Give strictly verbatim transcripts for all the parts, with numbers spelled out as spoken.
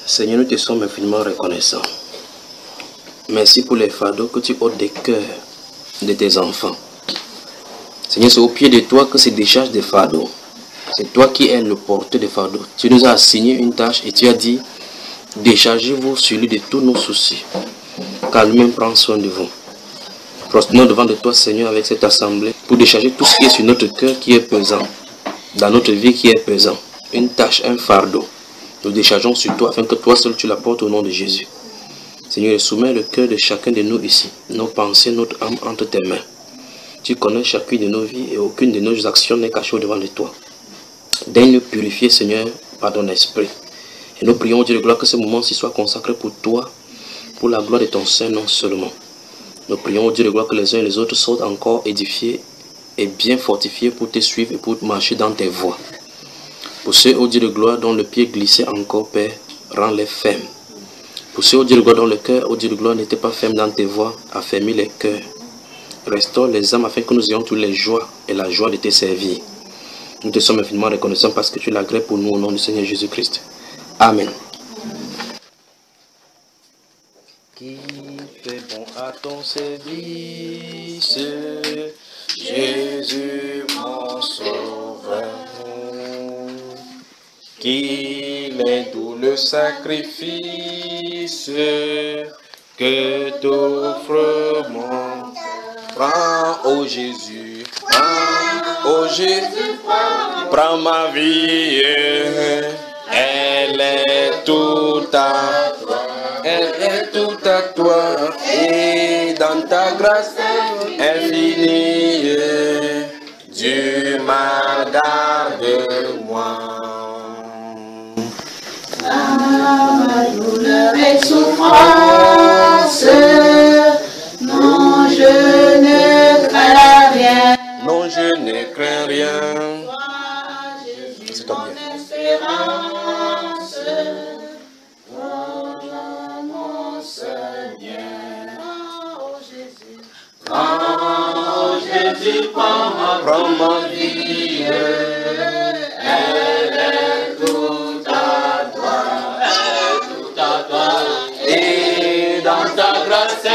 Seigneur, nous te sommes infiniment reconnaissants. Merci pour les fardeaux que tu ôtes des cœurs de tes enfants. Seigneur, c'est au pied de toi que se décharge des fardeaux. C'est toi qui es le porteur des fardeaux. Tu nous as assigné une tâche et tu as dit, déchargez-vous sur lui de tous nos soucis, car lui-même prend soin de vous. Prosternons devant de toi, Seigneur, avec cette assemblée, pour décharger tout ce qui est sur notre cœur qui est pesant, dans notre vie qui est pesant. Une tâche, un fardeau. Nous déchargeons sur toi afin que toi seul tu la portes au nom de Jésus. Seigneur, je soumets le cœur de chacun de nous ici, nos pensées, notre âme entre tes mains. Tu connais chacune de nos vies et aucune de nos actions n'est cachée devant de toi. Daigne nous purifier, Seigneur, par ton esprit. Et nous prions, Dieu de gloire, que ce moment-ci soit consacré pour toi, pour la gloire de ton Saint-Nom seulement. Nous prions, Dieu de gloire, que les uns et les autres soient encore édifiés et bien fortifiés pour te suivre et pour marcher dans tes voies. Pour ceux, ô Dieu de gloire, dont le pied glissait encore, Père, rends-les fermes. Pour ceux, ô Dieu de gloire, dont le cœur, ô Dieu de gloire, n'était pas ferme dans tes voies, affermis les cœurs. Restaure les âmes afin que nous ayons toutes les joies et la joie de te servir. Nous te sommes infiniment reconnaissants parce que tu l'agrées pour nous au nom du Seigneur Jésus-Christ. Amen. Qui fait bon à ton service, Jésus mon sauveur. Qu'il est doux le sacrifice que t'offre mon. Prends, ô Jésus, prends, ô Jésus, prends ma vie, elle est toute à toi, elle est toute à toi, et dans ta grâce infinie, Dieu m'a gardé moi. La douleur et souffrance, non je ne crains rien. Non je ne crains rien. C'est mon espérance, oh mon Seigneur, oh Jésus, oh Jésus, prends ma, prends ma vie, elle est toute à toi, elle est toute à toi, et dans ta grâce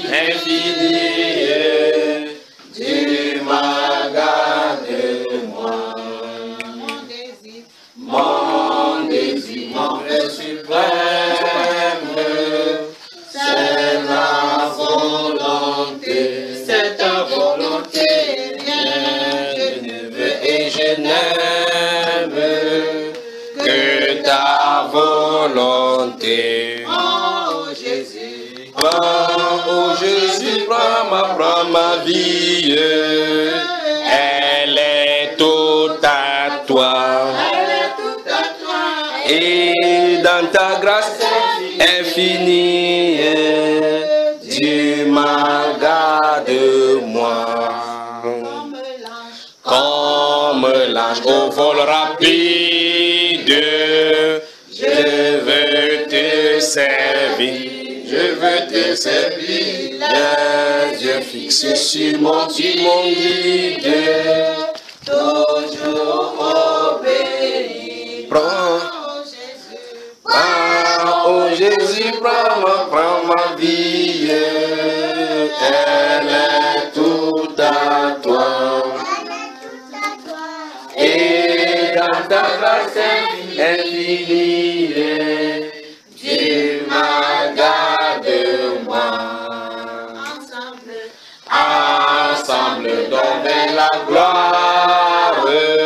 infinie, tu m'as gardé moi. Mon désir, mon désir, mon Père suprême, c'est la volonté, c'est ta volonté, rien je ne veux et je n'aime que ta volonté. Oh Jésus, Oh, oh Jésus, prends ma, prends ma vie, elle est toute à toi, elle est toute à toi, et dans ta grâce infinie, Dieu m'a gardé moi. Comme l'ange au vol rapide, je veux te servir. Je veux te servir, les yeux fixés sur mon, sur mon guide, toujours obéir. Prends, Oh Jésus, prends, oh Jésus, prends ma, prends ma vie, elle est toute à toi, et dans ta grâce infinie, Dieu m'a gardé moi. ensemble, Ensemble donc vers la gloire,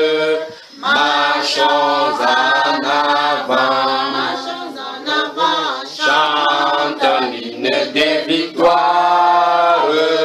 marchons en avant, marchons en avant, chante un hymne de victoire,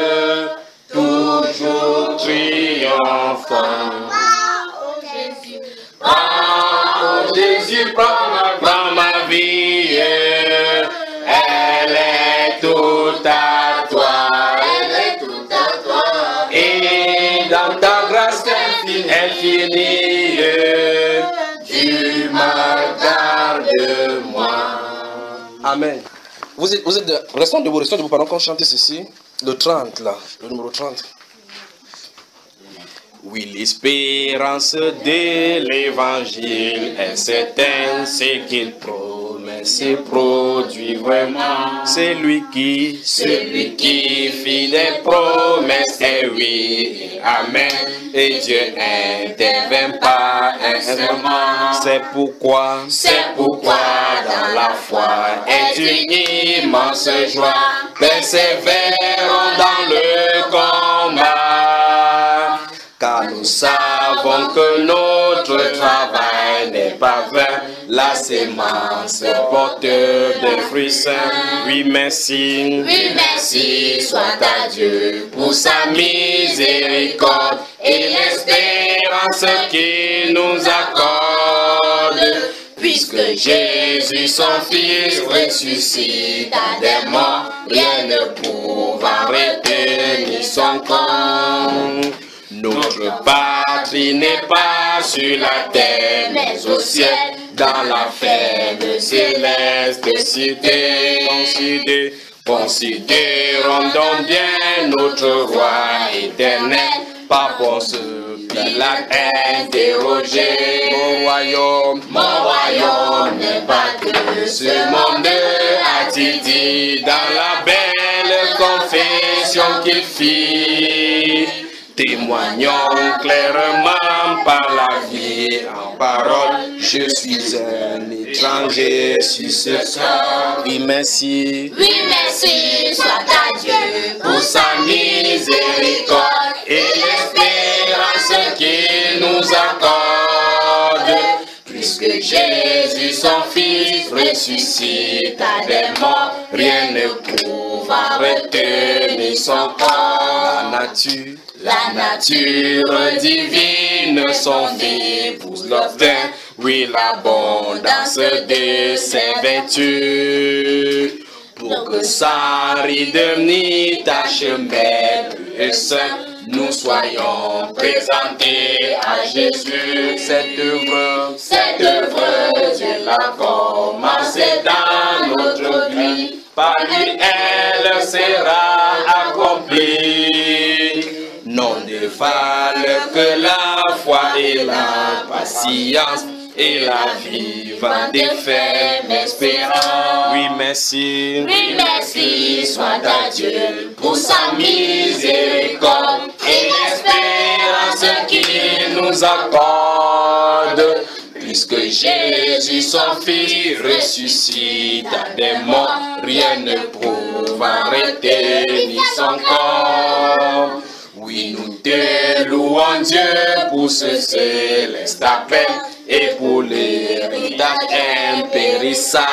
toujours triomphant. oh Jésus, Oh Jésus, prends ma, prends ma vie, elle est toute à toi, elle est toute à toi, et dans ta grâce infinie, tu m'as gardé moi. Amen. Vous êtes, vous êtes de, restons debout, restons debout pendant qu'on chante ceci. Le trente là, le numéro trente. Oui, l'espérance de l'évangile est certaine, c'est qu'il prône promesses produit vraiment. C'est lui qui, celui qui fit des promesses, et oui, et amen. Et Dieu n'intervient pas aisément. C'est pourquoi, c'est pourquoi dans la foi est une immense joie. Persévérons dans le combat, car nous savons que notre travail n'est pas vain. La sémence porteur des fruits sains. Oui, merci. Oui, merci soit à Dieu pour sa miséricorde et l'espérance qu'il nous accorde. Puisque Jésus, son Fils, ressuscite à des morts, rien ne pourra retenir son corps. Notre patrie n'est pas sur la terre, mais au ciel, dans la ferme céleste cité. Considérons, considérons donc bien notre roi éternel, pas pour ce qu'il a interrogé. Mon royaume, mon royaume n'est pas de ce monde, a-t-il dit dans la belle confession qu'il fit. Témoignons clairement par la vie en parole. Je suis un étranger sur ce sol. Oui, merci. Oui, merci soit à Dieu pour sa miséricorde et l'espérance qu'il nous accorde. Puisque Jésus, son Fils, ressuscite à des morts, rien ne pourra retenir son corps. La nature. La nature divine, son épouse l'obtint, oui, l'abondance de ses vertus. Pour que sans ride ni tache, mais pur et saint, nous soyons présentés à Jésus. Cette œuvre, cette œuvre, Dieu l'a commencé dans notre vie. Par lui, elle sera accomplie. Non défale que la foi et la patience et la vivante et ferme espérance. Oui, merci. Oui, merci soit à Dieu pour sa miséricorde et l'espérance qu'il nous accorde. Puisque Jésus, son Fils, ressuscite à des morts, rien ne pourra retenir son corps. Oui, nous te louons Dieu pour ce céleste appel et pour l'héritage impérissable.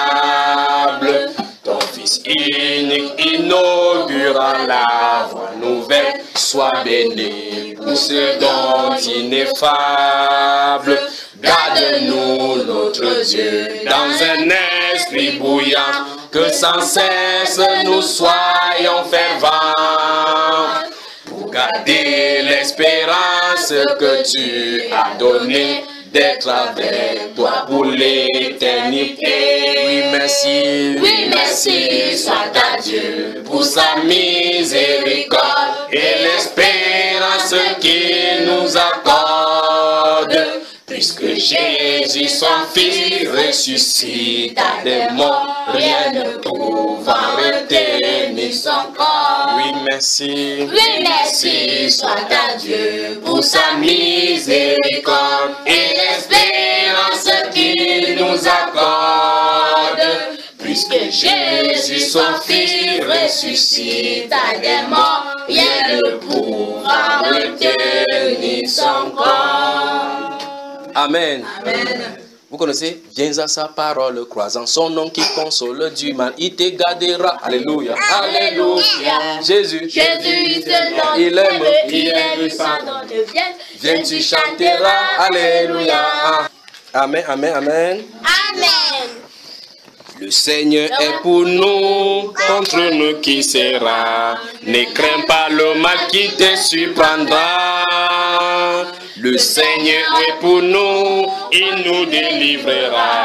Ton Fils unique inaugurant la voie nouvelle, sois béni pour ce don ineffable. Garde-nous, notre Dieu, dans un esprit bouillant, que sans cesse nous soyons fervents. Pour garder l'espérance que tu as donnée, d'être avec toi pour l'éternité. Oui, merci. Oui, merci soit à Dieu pour sa miséricorde et l'espérance qu'il nous accorde. Puisque Jésus, son Fils, ressuscite à des morts, rien ne pourra retenir son corps. Oui, merci. Oui, merci soit à Dieu pour sa miséricorde et l'espérance qu'il nous accorde. Puisque Jésus, son Fils, ressuscite à des morts, rien ne pourra retenir son corps. Amen. Amen. Vous connaissez, viens à sa parole, croisant son nom qui console du mal, il te gardera. Alléluia. Alléluia. Jésus, Jésus, il aime, il aime, pardonne, viens, viens, tu chanteras. Alléluia. Amen, amen, amen. Amen. Le Seigneur est pour nous, contre nous qui sera. Ne crains pas le mal qui te surprendra. Le Seigneur est pour nous, il nous délivrera.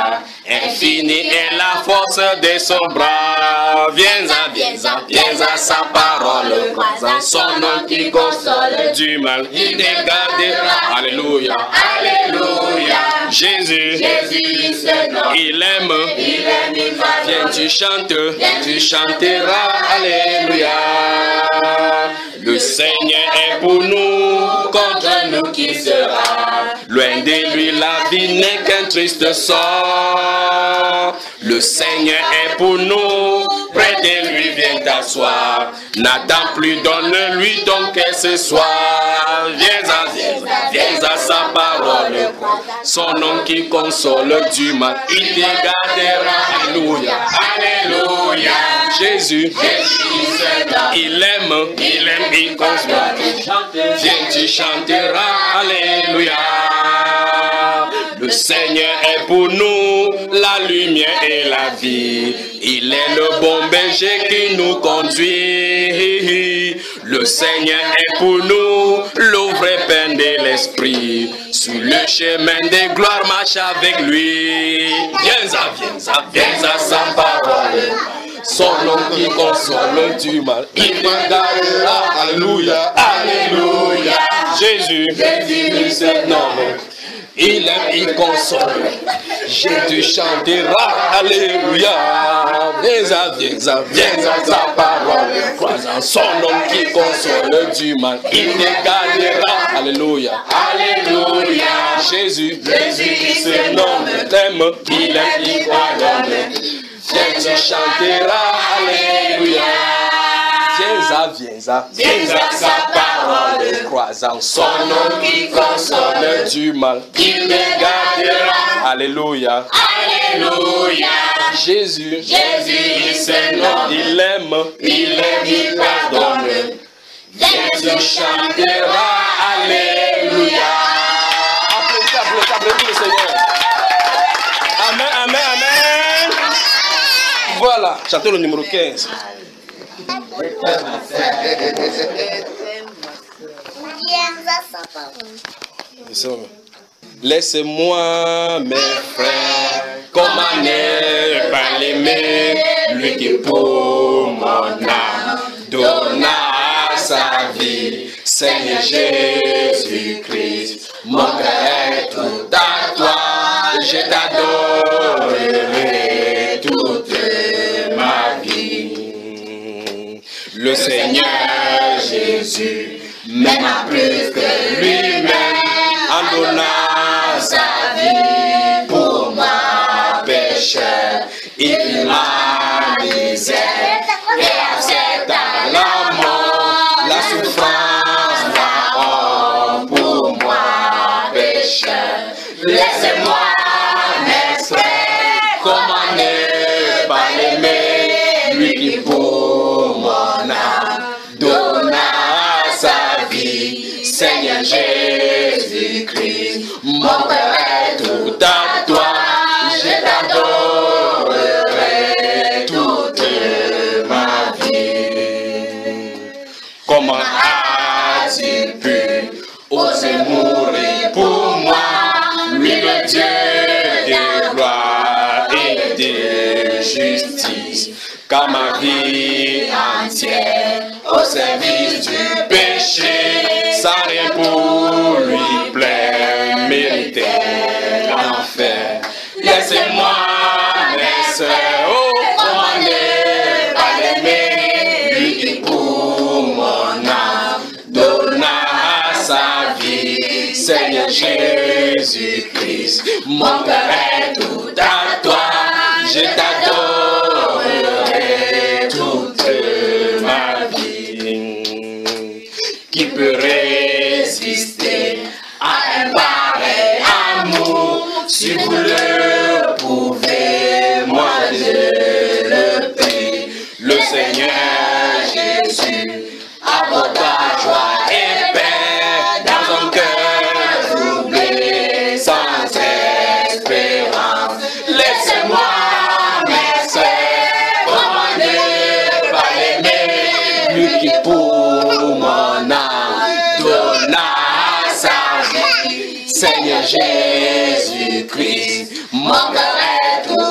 Infini est la force de son bras. Viens à, viens à, viens à sa parole. Croisant son nom qui console du mal. Il te gardera. Alléluia. Alléluia. Jésus, Jésus, ce nom. il aime. Il aime, il va. Viens, tu chantes. Tu chanteras. Alléluia. Le Seigneur est pour nous. Contre nous qui sera. Loin de lui, la vie n'est qu'un triste sort. Le Seigneur est pour nous. Près de lui, viens t'asseoir. N'attends plus, donne-lui donc que ce soir. Viens à, viens à, viens à sa parole. Son nom qui console du mal. Il te gardera. Alléluia. Alléluia. Jésus, il aime, il aime, il console. Viens, tu chanteras. Alléluia. Le Seigneur est pour nous la lumière et la vie. Il est le bon berger qui nous conduit. Le Seigneur est pour nous le vrai pain de l'esprit. Sur le chemin de gloire, marche avec lui. Viens à, viens à, viens à sa parole. Son nom qui console du mal. Il te gardera. Alléluia. Alléluia. Jésus, Jésus, c'est nomme. Il aime, il console. Jésus chantera. Alléluia. Viens à, viens à, viens à sa parole. Croisant son nom qui console du mal. Il te gardera. Alléluia. Alléluia. Jésus, Jésus, c'est nomme. T'aime, il aime, il pardonne. Viens, tu chanteras. Alléluia. Viens à, viens à, viens à sa parole. Croisant son nom qui console du mal. Il te gardera. Alléluia. Alléluia. Jésus, Jésus, il s'est nom. Il aime, il aime, il pardonne. Viens, tu chanteras. Alléluia. Applaudissez, applaudissez, applaudissez le Seigneur. Amen, amen, amen. Voilà, chantons le numéro quinze. Laisse-moi, mes frères, comment ne pas l'aimer, lui qui pour mon âme donna sa vie, Seigneur Jésus-Christ, mon cœur est tout à toi, je t'adorerai toute ma vie. Le Seigneur Jésus m'aima plus que lui-même en donnant sa vie pour ma pécheur. Il vit ma misère et accepte la mort, la souffrance, la honte pour moi pécheur. Laissez-moi m'exprimer, comment ne pas l'aimer, lui qui pour mon âme donna sa vie, Seigneur Jésus-Christ, mon cœur est tout à toi, je t'adorerai toute ma vie. Comment as-tu pu oser mourir pour moi, lui le Dieu de gloire et de justice, car ma vie entière au service du péché, sans rien pour lui plaire, mériter l'enfer. Laissez-moi, mes sœurs, oh, comment ne pas l'aimer, lui qui pour mon âme donna sa vie, Seigneur Jésus-Christ, mon cœur est tout à toi, je t'adorerai toute ma vie. Qui peut résister à un pareil amour? Si vous le pouvez, moi je le prie. Le Seigneur Jésus apporta joie et paix dans un cœur troublé, sans espérance. Laissez-moi, mes sœurs, comment ne pas l'aimer, lui qui pour mon âme donna sa vie, Seigneur Jésus-Christ, mon cœur est tout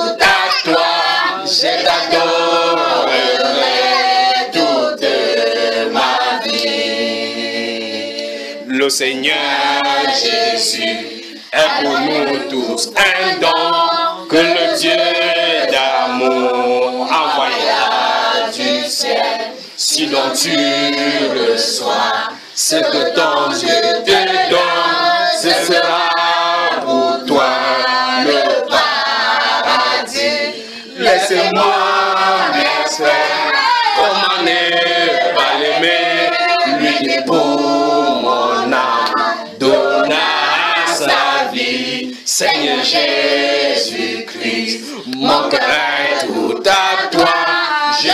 Le Seigneur Jésus est pour nous tous un don que le Dieu d'amour envoya du ciel. Si donc tu reçois ce que ton Dieu te donne, ce sera pour toi le paradis. Laissez-moi m'extraire, comment ne pas l'aimer, lui qui pour mon âme donna sa vie. Seigneur Jésus-Christ, mon cœur est tout à toi, je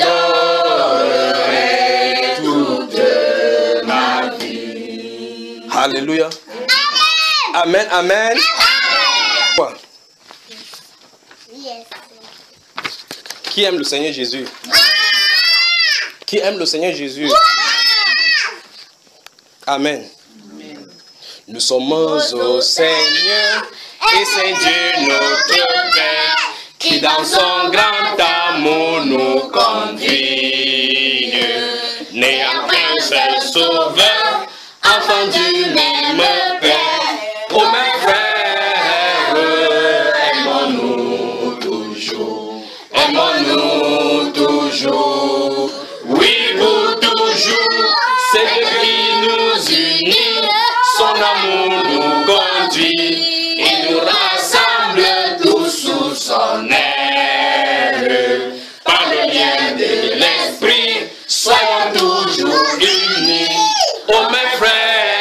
t'adorerai toute ma vie. Alléluia. Amen, amen. Quoi? Qui aime le Seigneur Jésus? Qui aime le Seigneur Jésus? Amen. Nous sommes au Seigneur et c'est Dieu notre Père qui dans son grand amour nous conduit. N'ayant qu'un seul sauveur, enfant du même Père. Oh mes frères, aimons-nous toujours, aimons-nous toujours, oui pour toujours, c'est Dieu qui nous unit, son amour nous conduit, et nous rassemble tous sous son aile, par le lien de l'esprit, soyons toujours unis, oh mes frères.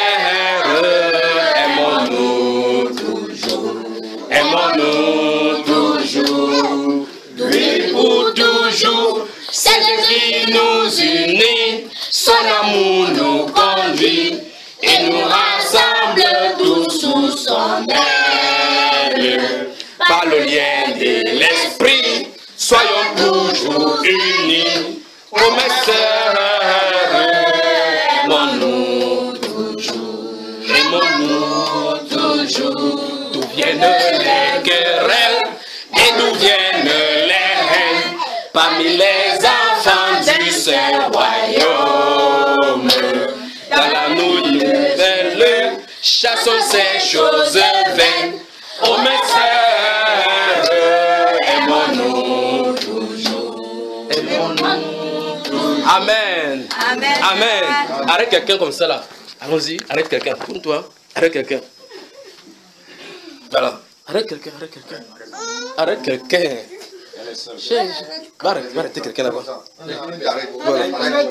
C'est Dieu qui nous unit, son amour nous conduit et nous rassemble tous sous son aile. Par le lien de l'esprit, soyons toujours unis. Oh mes sœurs, aimons-nous toujours, aimons-nous toujours. D'où viennent les querelles et d'où viennent les haines? Parmi les enfants du Saint-Royaume, dans la nouvelle, chassons ces choses vaines. Oh mes sœurs, aimons-nous toujours, aimons-nous toujours. Amen. Amen. Amen. Arrête quelqu'un comme ça là. Allons-y, arrête quelqu'un. Tourne-toi, arrête quelqu'un. Voilà. Arrête quelqu'un, arrête quelqu'un. Arrête quelqu'un. Va arrêter quelqu'un là-bas. Voilà.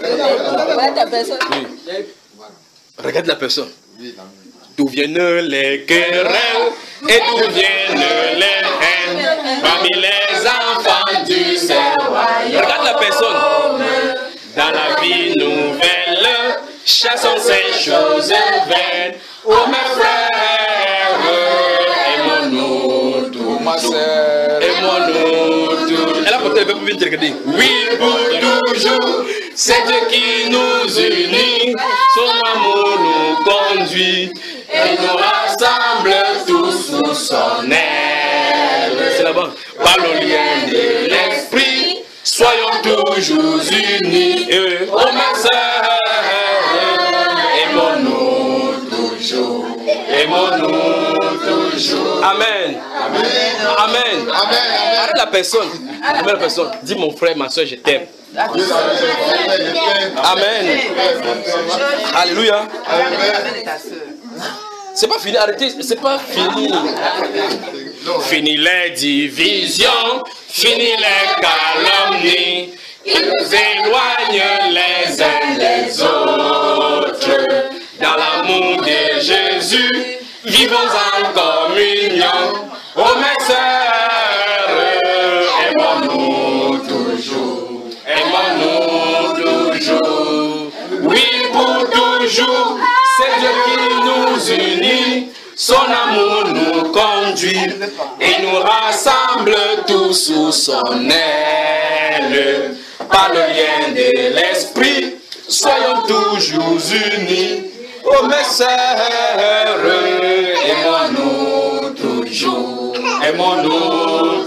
Oui. Regarde la personne. D'où viennent les querelles et d'où viennent les haines parmi les enfants du Saint-Royaume. Regarde la personne. Dans la vie nouvelle, chassons ces choses vaines. Oh mes frères, aimons-nous tous, ma sœur, aimons-nous tous. Elle a porté le peuple bien te regarder. Oui, pour toujours, c'est Dieu qui nous unit, son amour nous conduit et nous rassemble tous sous son aile. C'est là-bas. Par le lien de l'esprit, soyons toujours unis. Oh ma sœur, aimons-nous toujours, aimons-nous toujours. Amen. Amen. Amen. Amen. Arrête la personne. Arrête la personne. Dis mon frère, ma soeur, je t'aime. Amen. Alléluia. C'est pas fini, arrêtez, c'est pas fini. Fini les divisions, fini les calomnies, ils nous éloignent les uns des autres. Dans l'amour de Jésus, vivons en communion. Oh mes sœurs, aimons-nous toujours, aimons-nous toujours. Oui, pour toujours, c'est Dieu qui nous unit, son amour nous conduit et nous rassemble tous sous son aile. Par le lien de l'esprit, soyons toujours unis. Oh mes sœurs, aimons-nous toujours, aimons-nous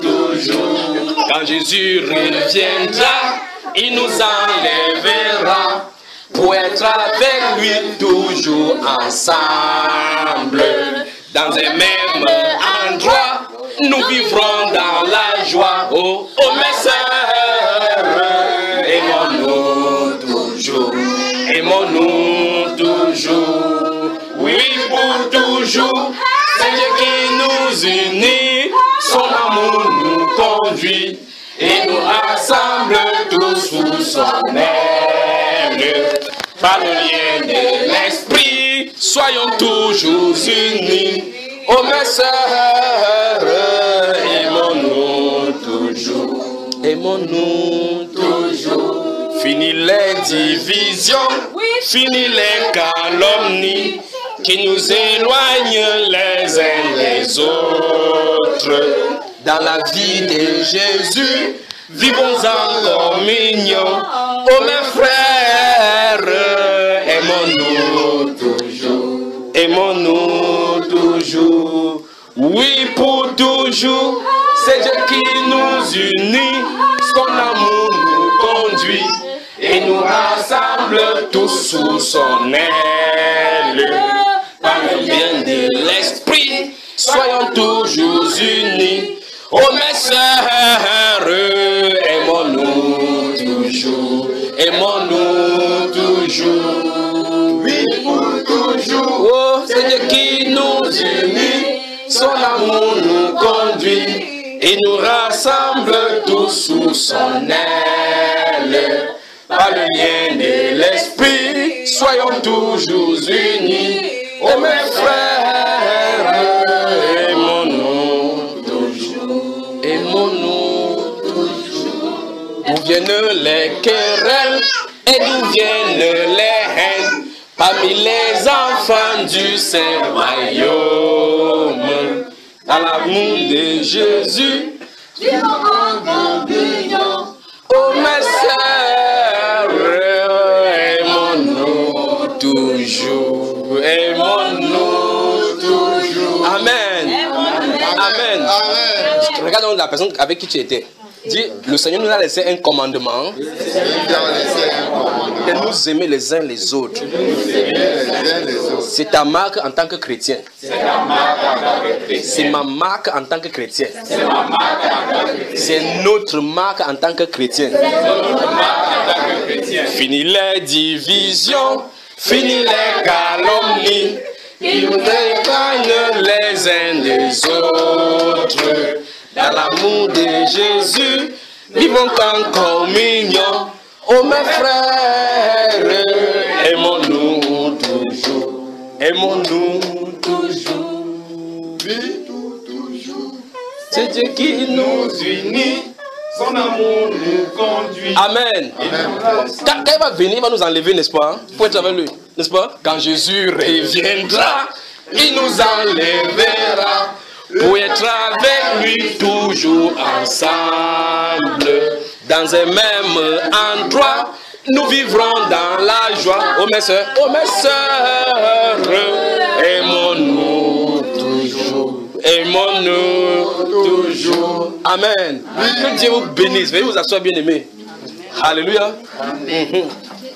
toujours. Quand Jésus reviendra, il nous enlèvera pour être avec lui toujours ensemble. Dans un même endroit, nous vivrons dans la joie. Oh, oh mes sœurs, aimons-nous toujours, aimons-nous toujours, oui pour toujours. C'est Dieu qui nous unit, son amour nous conduit et nous rassemble tous sous son aile. Par le lien de l'esprit, soyons toujours unis. Oh mes sœurs, aimons-nous toujours, aimons-nous toujours. Fini les divisions, fini les calomnies qui nous éloignent les uns des autres. Dans la vie de Jésus, vivons en communion. Oh mes frères, aimons-nous toujours, aimons-nous toujours, oui pour toujours. C'est Dieu qui nous unit, son amour nous conduit et nous rassemble tous sous son aile. Par le bien de l'esprit, soyons toujours unis. Oh mes sœurs, aimons-nous toujours, aimons-nous toujours, oui pour toujours. Oh, c'est Dieu qui nous unit, son amour nous conduit et nous rassemble tous sous son aile. Par le lien de l'esprit, soyons toujours unis. Oh mes frères, aimons-nous toujours, aimons-nous toujours. D'où viennent les querelles et d'où viennent les haines parmi les enfants du Saint-Royaume? Dans l'amour de Jésus, vivons en communion. Oh mes sœurs, aimons-nous toujours, aimons-nous toujours. Amen. Amen. Amen. Regarde la personne avec qui tu étais. Dis, le Seigneur nous a laissé un commandement de nous aimer les uns les autres. C'est ta marque en tant que chrétien. C'est ma marque en tant que chrétien. C'est notre marque en tant que chrétien. Fini les divisions, fini les calomnies, qui nous éloignent les uns des autres. Dans l'amour de Jésus, vivons en communion. Oh mes frères, aimons-nous toujours, aimons-nous toujours, oui, toujours. C'est Dieu qui nous unit, son amour nous conduit. Amen. Amen. Quand il va venir, il va nous enlever, n'est-ce pas? Pour être avec lui, n'est-ce pas? Quand Jésus reviendra, il nous enlèvera. Pour être avec lui toujours ensemble. Dans un même endroit, nous vivrons dans la joie. Oh mes soeurs, oh mes soeurs, aimons-nous toujours, aimons-nous toujours. Amen. Que Dieu vous bénisse. Veuillez vous asseoir, bien aimés. Alléluia. Amen.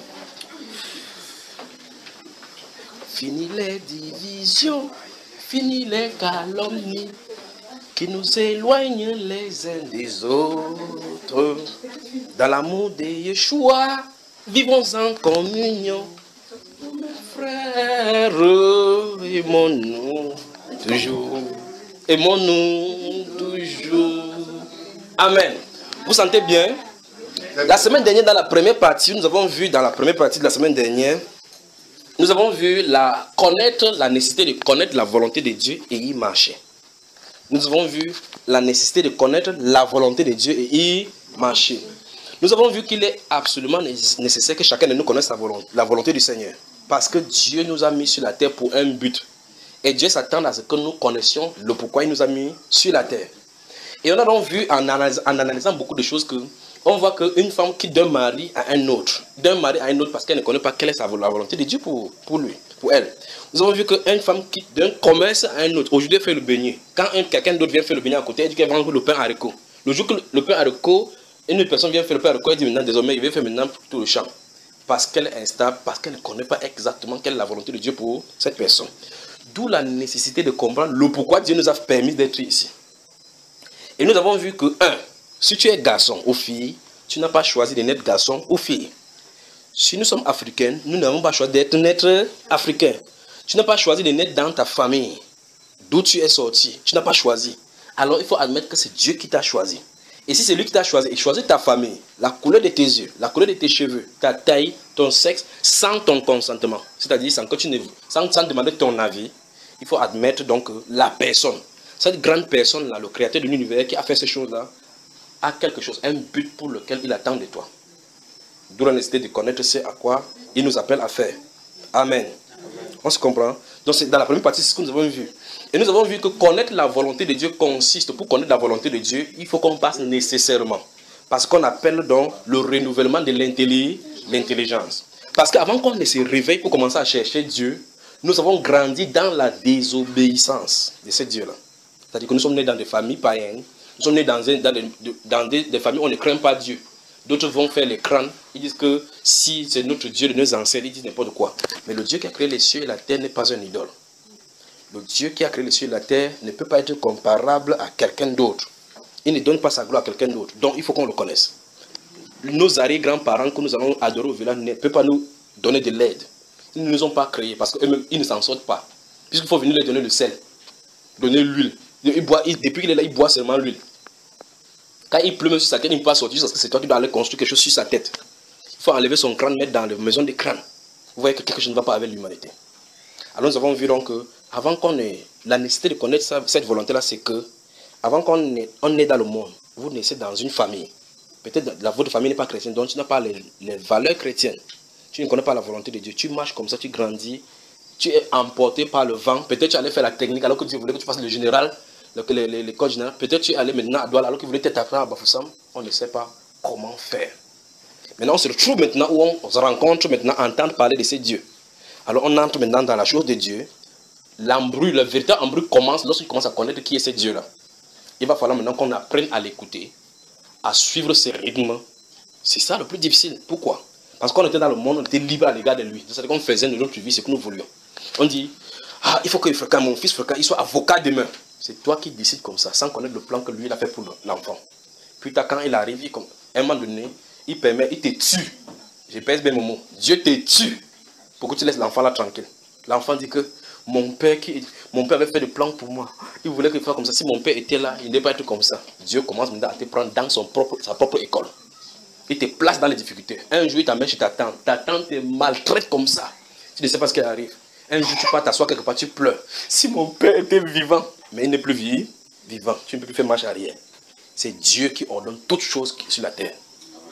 Fini les divisions, fini les calomnies qui nous éloignent les uns des autres. Dans l'amour de Yeshua, vivons en communion. Mes frères, aimons-nous toujours. Aimons-nous toujours. Amen. Vous sentez bien? La semaine dernière, dans la première partie, nous avons vu, dans la première partie de la semaine dernière, nous avons vu la, connaître la nécessité de connaître la volonté de Dieu et y marcher. Nous avons vu la nécessité de connaître la volonté de Dieu et y marcher. Nous avons vu qu'il est absolument nécessaire que chacun de nous connaisse la volonté, la volonté du Seigneur. Parce que Dieu nous a mis sur la terre pour un but. Et Dieu s'attend à ce que nous connaissions le pourquoi il nous a mis sur la terre. Et on a donc vu en analysant, en analysant beaucoup de choses que on voit qu'une femme quitte d'un mari à un autre, d'un mari à un autre parce qu'elle ne connaît pas quelle est sa, la volonté de Dieu pour, pour lui, pour elle. Nous avons vu qu'une femme quitte d'un commerce à un autre. Aujourd'hui, elle fait le beignet. Quand quelqu'un d'autre vient faire le beignet à côté, elle dit qu'elle vend le pain haricot. Le jour que le, le pain haricot, une personne vient faire le pain haricot, elle dit maintenant, désormais, il va faire maintenant tout le champ. parce qu'elle est instable, parce qu'elle ne connaît pas exactement quelle est la volonté de Dieu pour cette personne. D'où la nécessité de comprendre le pourquoi Dieu nous a permis d'être ici. Et nous avons vu que, un, si tu es garçon ou fille, tu n'as pas choisi de naître garçon ou fille. Si nous sommes africains, nous n'avons pas choisi d'être naître africains. Tu n'as pas choisi de naître dans ta famille, d'où tu es sorti. Tu n'as pas choisi. Alors il faut admettre que c'est Dieu qui t'a choisi. Et si c'est lui qui t'a choisi, il choisit ta famille, la couleur de tes yeux, la couleur de tes cheveux, ta taille, ton sexe, sans ton consentement. C'est-à-dire sans que tu ne, sans, sans demander ton avis, il faut admettre donc la personne. Cette grande personne-là, le créateur de l'univers qui a fait ces choses-là, a quelque chose, un but pour lequel il attend de toi. D'où la nécessité de connaître ce à quoi il nous appelle à faire. Amen. On se comprend? Donc c'est dans la première partie, c'est ce que nous avons vu. Et nous avons vu que connaître la volonté de Dieu consiste, pour connaître la volonté de Dieu, il faut qu'on passe nécessairement. Parce qu'on appelle donc le renouvellement de l'intelligence. Parce qu'avant qu'on ne se réveille pour commencer à chercher Dieu, nous avons grandi dans la désobéissance de ce Dieu-là. C'est-à-dire que nous sommes nés dans des familles païennes, nous sommes nés dans, un, dans, des, dans des, des familles où on ne craint pas Dieu. D'autres vont faire les crânes, ils disent que si c'est notre Dieu de nos ancêtres, ils disent n'importe quoi. Mais le Dieu qui a créé les cieux et la terre n'est pas un idole. Le Dieu qui a créé les cieux et la terre ne peut pas être comparable à quelqu'un d'autre. Il ne donne pas sa gloire à quelqu'un d'autre. Donc il faut qu'on le connaisse. Nos arrière-grands-parents que nous allons adorer au village ne peuvent pas nous donner de l'aide. Ils ne nous ont pas créés parce qu'eux-mêmes, ils ne s'en sortent pas. Puisqu'il faut venir leur donner le sel, donner l'huile. Il boit, il, depuis qu'il est là, il boit seulement l'huile. Quand il pleut même sur sa tête, il ne peut pas sortir parce que c'est toi qui dois aller construire quelque chose sur sa tête. Il faut enlever son crâne, mettre dans la maison des crânes. Vous voyez que quelque chose ne va pas avec l'humanité. Alors nous avons vu donc que avant qu'on ait la nécessité de connaître ça, cette volonté-là, c'est que avant qu'on est, on est dans le monde, vous naissez dans une famille. Peut-être la votre famille n'est pas chrétienne, donc tu n'as pas les, les valeurs chrétiennes. Tu ne connais pas la volonté de Dieu. Tu marches comme ça, tu grandis. Tu es emporté par le vent. Peut-être tu allais faire la technique alors que Dieu voulait que tu fasses le général, l'école générale. Peut-être tu allais maintenant à Douala alors qu'il voulait t'être appris à Bafoussam. On ne sait pas comment faire. Maintenant, on se retrouve maintenant où on se rencontre maintenant, entendre parler de ces dieux. Alors on entre maintenant dans la chose de Dieu. L'embrouille, le véritable embrouille commence lorsqu'on commence à connaître qui est ce Dieu-là. Il va falloir maintenant qu'on apprenne à l'écouter, à suivre ses rythmes. C'est ça le plus difficile. Pourquoi? Parce qu'on était dans le monde, on était libre à l'égard de lui. C'est-à-dire qu'on faisait de notre vie ce que nous voulions. On dit, ah, il faut que Fréquent, mon fils Fréquent, il soit avocat demain. C'est toi qui décides comme ça, sans connaître le plan que lui il a fait pour l'enfant. Puis quand il arrive, il, à un moment donné, il permet, il te tue. Je pèse bien mon mot. Dieu te tue pour que tu laisses l'enfant là tranquille. L'enfant dit que mon père, qui, mon père avait fait des plans pour moi. Il voulait qu'il fasse comme ça. Si mon père était là, il ne devait pas être comme ça. Dieu commence maintenant à te prendre dans son propre, sa propre école. Il te place dans les difficultés. Un jour, il t'amène chez ta tante. Ta tante te maltraite comme ça. Tu ne sais pas ce qui arrive. Un jour, tu pars t'asseoir quelque part, tu pleures. Si mon père était vivant, mais il n'est plus vivant, tu ne peux plus faire marche arrière. C'est Dieu qui ordonne toutes choses sur la terre.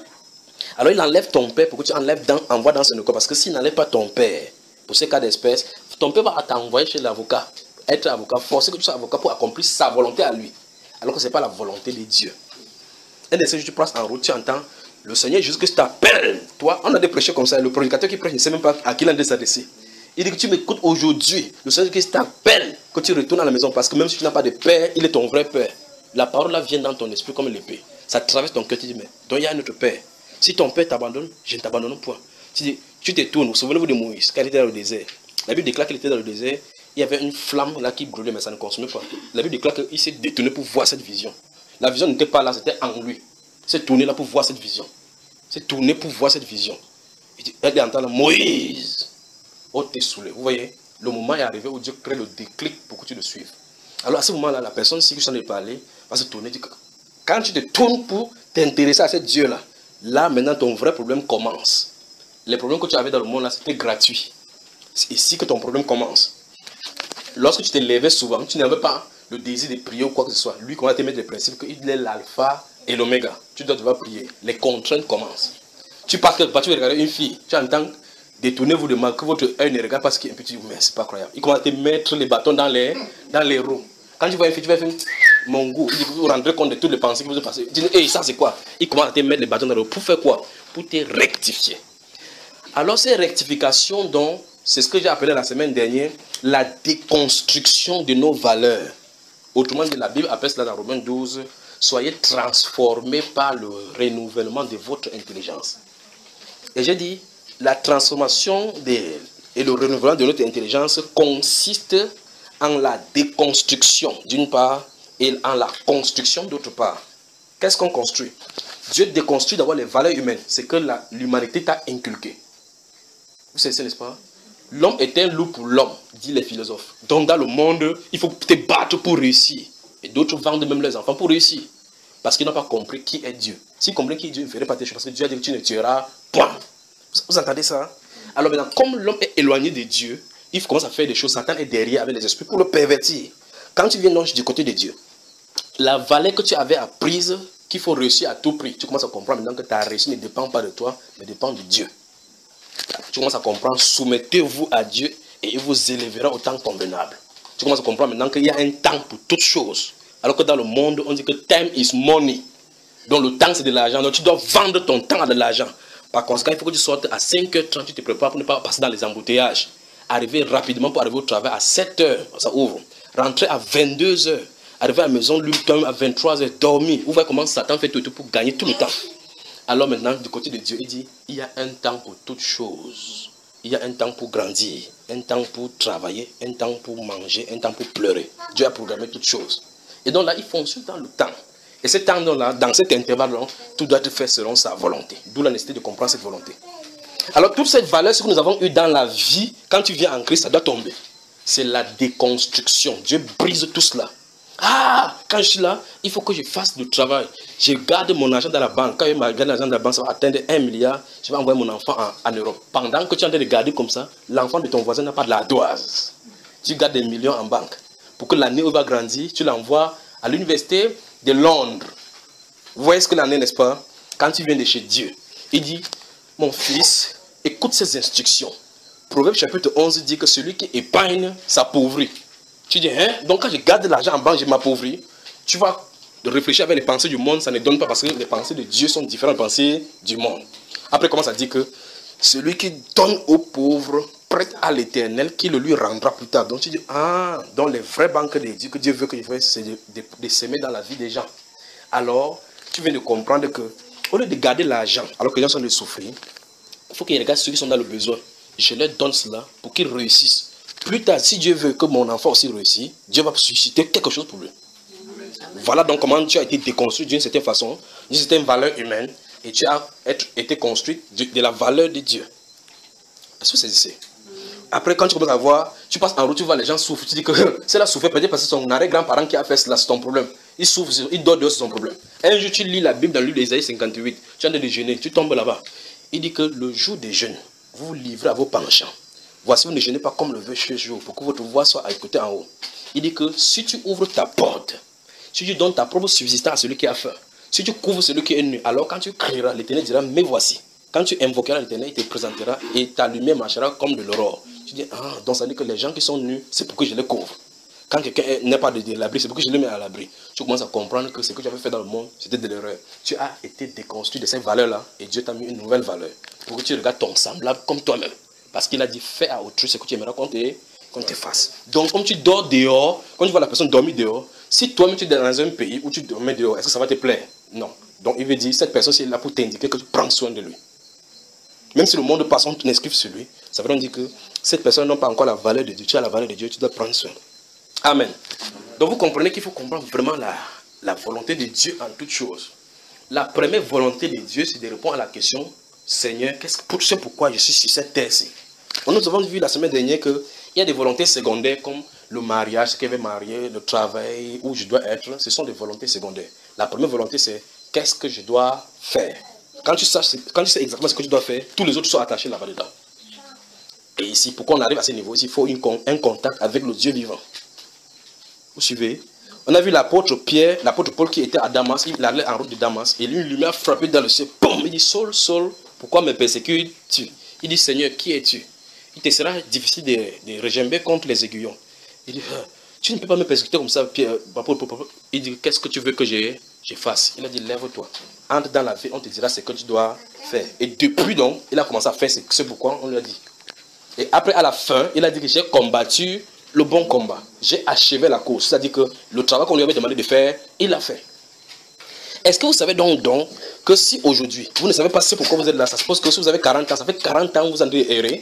Alors, il enlève ton père pour que tu enlèves dans, envoies dans son école. Parce que s'il n'enlève pas ton père, pour ces cas d'espèce, ton père va t'envoyer chez l'avocat. Être avocat, forcer que tu sois avocat pour accomplir sa volonté à lui. Alors que ce n'est pas la volonté de Dieu. Un de ces jours, tu passes en route, tu entends. Le Seigneur Jésus-Christ t'appelle. Toi, on a des prêcheurs comme ça. Le prédicateur qui prêche ne sait même pas à qui il a de s'adresser. Il dit que tu m'écoutes aujourd'hui. Le Seigneur Jésus-Christ t'appelle que tu retournes à la maison. Parce que même si tu n'as pas de père, il est ton vrai père. La parole là vient dans ton esprit comme l'épée. Ça traverse ton cœur. Tu dis, mais donc il y a un autre père. Si ton père t'abandonne, je ne t'abandonne point. Tu dis, tu te tournes. Vous souvenez-vous de Moïse quand il était dans le désert. La Bible déclare qu'il était dans le désert. Il y avait une flamme là qui brûlait, mais ça ne consumait pas. La Bible déclare qu'il s'est détourné pour voir cette vision. La vision n'était pas là, c'était en lui. Il s'est tourné là pour voir cette vision. C'est tourné pour voir cette vision. Elle entend là, Moïse, oh t'es saoulé. Vous voyez, le moment est arrivé où Dieu crée le déclic pour que tu le suives. Alors à ce moment-là, la personne, si je t'en ai parlé, va se tourner. Quand tu te tournes pour t'intéresser à ce Dieu-là, là maintenant ton vrai problème commence. Les problèmes que tu avais dans le monde là, c'était gratuit. C'est ici que ton problème commence. Lorsque tu te levais souvent, tu n'avais pas le désir de prier ou quoi que ce soit. Lui, quand il te met des principes, qu'il est l'alpha et l'oméga. Tu dois devoir prier. Les contraintes commencent. Tu passes quelque part, tu regardes une fille, tu entends détournez-vous de mal, que votre œil ne regarde pas ce qui est un petit, mais c'est pas croyable. Il commence à te mettre les bâtons dans les, dans les roues. Quand tu vois une fille, tu vas faire mon goût. Il dit, vous vous rendrez compte de toutes les pensées qui vous ont passées. Tu dis, hey, ça c'est quoi? Il commence à te mettre les bâtons dans les roues. Pour faire quoi? Pour te rectifier. Alors ces rectifications dont, c'est ce que j'ai appelé la semaine dernière, la déconstruction de nos valeurs. Autrement dit, la Bible appelle cela dans Romains douze, soyez transformés par le renouvellement de votre intelligence. Et j'ai dit, la transformation des, et le renouvellement de notre intelligence consiste en la déconstruction d'une part et en la construction d'autre part. Qu'est-ce qu'on construit? Dieu déconstruit d'abord les valeurs humaines, c'est que l'humanité t'a inculqué. Vous savez, n'est-ce pas? L'homme est un loup pour l'homme, disent les philosophes. Donc dans le monde, il faut te battre pour réussir. Et d'autres vendent même leurs enfants pour réussir. Parce qu'ils n'ont pas compris qui est Dieu. S'ils comprennent qui est Dieu, ils ne feraient pas tes choses. Parce que Dieu a dit que tu ne tueras point. Vous, vous entendez ça? Alors maintenant, comme l'homme est éloigné de Dieu, il commence à faire des choses. Satan est derrière avec les esprits pour le pervertir. Quand tu viens donc du côté de Dieu, la valeur que tu avais apprise, qu'il faut réussir à tout prix, tu commences à comprendre maintenant que ta réussite ne dépend pas de toi, mais dépend de Dieu. Tu commences à comprendre, soumettez-vous à Dieu et il vous élèvera au temps convenable. Tu commences à comprendre maintenant qu'il y a un temps pour toutes choses. Alors que dans le monde, on dit que time is money. Donc le temps c'est de l'argent. Donc tu dois vendre ton temps à de l'argent. Par conséquent, il faut que tu sortes à cinq heures trente, tu te prépares pour ne pas passer dans les embouteillages. Arriver rapidement pour arriver au travail à sept heures, ça ouvre. Rentrer à vingt-deux heures. Arriver à la maison, lui, quand même à vingt-trois heures, dormir. Vous voyez comment Satan fait tout, tout pour gagner tout le temps. Alors maintenant, du côté de Dieu, il dit, il y a un temps pour toutes choses. Il y a un temps pour grandir, un temps pour travailler, un temps pour manger, un temps pour pleurer. Dieu a programmé toutes choses. Et donc là, il fonctionne dans le temps. Et ce temps-là, dans cet intervalle-là, tout doit être fait selon sa volonté. D'où la nécessité de comprendre cette volonté. Alors, toute cette valeur, ce que nous avons eu dans la vie, quand tu viens en Christ, ça doit tomber. C'est la déconstruction. Dieu brise tout cela. Ah, quand je suis là, il faut que je fasse du travail. Je garde mon argent dans la banque. Quand je garde l'argent dans la banque, ça va atteindre un milliard. Je vais envoyer mon enfant en, en Europe. Pendant que tu es en train de garder comme ça, l'enfant de ton voisin n'a pas de l'ardoise. Tu gardes des millions en banque. Pour que l'année où il va grandir, tu l'envoies à l'université de Londres. Vous voyez ce que l'année, n'est-ce pas? Quand tu viens de chez Dieu, il dit, mon fils, écoute ces instructions. Proverbe chapitre onze dit que celui qui épargne s'appauvrit. Tu dis, hein? Donc quand je garde de l'argent en banque, je m'appauvris. Tu vas réfléchir avec les pensées du monde, ça ne donne pas parce que les pensées de Dieu sont différentes des pensées du monde. Après, comment ça dit que celui qui donne aux pauvres prête à l'Éternel, qui le lui rendra plus tard. Donc tu dis, ah, donc les vraies banques de Dieu que Dieu veut que je fasse, c'est de, de, de s'aimer dans la vie des gens. Alors, tu viens de comprendre que, au lieu de garder l'argent, alors que les gens sont en train de souffrir, il faut qu'ils regardent ceux qui sont dans le besoin. Je leur donne cela pour qu'ils réussissent. Plus tard, si Dieu veut que mon enfant aussi réussisse, Dieu va susciter quelque chose pour lui. Voilà donc comment tu as été déconstruit d'une certaine façon, d'une certaine valeur humaine, et tu as été construit de, de la valeur de Dieu. Est-ce que c'est ici? Après, quand tu commences à voir, tu passes en route, tu vois les gens souffrent, tu dis que c'est la souffrance, peut-être parce que son arrière-grand-parent qui a fait cela, c'est ton problème. Il souffre, il dort dehors, c'est son problème. Un jour, tu lis la Bible dans le livre d'Ésaïe cinquante-huit, tu es en train de jeûner, tu tombes là-bas. Il dit que le jour des jeûnes, vous vous livrez à vos penchants. Voici, vous ne jeûnez pas comme le veut ce jour, pour que votre voix soit à écouter en haut. Il dit que si tu ouvres ta porte, si tu donnes ta propre subsistance à celui qui a faim, si tu couvres celui qui est nu, alors quand tu crieras, l'Éternel dira, mais voici. Quand tu invoqueras l'Éternel, il te présentera et ta lumière marchera comme de l'aurore. Tu dis, ah, donc ça veut dire que les gens qui sont nus, c'est pour que je les couvre. Quand quelqu'un n'est pas de l'abri, c'est pour que je les mets à l'abri. Tu commences à comprendre que ce que tu avais fait dans le monde, c'était de l'erreur. Tu as été déconstruit de ces valeurs-là et Dieu t'a mis une nouvelle valeur pour que tu regardes ton semblable comme toi-même. Parce qu'il a dit, fais à autrui ce que tu aimeras qu'on te, qu'on te fasse. Donc, comme tu dors dehors, quand tu vois la personne dormir dehors, si toi-même tu es dans un pays où tu dormais dehors, est-ce que ça va te plaire? Non. Donc, il veut dire, cette personne, c'est là pour t'indiquer que tu prends soin de lui. Même si le monde passe, on t'inscrit sur lui, ça veut dire que cette personne n'a pas encore la valeur de Dieu. Tu as la valeur de Dieu, tu dois prendre soin. Amen. Donc, vous comprenez qu'il faut comprendre vraiment la, la volonté de Dieu en toutes choses. La première volonté de Dieu, c'est de répondre à la question, Seigneur, qu'est-ce que c'est pourquoi je suis sur cette terre-ci? Nous avons vu la semaine dernière qu'il y a des volontés secondaires comme le mariage, ce qu'elle veut marier, le travail, où je dois être. Ce sont des volontés secondaires. La première volonté, c'est qu'est-ce que je dois faire? Quand tu, saches, quand tu sais exactement ce que tu dois faire, tous les autres sont attachés là-bas dedans. Et ici, pour qu'on arrive à ce niveau, il faut une, un contact avec le Dieu vivant. Vous suivez? On a vu l'apôtre Pierre, l'apôtre Paul qui était à Damas, il allait en route de Damas, et lui, lui a frappé dans le ciel. Boum! Il dit, Saul, Saul, pourquoi me persécutes-tu? Il dit, Seigneur, qui es-tu? Il te sera difficile de, de regimber contre les aiguillons. Il dit, tu ne peux pas me persécuter comme ça, Pierre. Il dit, qu'est-ce que tu veux que je, je fasse? Il a dit, lève-toi. Entre dans la vie, on te dira ce que tu dois faire. Et depuis donc, il a commencé à faire ce pourquoi on lui a dit. Et après, à la fin, il a dit que j'ai combattu le bon combat. J'ai achevé la course. C'est-à-dire que le travail qu'on lui avait demandé de faire, il l'a fait. Est-ce que vous savez donc, donc que si aujourd'hui, vous ne savez pas pourquoi vous êtes là, ça suppose que si vous avez quarante ans, ça fait quarante ans que vous en avez erré.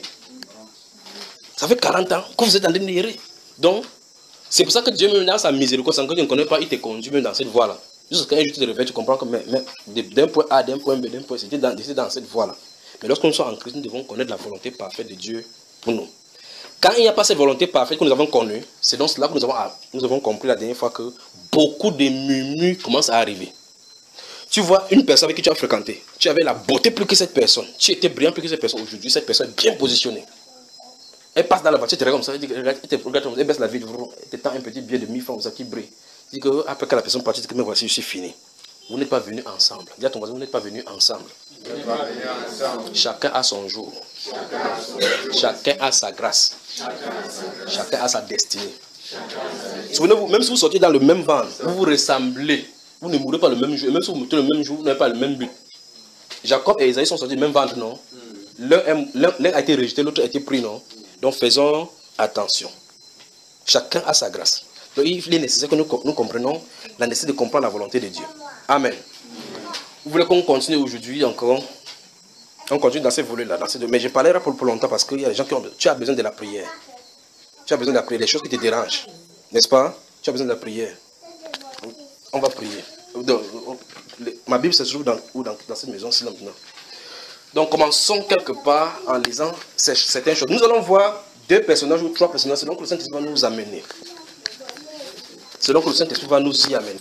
Ça fait quarante ans que vous êtes en train d'errer. Donc, c'est pour ça que Dieu, même dans sa miséricorde, sans que tu ne connais pas, il te conduit même dans cette voie-là. Jusqu'à un jour, tu te réveilles, tu comprends que d'un point A, d'un point B, d'un point C, c'était dans, dans cette voie-là. Mais lorsque nous sommes en Christ, nous devons connaître la volonté parfaite de Dieu pour nous. Quand il n'y a pas cette volonté parfaite que nous avons connue, c'est donc cela que nous avons, nous avons compris la dernière fois que beaucoup de murmures commencent à arriver. Tu vois une personne avec qui tu as fréquenté, tu avais la beauté plus que cette personne, tu étais brillant plus que cette personne. Aujourd'hui, cette personne est bien positionnée. Elle passe dans la voiture, tu te regardes comme ça, elle, dit, regarde, elle, te regarde, elle baisse la vitre, elle te tend un petit billet de mille francs qui brille. Tu dis que après que la personne partit, tu dis que mais voici, je suis fini. Vous n'êtes pas venus ensemble. Dis à ton voisin, vous n'êtes pas venus ensemble. Chacun a son jour. Chacun a sa grâce. Chacun a sa destinée. Souvenez-vous, même si vous sortez dans le même ventre, vous vous ressemblez. Vous ne mourrez pas le même jour. Et même si vous mourrez le même jour, vous n'avez pas le même but. Jacob et Esaïe sont sortis du même ventre, non? L'un a été rejeté, l'autre a été pris, non? Donc faisons attention. Chacun a sa grâce. Donc il est nécessaire que nous, nous comprenions la nécessité de comprendre la volonté de Dieu. Amen. Vous voulez qu'on continue aujourd'hui encore? On continue dans ces volets-là. Mais je parlerai pour, pour longtemps parce qu'il y a des gens qui ont... Tu as besoin de la prière. Tu as besoin de la prière. Les choses qui te dérangent. N'est-ce pas? Tu as besoin de la prière. On va prier. Ma Bible se trouve dans, dans, dans cette maison-ci maintenant. Donc commençons quelque part en lisant certaines choses. Nous allons voir deux personnages ou trois personnages selon que le Saint-Esprit va nous amener. Selon que le Saint-Esprit va nous y amener.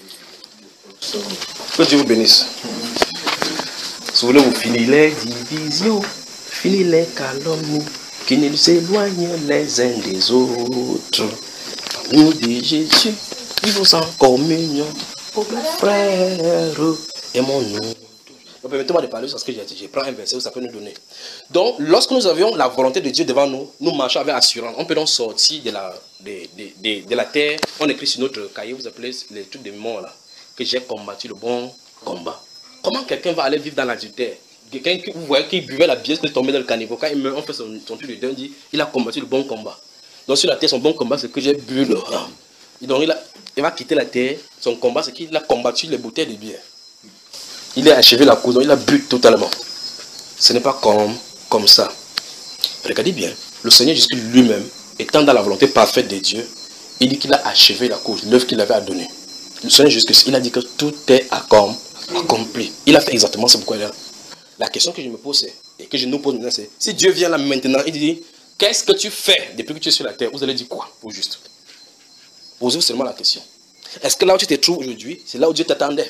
Que Dieu vous bénisse. Souvenez-vous, fini les divisions, fini les calomnies, qui nous éloignent les uns des autres. Nous dit Jésus, vivons en communion, pour mes frères, aimons-nous. Permettez-moi de parler sur ce que j'ai dit. Je prends un verset où ça peut nous donner. Donc, lorsque nous avions la volonté de Dieu devant nous, nous marchons avec assurance. On peut donc sortir de la, de, de, de, de la terre. On écrit sur notre cahier, vous appelez les trucs de mort là, que j'ai combattu le bon combat. Comment quelqu'un va aller vivre dans l'adultère? Quelqu'un qui, vous voyez, qui buvait la bière, qui est tombé dans le caniveau. Quand il meurt, on fait son, son truc de deuil, on dit il a combattu le bon combat. Donc, sur la terre, son bon combat, c'est que j'ai bu le rhum. Et donc, il, a, il va quitter la terre. Son combat, c'est qu'il a combattu les bouteilles de bière. Il a achevé la course, donc il a bu totalement. Ce n'est pas comme, comme ça. Regardez bien, le Seigneur Jésus lui-même, étant dans la volonté parfaite de Dieu, il dit qu'il a achevé la course, l'œuvre qu'il avait à donner. Le Seigneur Jésus, il a dit que tout est accompli. Il a fait exactement ce pourquoi il est là. La question que je me pose, et que je nous pose maintenant, c'est, si Dieu vient là maintenant, il dit, qu'est-ce que tu fais depuis que tu es sur la terre? Vous allez dire quoi, au juste? Posez-vous seulement la question. Est-ce que là où tu te trouves aujourd'hui, c'est là où Dieu t'attendait?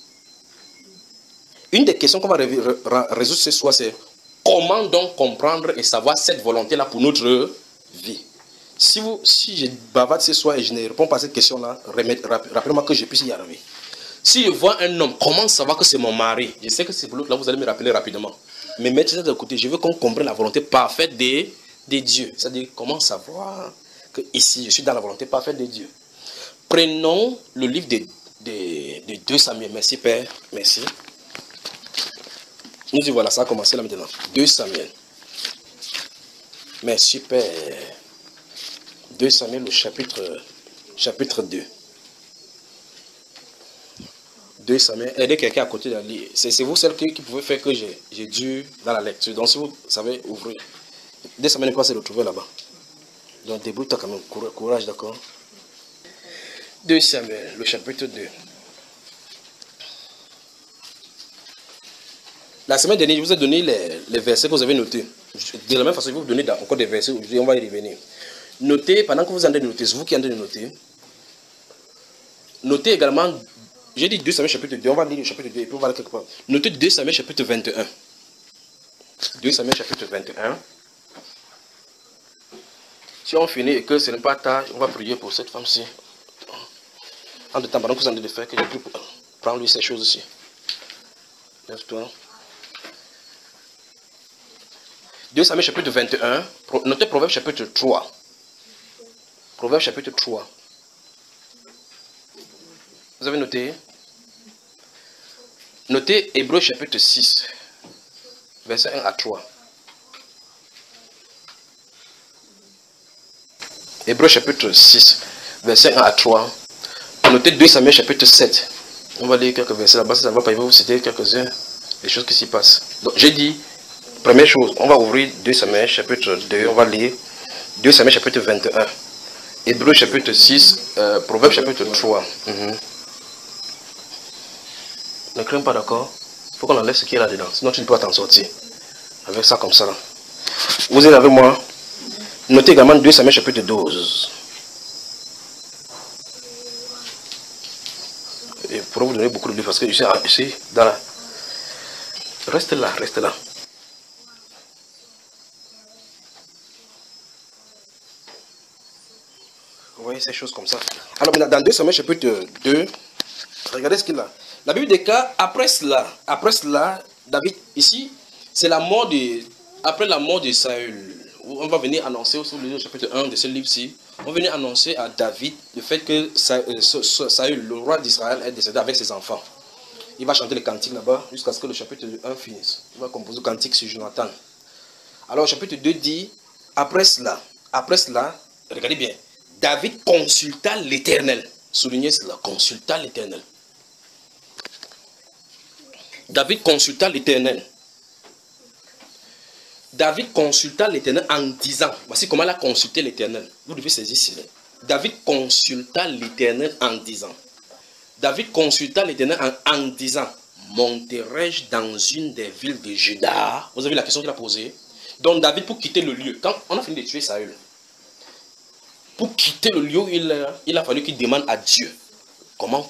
Une des questions qu'on va résoudre ce soir, c'est comment donc comprendre et savoir cette volonté-là pour notre vie. Si, vous, si je bavarde ce soir et je ne réponds pas à cette question-là, rappelez-moi que je puisse y arriver. Si je vois un homme, comment savoir que c'est mon mari? Je sais que c'est pour l'autre, là vous allez me rappeler rapidement. Mais mettez ça de côté, je veux qu'on comprenne la volonté parfaite de, de Dieu. C'est-à-dire, comment savoir que ici, je suis dans la volonté parfaite de Dieu. Prenons le livre de, de, de deux Samuel. Merci Père, merci. Nous disons, voilà, ça a commencé là maintenant. deux Samuel. Merci Père. deux Samuel, le chapitre, chapitre deux. deux Samuel. Aidez quelqu'un à côté de la lire. C'est vous celle qui, qui pouvait faire que j'ai dû dans la lecture. Donc si vous savez ouvrir. deux Samuel n'est pas se retrouver là-bas. Donc débrouille-toi quand même. Courage, d'accord. deux Samuel, le chapitre deux. La semaine dernière, je vous ai donné les, les versets que vous avez notés. De la même façon, je vais vous donner encore des versets. Aujourd'hui, on va y revenir. Notez, pendant que vous en avez noté, c'est vous qui en avez noté. Notez également, j'ai dit deux Samuel chapitre deux, on va lire le chapitre deux et puis on va aller quelque part. Notez deux Samuel chapitre vingt et un. deux Samuel chapitre vingt et un. Si on finit et que ce n'est pas tard, on va prier pour cette femme-ci. En de temps, pendant que vous en avez de faire, que j'ai pu prendre lui ces choses aussi. Lève-toi. deux Samuel chapitre vingt et un, notez Proverbe chapitre trois. Proverbe chapitre trois. Vous avez noté? Notez Hébreux chapitre six, verset un à trois. Hébreux chapitre six, verset un à trois. Notez deux Samuel chapitre sept, On va lire quelques versets là-bas, ça va pas, il va vous citer quelques-uns des choses qui s'y passent. Donc j'ai dit, première chose, on va ouvrir deux Samuel chapitre deux, on va lire deux Samuel chapitre vingt et un, Hébreux chapitre six, euh, Proverbes chapitre trois. Mm-hmm. Ne crains pas, d'accord? Il faut qu'on enlève ce qui est là-dedans, sinon tu ne peux pas t'en sortir. Avec ça comme ça là. Vous êtes avec moi? Notez également deux Samuel chapitre douze. Et pour vous donner beaucoup de livres parce que je suis ici, dans la... Reste là, reste là. Vous voyez ces choses comme ça. Alors maintenant, dans deux Samuel chapitre deux, regardez ce qu'il a. La Bible déclare, après cela, après cela, David, ici, c'est la mort de, après la mort de Saül. On va venir annoncer au chapitre un de ce livre-ci, on va venir annoncer à David le fait que Saül, le roi d'Israël, est décédé avec ses enfants. Il va chanter le cantique là-bas jusqu'à ce que le chapitre un finisse. Il va composer le cantique sur Jonathan. Alors, le chapitre deux dit, après cela, après cela, regardez bien, David consulta l'Éternel. Soulignez cela, consulta l'Éternel. David consulta l'Éternel. David consulta l'Éternel en disant, voici comment il a consulté l'Éternel. Vous devez saisir cela. David consulta l'Éternel en disant. David consulta l'Éternel en, en disant, monterai-je dans une des villes de Juda? Vous avez vu la question qu'il a posée. Donc David, pour quitter le lieu, quand on a fini de tuer Saül, pour quitter le lieu, il, il a fallu qu'il demande à Dieu comment,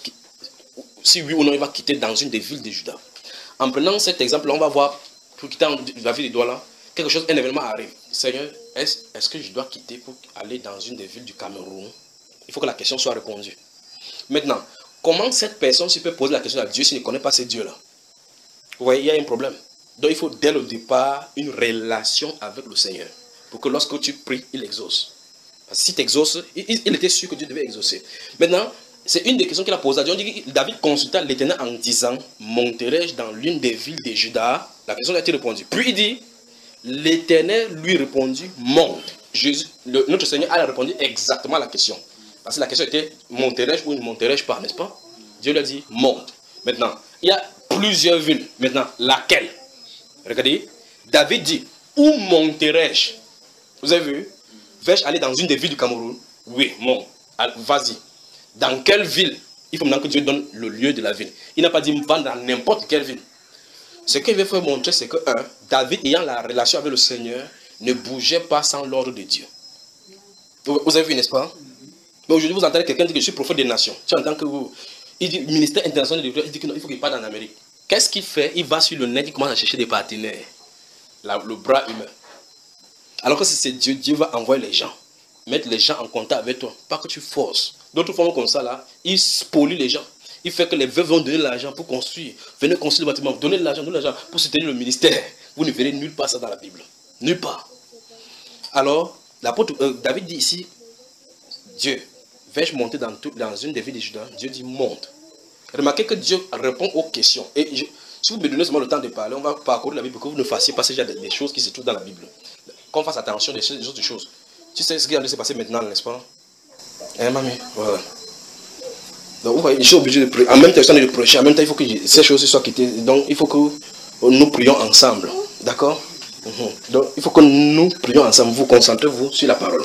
si oui ou non il va quitter dans une des villes de Juda. En prenant cet exemple, on va voir, pour quitter la ville de Douala, quelque chose, un événement arrive. Seigneur, est-ce est-ce que je dois quitter pour aller dans une des villes du Cameroun? Il faut que la question soit répondue. Maintenant, comment cette personne peut poser la question à Dieu s'il ne connaît pas ces dieux-là? Vous voyez, il y a un problème. Donc il faut dès le départ une relation avec le Seigneur. Pour que lorsque tu pries, il exauce. Parce que si tu exauces, il, il était sûr que Dieu devait exaucer. Maintenant, c'est une des questions qu'il a posées à Dieu. On dit que David consulta l'Éternel en disant, monterai-je dans l'une des villes de Juda? La question a été répondue. Puis il dit, l'Éternel lui répondit, monte. Jésus, le, notre Seigneur a répondu exactement à la question. Parce que la question était, monterai-je ou ne monterai-je pas, n'est-ce pas? Dieu lui a dit, monte. Maintenant, il y a plusieurs villes. Maintenant, laquelle? Regardez, David dit, où monterai-je? Vous avez vu? Vais-je aller dans une des villes du Cameroun? Oui, monte. Vas-y. Dans quelle ville? Il faut maintenant que Dieu donne le lieu de la ville. Il n'a pas dit, va dans n'importe quelle ville. Ce qu'il veut faire montrer, c'est que, un, David, ayant la relation avec le Seigneur, ne bougeait pas sans l'ordre de Dieu. Vous avez vu, n'est-ce pas? Mais aujourd'hui, vous entendez quelqu'un dire que je suis prophète des nations. Tu entends que vous... Il dit, ministère international, il dit que non, il faut qu'il parte en Amérique. Qu'est-ce qu'il fait? Il va sur le net, il commence à chercher des partenaires. La, le bras humain. Alors que si c'est Dieu, Dieu va envoyer les gens. Mettre les gens en contact avec toi. Pas que tu forces. D'autres formes comme ça, là, il spolie les gens. Il fait que les veuves vont donner l'argent pour construire. Venez construire le bâtiment. Donnez l'argent, donnez l'argent pour soutenir le ministère. Vous ne verrez nulle part ça dans la Bible. Nulle part. Alors, l'apôtre euh, David dit ici, Dieu, vais-je monter dans, tout, dans une des villes de Juda? Dieu dit, monte. Remarquez que Dieu répond aux questions. Et je, si vous me donnez seulement le temps de parler, on va parcourir la Bible pour que vous ne fassiez pas déjà des, des choses qui se trouvent dans la Bible. Qu'on fasse attention des, des autres choses. Tu sais ce qui est en train de se passer maintenant, n'est-ce pas? Eh, mamie, voilà. Donc, vous voyez, je suis obligé de prier. En même temps, je suis de prêcher. En même temps, il faut que ces choses soient quittées. Donc, il faut que nous prions ensemble. D'accord? Mm-hmm. Donc, il faut que nous prions ensemble. Vous concentrez-vous sur la parole.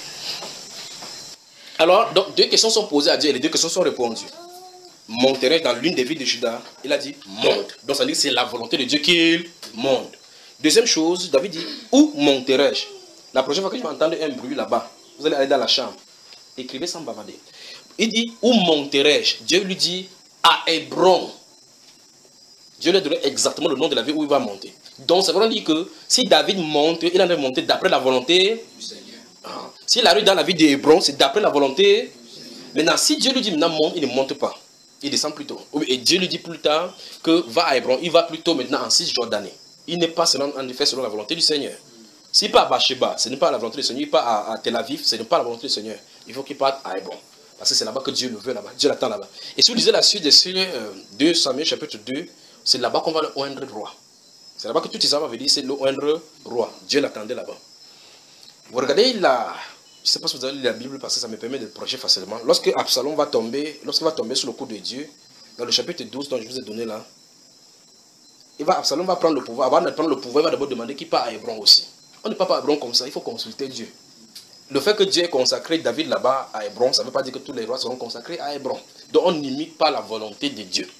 Alors, donc, deux questions sont posées à Dieu et les deux questions sont répondues. Monterai dans l'une des villes de Juda? Il a dit, monte. Donc, ça veut dire que c'est la volonté de Dieu qu'il monte. Deuxième chose, David dit, où monterai-je? La prochaine fois que je vais entendre un bruit là-bas, vous allez aller dans la chambre. Écrivez sans bavarder. Il dit, où monterai-je? Dieu lui dit, à Hébron. Dieu lui donne exactement le nom de la ville où il va monter. Donc, ça veut dire que si David monte, il en est monté d'après la volonté du Seigneur. Ah. S'il arrive dans la ville d'Hébron, c'est d'après la volonté. Maintenant, si Dieu lui dit maintenant monte, il ne monte pas. Il descend plutôt. Et Dieu lui dit plus tard que va à Hébron. Il va plutôt maintenant en Cisjordanie. Il n'est pas selon, en effet selon la volonté du Seigneur. S'il part à Bathsheba, ce n'est pas la volonté du Seigneur. Il part à, à Tel Aviv, ce n'est pas la volonté du Seigneur. Il faut qu'il parte à Hébron. Parce que c'est là-bas que Dieu le veut, là-bas. Dieu l'attend là-bas. Et si vous lisez la suite de ce euh, deux Samuel chapitre deux, c'est là-bas qu'on va le oindre roi. C'est là-bas que tout Israël va dire, c'est le oindre roi. Dieu l'attendait là-bas. Vous regardez là, je ne sais pas si vous avez lu la Bible parce que ça me permet de prêcher facilement. Lorsque Absalom va tomber, lorsqu'il va tomber sous le coup de Dieu, dans le chapitre douze dont je vous ai donné là, il va, Absalom va prendre le pouvoir. Avant de prendre le pouvoir, il va d'abord demander qui part à Hébron aussi. On ne part pas à Hébron comme ça, il faut consulter Dieu. Le fait que Dieu ait consacré David là-bas à Hébron, ça ne veut pas dire que tous les rois seront consacrés à Hébron. Donc on n'imite pas la volonté de Dieu.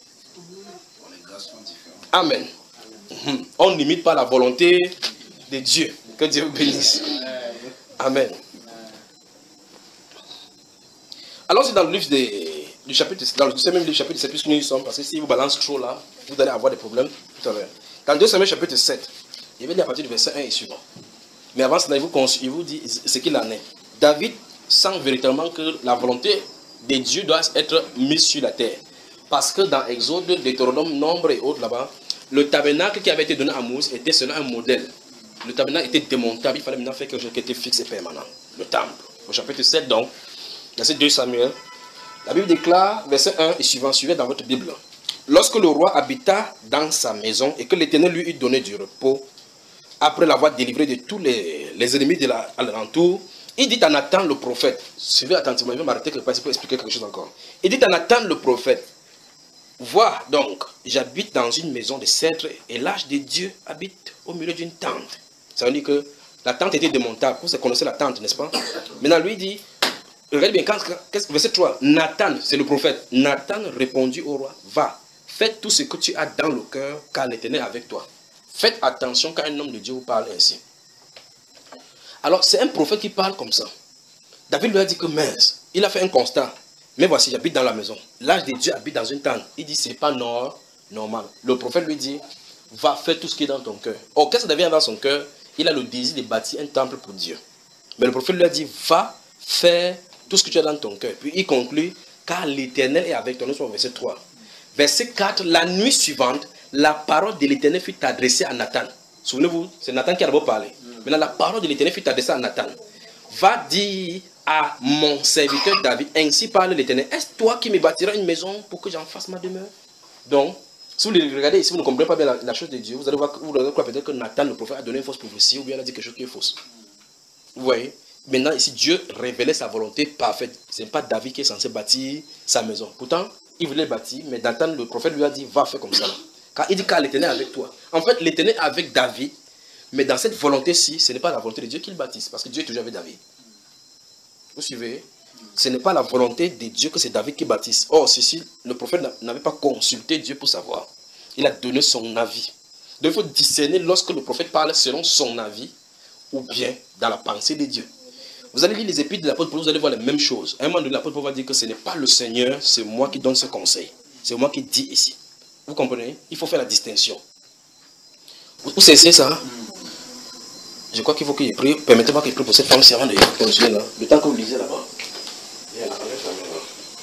Amen. Amen. On n'imite pas la volonté de Dieu. Que Dieu vous bénisse. Amen. Alors c'est dans le livre des, du chapitre, dans le deuxième livre du chapitre sept, puisque nous y sommes, parce que si vous balancez trop là, vous allez avoir des problèmes tout à l'heure. Dans le deuxième chapitre sept, il va dire à partir du verset un et suivant. Mais avant cela, il vous, il vous dit ce qu'il en est. David sent véritablement que la volonté de Dieu doit être mise sur la terre. Parce que dans Exode, Deutéronome, Nombre et autres là-bas, le tabernacle qui avait été donné à Moïse était seulement un modèle. Le tabernacle était démontable, il fallait maintenant faire quelque chose qui était fixe et permanent. Le temple. Au chapitre sept donc, verset deux Samuel, la Bible déclare, verset un et suivant, suivez dans votre Bible. Lorsque le roi habita dans sa maison et que l'Éternel lui eut donné du repos, après l'avoir délivré de tous les, les ennemis de l'alentour, il dit à Nathan le prophète, suivez attentivement, il va m'arrêter quelque part pour expliquer quelque chose encore. Il dit à Nathan le prophète, vois donc, j'habite dans une maison de cèdre et l'âge de Dieu habite au milieu d'une tente. Ça veut dire que la tente était démontable. Vous connaissez la tente, n'est-ce pas? Maintenant, lui dit, regardez bien, quand, verset trois, Nathan, c'est le prophète, Nathan répondit au roi, va, fais tout ce que tu as dans le cœur, car l'Éternel est avec toi. Faites attention quand un homme de Dieu vous parle ainsi. Alors, c'est un prophète qui parle comme ça. David lui a dit que mince, il a fait un constat. Mais voici, j'habite dans la maison. L'âge de Dieu habite dans une tente. Il dit, c'est pas normal. Le prophète lui dit, va faire tout ce qui est dans ton cœur. Oh, qu'est-ce que David a dans son cœur? Il a le désir de bâtir un temple pour Dieu. Mais le prophète lui a dit, va faire tout ce que tu as dans ton cœur. Puis il conclut, car l'Éternel est avec toi. Nous sommes au verset trois. Verset quatre, la nuit suivante, la parole de l'Éternel fut adressée à Nathan. Souvenez-vous, c'est Nathan qui a d'abord parlé. Maintenant, la parole de l'Éternel fut adressée à Nathan. Va dire à mon serviteur David, ainsi parle l'Éternel, est-ce toi qui me bâtiras une maison pour que j'en fasse ma demeure? Donc, si vous regardez ici, vous ne comprenez pas bien la, la chose de Dieu, vous allez voir, vous allez croire peut-être que Nathan, le prophète, a donné une fausse prophétie ou bien il a dit quelque chose qui est fausse. Vous voyez? Maintenant, ici, Dieu révélait sa volonté parfaite. Ce n'est pas David qui est censé bâtir sa maison. Pourtant, il voulait bâtir, mais Nathan, le prophète, lui a dit, va faire comme ça. Car il dit car l'Éternel est avec toi. En fait, l'Éternel est avec David, mais dans cette volonté-ci, ce n'est pas la volonté de Dieu qu'il bâtisse, parce que Dieu est toujours avec David. Vous suivez? Ce n'est pas la volonté de Dieu que c'est David qui bâtisse. Or, ceci, le prophète n'avait pas consulté Dieu pour savoir. Il a donné son avis. Donc, il faut discerner lorsque le prophète parle selon son avis ou bien dans la pensée de Dieu. Vous allez lire les épîtres de l'apôtre Paul, vous allez voir les mêmes choses. À un moment donné, l'apôtre Paul va dire que ce n'est pas le Seigneur, c'est moi qui donne ce conseil. C'est moi qui dis ici. Vous comprenez? Il faut faire la distinction. Vous, vous cessez ça? Je crois qu'il faut qu'il prie. Permettez-moi qu'il prie pour cette femme avant de continuer là. Le temps que vous lisez là-bas. Viens là, enlève la main là.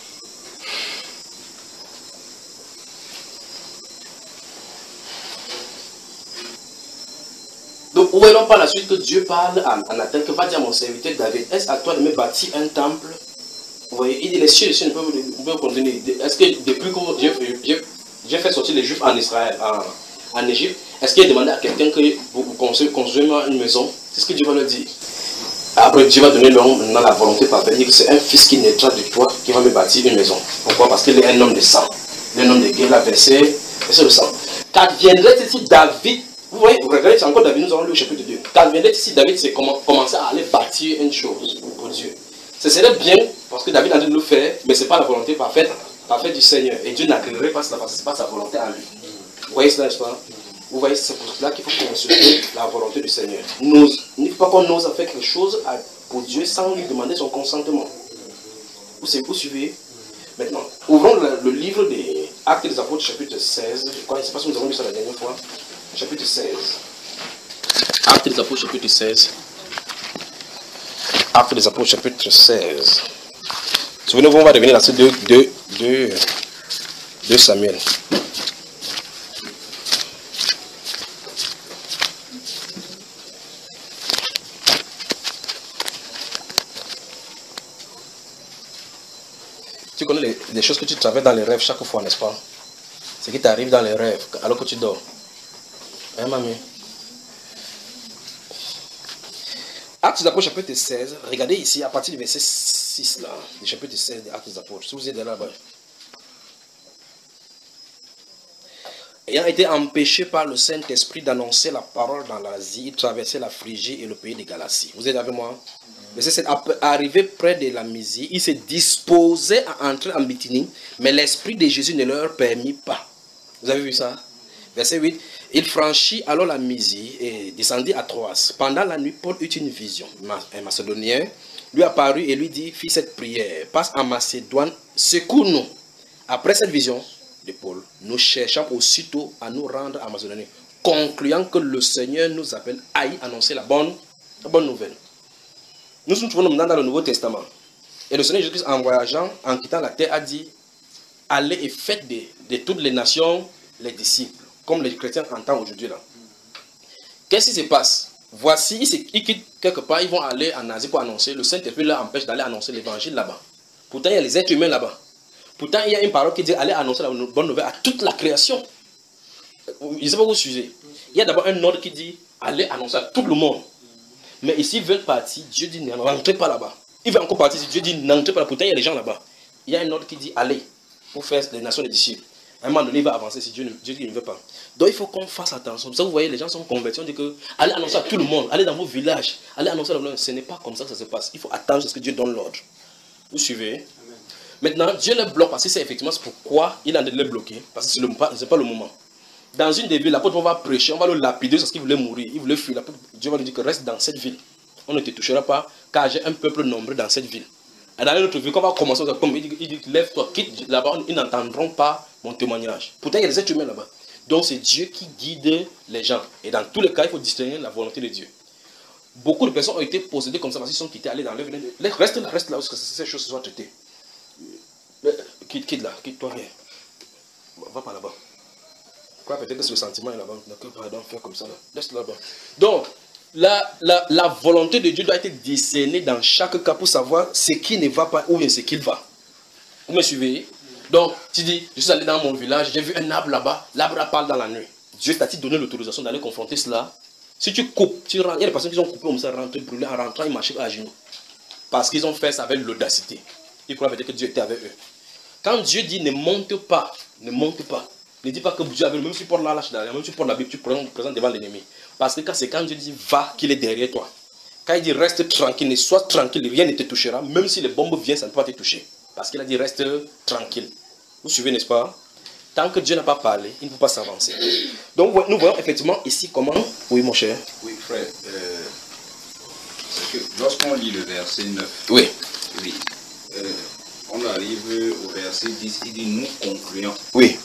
Donc, où voyons par la suite que Dieu parle à, à Nathan, que va dire à mon serviteur David, est-ce à toi de me bâtir un temple? Vous voyez, il dit les cieux, les cieux ne peuvent, ne peuvent contenir. Est-ce que depuis que j'ai fait sortir les Juifs en Israël, en, en Égypte, est-ce qu'il a demandé à quelqu'un que vous construisez une maison? C'est ce que Dieu va leur dire. Après, Dieu va donner l'homme dans la volonté parfaite. Que c'est un fils qui naîtra de toi qui va me bâtir une maison. Pourquoi? Parce qu'il est un homme de sang. Il est un homme de guerre, il a versé, versé le sang. Qu'adviendrait si David, vous voyez, vous regardez, c'est encore David, nous avons lu au chapitre deux. Qu'adviendrait si David c'est commencer à aller bâtir une chose pour Dieu? Ce serait bien, parce que David a dû le faire, mais ce n'est pas la volonté parfaite, parfaite du Seigneur. Et Dieu n'agréerait pas cela parce que ce n'est pas sa volonté à lui. Vous voyez cela, n'est-ce pas? Vous voyez, c'est pour cela qu'il faut consulter la volonté du Seigneur. Nous, il ne faut pas qu'on ose faire quelque chose pour Dieu sans lui demander son consentement. Vous, vous suivez? Maintenant, ouvrons le, le livre des Actes des Apôtres, chapitre seize. Je crois, je ne sais pas si nous avons lu ça la dernière fois. Chapitre seize. Actes des Apôtres, chapitre seize. Actes des Apôtres, chapitre seize. Souvenez-vous, on va revenir là-dessus de, de, de, de Samuel. Tu connais les, les choses que tu traverses dans les rêves chaque fois, n'est-ce pas? Ce qui t'arrive dans les rêves alors que tu dors. Hein, mamie? Actes des Apôtres, chapitre seize. Regardez ici, à partir du verset six, là, du chapitre seize des Actes des Apôtres. Si vous êtes là-bas. ayant été empêché par le Saint-Esprit d'annoncer la parole dans l'Asie, il traversait la Phrygie et le pays de Galatie. Vous êtes avec moi? Verset sept. Arrivé près de la Mysie, il se disposait à entrer en Bithynie, mais l'Esprit de Jésus ne leur permit pas. Vous avez vu ça? Verset huit. Il franchit alors la Mysie et descendit à Troas. Pendant la nuit, Paul eut une vision. Un Macédonien lui apparut et lui dit, fis cette prière, passe en Macédoine, secours-nous. Après cette vision de Paul, nous cherchons aussitôt à nous rendre à Macédoine, concluant que le Seigneur nous appelle à y annoncer la bonne, la bonne nouvelle. Nous nous trouvons maintenant dans le Nouveau Testament. Et le Seigneur Jésus-Christ, en voyageant, en quittant la terre, a dit, allez et faites de, de toutes les nations les disciples, comme les chrétiens entendent aujourd'hui là. Qu'est-ce qui se passe? Voici, ils, ils quittent quelque part, ils vont aller en Asie pour annoncer. Le Saint-Esprit leur empêche d'aller annoncer l'évangile là-bas. Pourtant, il y a les êtres humains là-bas. Pourtant, il y a une parole qui dit allez annoncer la bonne nouvelle à toute la création. Je ne sais pas où vous suivez. Il y a d'abord un ordre qui dit allez annoncer à tout le monde. Mais ici, ils veulent partir. Dieu dit n'entrez pas là-bas. Ils veulent encore partir. Dieu dit n'entrez pas là. Pourtant, il y a des gens là-bas. Il y a un ordre qui dit allez pour faire les nations des disciples. À un moment donné, il va avancer si Dieu, ne, Dieu dit qu'il ne veut pas. Donc, il faut qu'on fasse attention. Ça, vous voyez, les gens sont convertis. On dit que allez annoncer à tout le monde. Allez dans vos villages. Allez annoncer à tout le monde. Ce n'est pas comme ça que ça se passe. Il faut attendre ce que Dieu donne l'ordre. Vous suivez? Maintenant, Dieu les bloque parce que c'est effectivement pourquoi il a de les bloquer. Parce que ce n'est pas, pas le moment. Dans une des villes, l'apôtre va prêcher, on va le lapider parce qu'il voulait mourir, il voulait fuir. Dieu va lui dire que reste dans cette ville. On ne te touchera pas car j'ai un peuple nombreux dans cette ville. Et dans une autre ville, quand on va commencer, comme il dit, il dit lève-toi, quitte là-bas, ils n'entendront pas mon témoignage. Pourtant, il y a des êtres humains là-bas. Donc, c'est Dieu qui guide les gens. Et dans tous les cas, il faut distinguer la volonté de Dieu. Beaucoup de personnes ont été possédées comme ça parce qu'ils sont quittés, aller dans leur ville. Reste là, reste là, parce que ces choses soient traitées. Quitte, quitte là, quitte-toi, viens. Va pas là-bas. Quoi, peut-être que c'est le sentiment est là-bas. Pardon, fais comme ça là. Laisse là-bas. Donc, la, la, la volonté de Dieu doit être discernée dans chaque cas pour savoir ce qui ne va pas ou bien ce qu'il va. Vous me suivez? Donc, tu dis, je suis allé dans mon village, j'ai vu un arbre là-bas, l'arbre parle dans la nuit. Dieu t'a-t-il donné l'autorisation d'aller confronter cela? Si tu coupes, tu rentres, il y a des personnes qui ont coupé comme ça, rentré, brûlé, en rentrant, ils marchaient à genoux. Parce qu'ils ont fait ça avec l'audacité. Ils croyaient que Dieu était avec eux. Quand Dieu dit ne monte pas, ne monte pas, ne dis pas que Dieu avait, même si tu portes la lâche derrière, même si tu portes la Bible, tu présentes devant l'ennemi. Parce que c'est quand Dieu dit va qu'il est derrière toi. Quand il dit reste tranquille, ne sois tranquille, rien ne te touchera, même si les bombes viennent, ça ne peut pas te toucher. Parce qu'il a dit reste tranquille. Vous suivez, n'est-ce pas? Tant que Dieu n'a pas parlé, il ne peut pas s'avancer. Donc nous voyons effectivement ici comment. Oui, mon cher. Oui, frère. Euh, c'est que lorsqu'on lit le verset neuf. Oui. Oui. Euh, on arrive au verset dix, il dit nous concluons. Oui.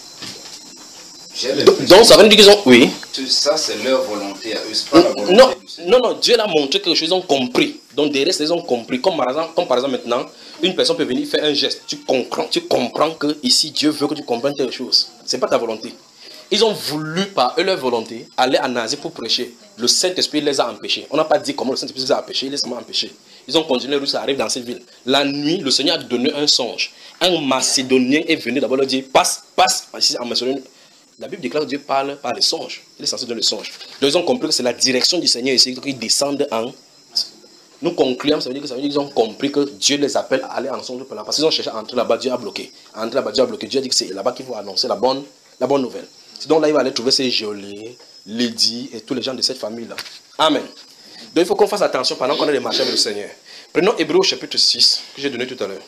Donc, donc ça veut dire qu'ils ont. Oui. Ça, c'est leur volonté à eux. C'est pas la volonté non, du Seigneur. non, non, Dieu l'a montré quelque chose, ils ont compris. Donc des restes, ils ont compris. Comme par exemple, comme par exemple maintenant, une personne peut venir faire un geste. Tu comprends, tu comprends que ici Dieu veut que tu comprennes telle chose. Ce n'est pas ta volonté. Ils ont voulu par eux leur volonté aller en Asie pour prêcher. Le Saint-Esprit les a empêchés. On n'a pas dit comment le Saint-Esprit les a empêchés, il les a empêchés. Ils ont continué, ça arrive dans cette ville. La nuit, le Seigneur a donné un songe. Un Macédonien est venu d'abord leur dire passe, passe. Ici en Macédoine, la Bible déclare que Dieu parle par les songes. Il est censé donner le songe. Donc ils ont compris que c'est la direction du Seigneur ici, qu'ils descendent en. Nous concluons, ça veut dire que ça veut dire qu'ils ont compris que Dieu les appelle à aller en songe pour là. Parce qu'ils ont cherché à entrer là-bas, Dieu a bloqué. À entrer là-bas, Dieu a bloqué. Dieu a dit que c'est là-bas qu'il faut annoncer la bonne, la bonne nouvelle. Donc là, il va aller trouver ces geôliers, Lydie et tous les gens de cette famille-là. Amen. Donc il faut qu'on fasse attention pendant qu'on a des marchés avec le Seigneur. Prenons Hébreux chapitre six, que j'ai donné tout à l'heure.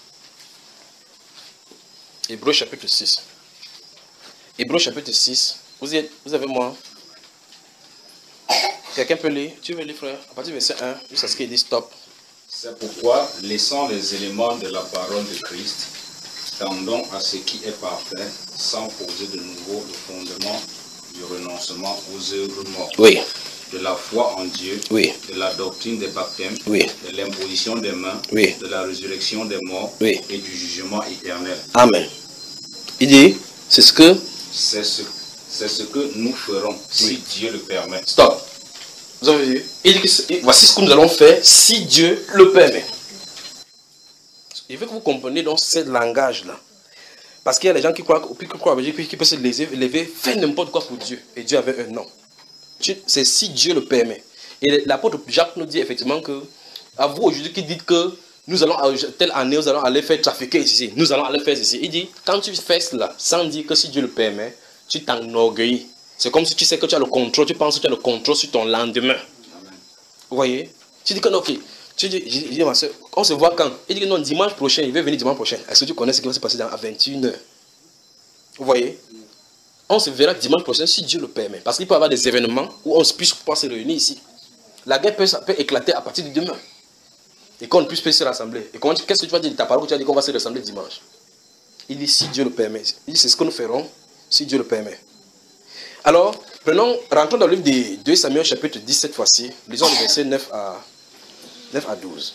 Hébreux chapitre six. Hébreux chapitre six. Vous, êtes, vous avez moi? Quelqu'un peut lire? Tu veux lire, frère? À partir du verset un, jusqu'à ce qu'il dit stop. C'est pourquoi, laissant les éléments de la parole de Christ, tendons à ce qui est parfait, sans poser de nouveau le fondement du renoncement aux œuvres mortes. Oui. De la foi en Dieu, oui. De la doctrine des baptêmes, oui. De l'imposition des mains, oui. De la résurrection des morts, oui. Et du jugement éternel. Amen. Il dit, c'est ce que... C'est ce, c'est ce que nous ferons, si oui. Dieu le permet. Stop. Vous avez vu? Il dit que voici ce que nous allons faire, si Dieu le permet. Il veut que vous compreniez donc ce langage-là. Parce qu'il y a des gens qui croient, qui croient qui, qui peuvent se lever, faire n'importe quoi pour Dieu. Et Dieu avait un non. C'est si Dieu le permet. Et l'apôtre Jacques nous dit effectivement que, à vous aujourd'hui qui dites que nous allons, telle année, nous allons aller faire trafiquer ici, nous allons aller faire ici. Il dit, quand tu fais cela, sans dire que si Dieu le permet, tu t'enorgueillis. C'est comme si tu sais que tu as le contrôle, tu penses que tu as le contrôle sur ton lendemain. Vous voyez? Tu dis que non, ok. Tu dis, je dis, ma soeur, on se voit quand? Il dit que non, dimanche prochain, il veut venir dimanche prochain. Est-ce que tu connais ce qui va se passer dans, à vingt et une heures? Vous voyez? On se verra dimanche prochain si Dieu le permet. Parce qu'il peut y avoir des événements où on puisse pouvoir se réunir ici. La guerre peut, peut éclater à partir de demain. Et qu'on ne puisse pas se rassembler. Et qu'est-ce que tu vas dire de ta parole que tu as dit qu'on va se rassembler dimanche? Il dit si Dieu le permet. Il dit c'est ce que nous ferons si Dieu le permet. Alors, prenons, rentrons dans le livre de deux Samuel chapitre dix cette fois-ci. Lisons le verset neuf à douze.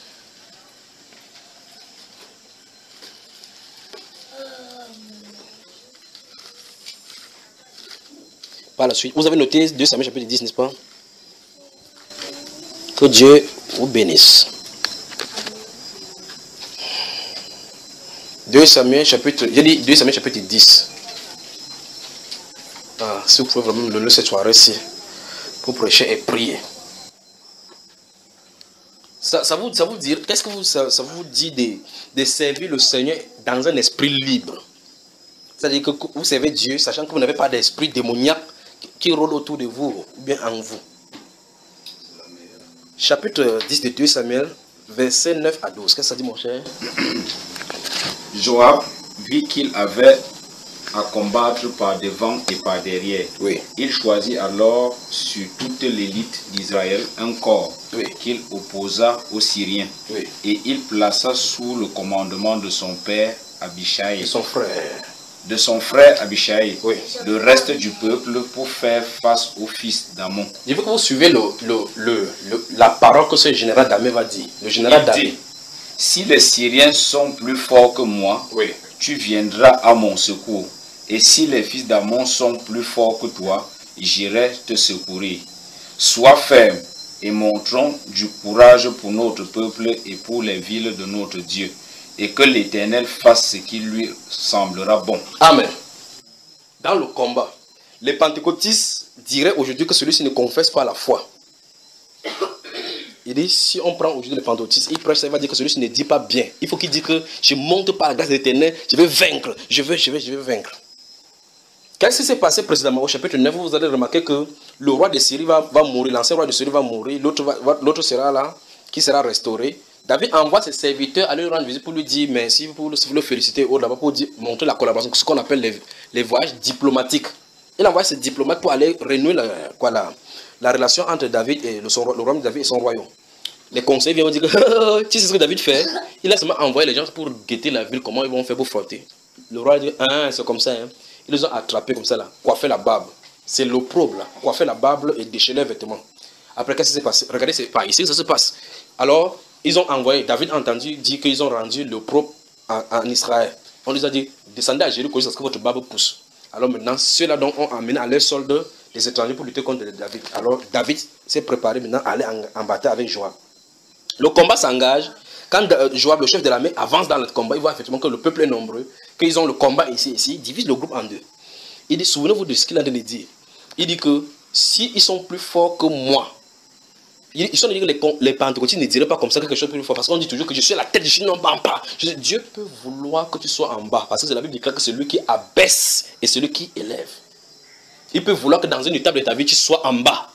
Par la suite, vous avez noté deux Samuel chapitre dix, n'est-ce pas? Que Dieu vous bénisse. deux Samuel chapitre, j'ai dit deux Samuel chapitre dix. Ah, si vous pouvez vraiment me donner cette soirée-ci pour prêcher et prier. Ça, ça, vous, ça vous dit, qu'est-ce que vous, ça, ça vous dit de, de servir le Seigneur dans un esprit libre? C'est-à-dire que vous servez Dieu, sachant que vous n'avez pas d'esprit démoniaque qui rôde autour de vous, ou bien en vous. Chapitre dix de deux Samuel, versets neuf à douze. Qu'est-ce que ça dit, mon cher? Joab vit qu'il avait à combattre par devant et par derrière. Oui. Il choisit alors sur toute l'élite d'Israël un corps oui. qu'il opposa aux Syriens. Oui. Et il plaça sous le commandement de son père Abishai. De son frère. De son frère Abishai. Oui. Le reste du peuple pour faire face aux fils d'Amon. Je veux que vous suivez le, le, le, le, la parole que ce général David va dire. Le général il David. dit, si les Syriens sont plus forts que moi, oui. tu viendras à mon secours. Et si les fils d'Amon sont plus forts que toi, j'irai te secourir. Sois ferme et montrons du courage pour notre peuple et pour les villes de notre Dieu. Et que l'Éternel fasse ce qui lui semblera bon. Amen. Dans le combat, les pentecôtistes diraient aujourd'hui que celui-ci ne confesse pas la foi. Il dit, si on prend aujourd'hui les pentecôtistes, il prêche, ça va dire que celui-ci ne dit pas bien. Il faut qu'il dise que je monte par la grâce de l'Éternel, je vais vaincre, je vais, je vais, je vais vaincre. Qu'est-ce qui s'est passé précédemment au chapitre neuf? Vous allez remarquer que le roi de Syrie va, va mourir, l'ancien roi de Syrie va mourir, l'autre sera là, qui sera restauré. David envoie ses serviteurs à lui rendre visite pour lui dire merci, pour le, pour le féliciter, ou d'abord pour dire, montrer la collaboration, ce qu'on appelle les, les voyages diplomatiques. Il envoie ses diplomates pour aller renouer la, quoi, la, la relation entre David et le, son, le royaume de David et son royaume. Les conseillers viennent dire que tu sais ce que David fait. Il a seulement envoyé les gens pour guetter la ville, comment ils vont faire pour frotter. Le roi dit, ah, c'est comme ça. Hein. Ils les ont attrapés comme ça, là, coiffé la barbe. C'est l'opprobre, là, coiffé la barbe et déchirer les vêtements. Après, qu'est-ce qui s'est passé? Regardez, c'est pas ici que ça se passe. Alors, ils ont envoyé, David a entendu dire qu'ils ont rendu l'opprobre en, en Israël. On lui a dit, descendez à Jéricho jusqu'à ce que votre barbe pousse. Alors maintenant, ceux-là donc ont amené à leur solde les étrangers pour lutter contre David. Alors, David s'est préparé maintenant à aller en, en bataille avec Joab. Le combat s'engage. Quand Joab, le chef de l'armée, avance dans le combat, il voit effectivement que le peuple est nombreux, qu'ils ont le combat ici, ici, il divise le groupe en deux. Il dit, souvenez-vous de ce qu'il a de dire. Il dit que s'ils sont plus forts que moi, ils sont dit que les, les pentecôtistes ne diraient pas comme ça quelque chose de plus fort, parce qu'on dit toujours que je suis à la tête, je suis non pas en bas. Je dis, Dieu peut vouloir que tu sois en bas, parce que c'est la Bible qui déclare que c'est lui qui abaisse et celui qui élève. Il peut vouloir que dans une étape de ta vie, tu sois en bas,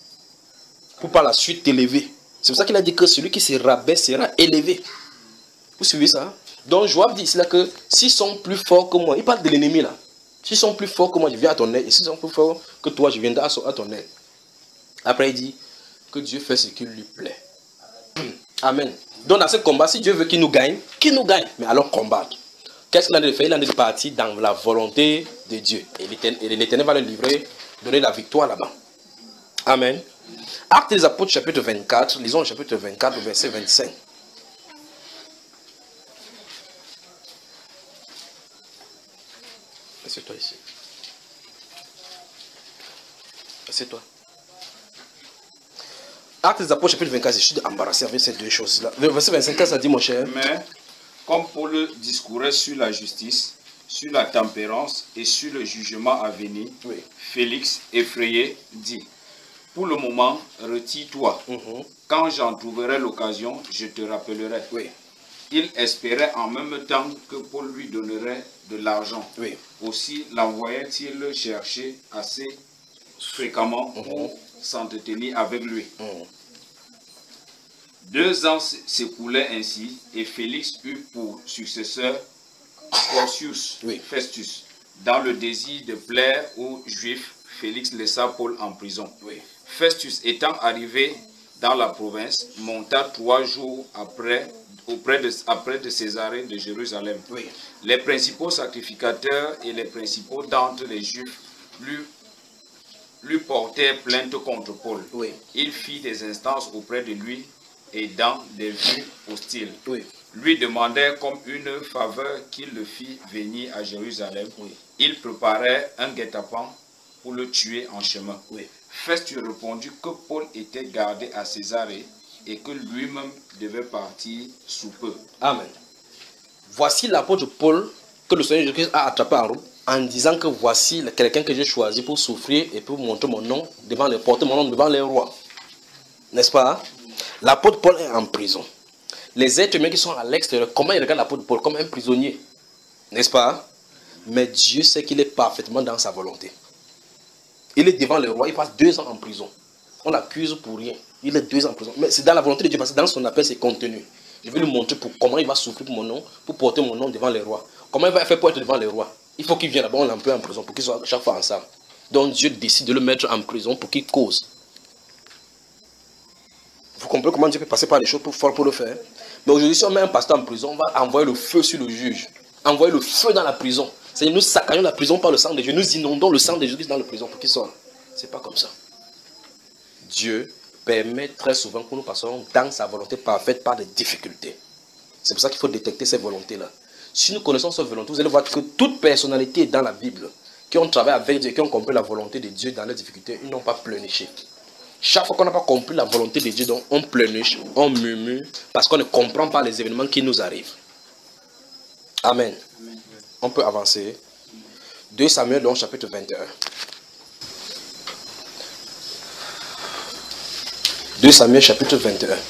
pour par la suite t'élever. C'est pour ça qu'il a dit que celui qui se rabaisse sera élevé. Vous suivez ça? Donc Joab dit ici là que s'ils sont plus forts que moi, il parle de l'ennemi là. S'ils sont plus forts que moi, je viens à ton aide. Et s'ils sont plus forts que toi, je viendrai à ton aide. Après il dit que Dieu fait ce qui lui plaît. Amen. Donc dans ce combat, si Dieu veut qu'il nous gagne, qu'il nous gagne. Mais alors combattre. Qu'est-ce qu'il a de faire? Il a de partir dans la volonté de Dieu. Et l'Éternel va le livrer, donner la victoire là-bas. Amen. Actes des Apôtres, chapitre vingt-quatre, lisons le chapitre vingt-quatre, verset vingt-cinq. Assieds-toi ici. Assieds-toi. Actes des Apôtres, chapitre vingt-quatre, je suis embarrassé avec ces deux choses-là. Le verset vingt-cinq, ça dit, mon cher. Mais, comme Paul discourait sur la justice, sur la tempérance et sur le jugement à venir, oui. Félix, effrayé, dit: pour le moment, retire-toi. Mm-hmm. Quand j'en trouverai l'occasion, je te rappellerai. Oui. Il espérait en même temps que Paul lui donnerait de l'argent. Oui. Aussi l'envoyait-il chercher assez fréquemment pour mm-hmm. s'entretenir avec lui. Mm. Deux ans s'écoulaient ainsi et Félix eut pour successeur Porcius oui. Festus. Dans le désir de plaire aux Juifs, Félix laissa Paul en prison. Oui. Festus étant arrivé dans la province, monta trois jours après auprès de, auprès de Césarée de Jérusalem. Oui. Les principaux sacrificateurs et les principaux d'entre les Juifs lui, lui portèrent plainte contre Paul. Oui. Il fit des instances auprès de lui et dans des vues hostiles. Oui. Lui demandèrent comme une faveur qu'il le fit venir à Jérusalem. Oui. Il préparait un guet-apens pour le tuer en chemin. Oui. Festus répondit que Paul était gardé à Césarée et que lui-même devait partir sous peu. Amen. Voici l'apôtre Paul que le Seigneur Jésus-Christ a attrapé en route en disant que voici quelqu'un que j'ai choisi pour souffrir et pour montrer mon nom devant les porter mon nom devant les rois. N'est-ce pas? L'apôtre Paul est en prison. Les êtres humains qui sont à l'extérieur, comment ils regardent l'apôtre Paul? Comme un prisonnier. N'est-ce pas? Mais Dieu sait qu'il est parfaitement dans sa volonté. Il est devant le roi, il passe deux ans en prison. On l'accuse pour rien. Il est deux ans en prison. Mais c'est dans la volonté de Dieu, parce que dans son appel, c'est contenu. Je vais lui montrer pour, comment il va souffrir pour mon nom, pour porter mon nom devant les rois. Comment il va faire pour être devant les rois? Il faut qu'il vienne là-bas, on l'emploie en prison, pour qu'ils soient chaque fois ensemble. Donc Dieu décide de le mettre en prison pour qu'il cause. Vous comprenez comment Dieu peut passer par les choses pour, pour le faire? Mais aujourd'hui, si on met un pasteur en prison, on va envoyer le feu sur le juge. Envoyer le feu dans la prison. C'est-à-dire, nous saccageons la prison par le sang de Dieu. Nous inondons le sang de Jésus dans la prison pour qu'il sorte. Ce n'est pas comme ça. Dieu permet très souvent que nous passions dans sa volonté parfaite par des difficultés. C'est pour ça qu'il faut détecter ces volontés-là. Si nous connaissons cette volonté, vous allez voir que toute personnalité dans la Bible, qui ont travaillé avec Dieu, qui ont compris la volonté de Dieu dans les difficultés, ils n'ont pas pleurniché. Chaque fois qu'on n'a pas compris la volonté de Dieu, donc on pleurniche, on murmure, parce qu'on ne comprend pas les événements qui nous arrivent. Amen. Amen. On peut avancer. deux Samuel, donc, chapitre vingt et un. deux Samuel, chapitre vingt et un.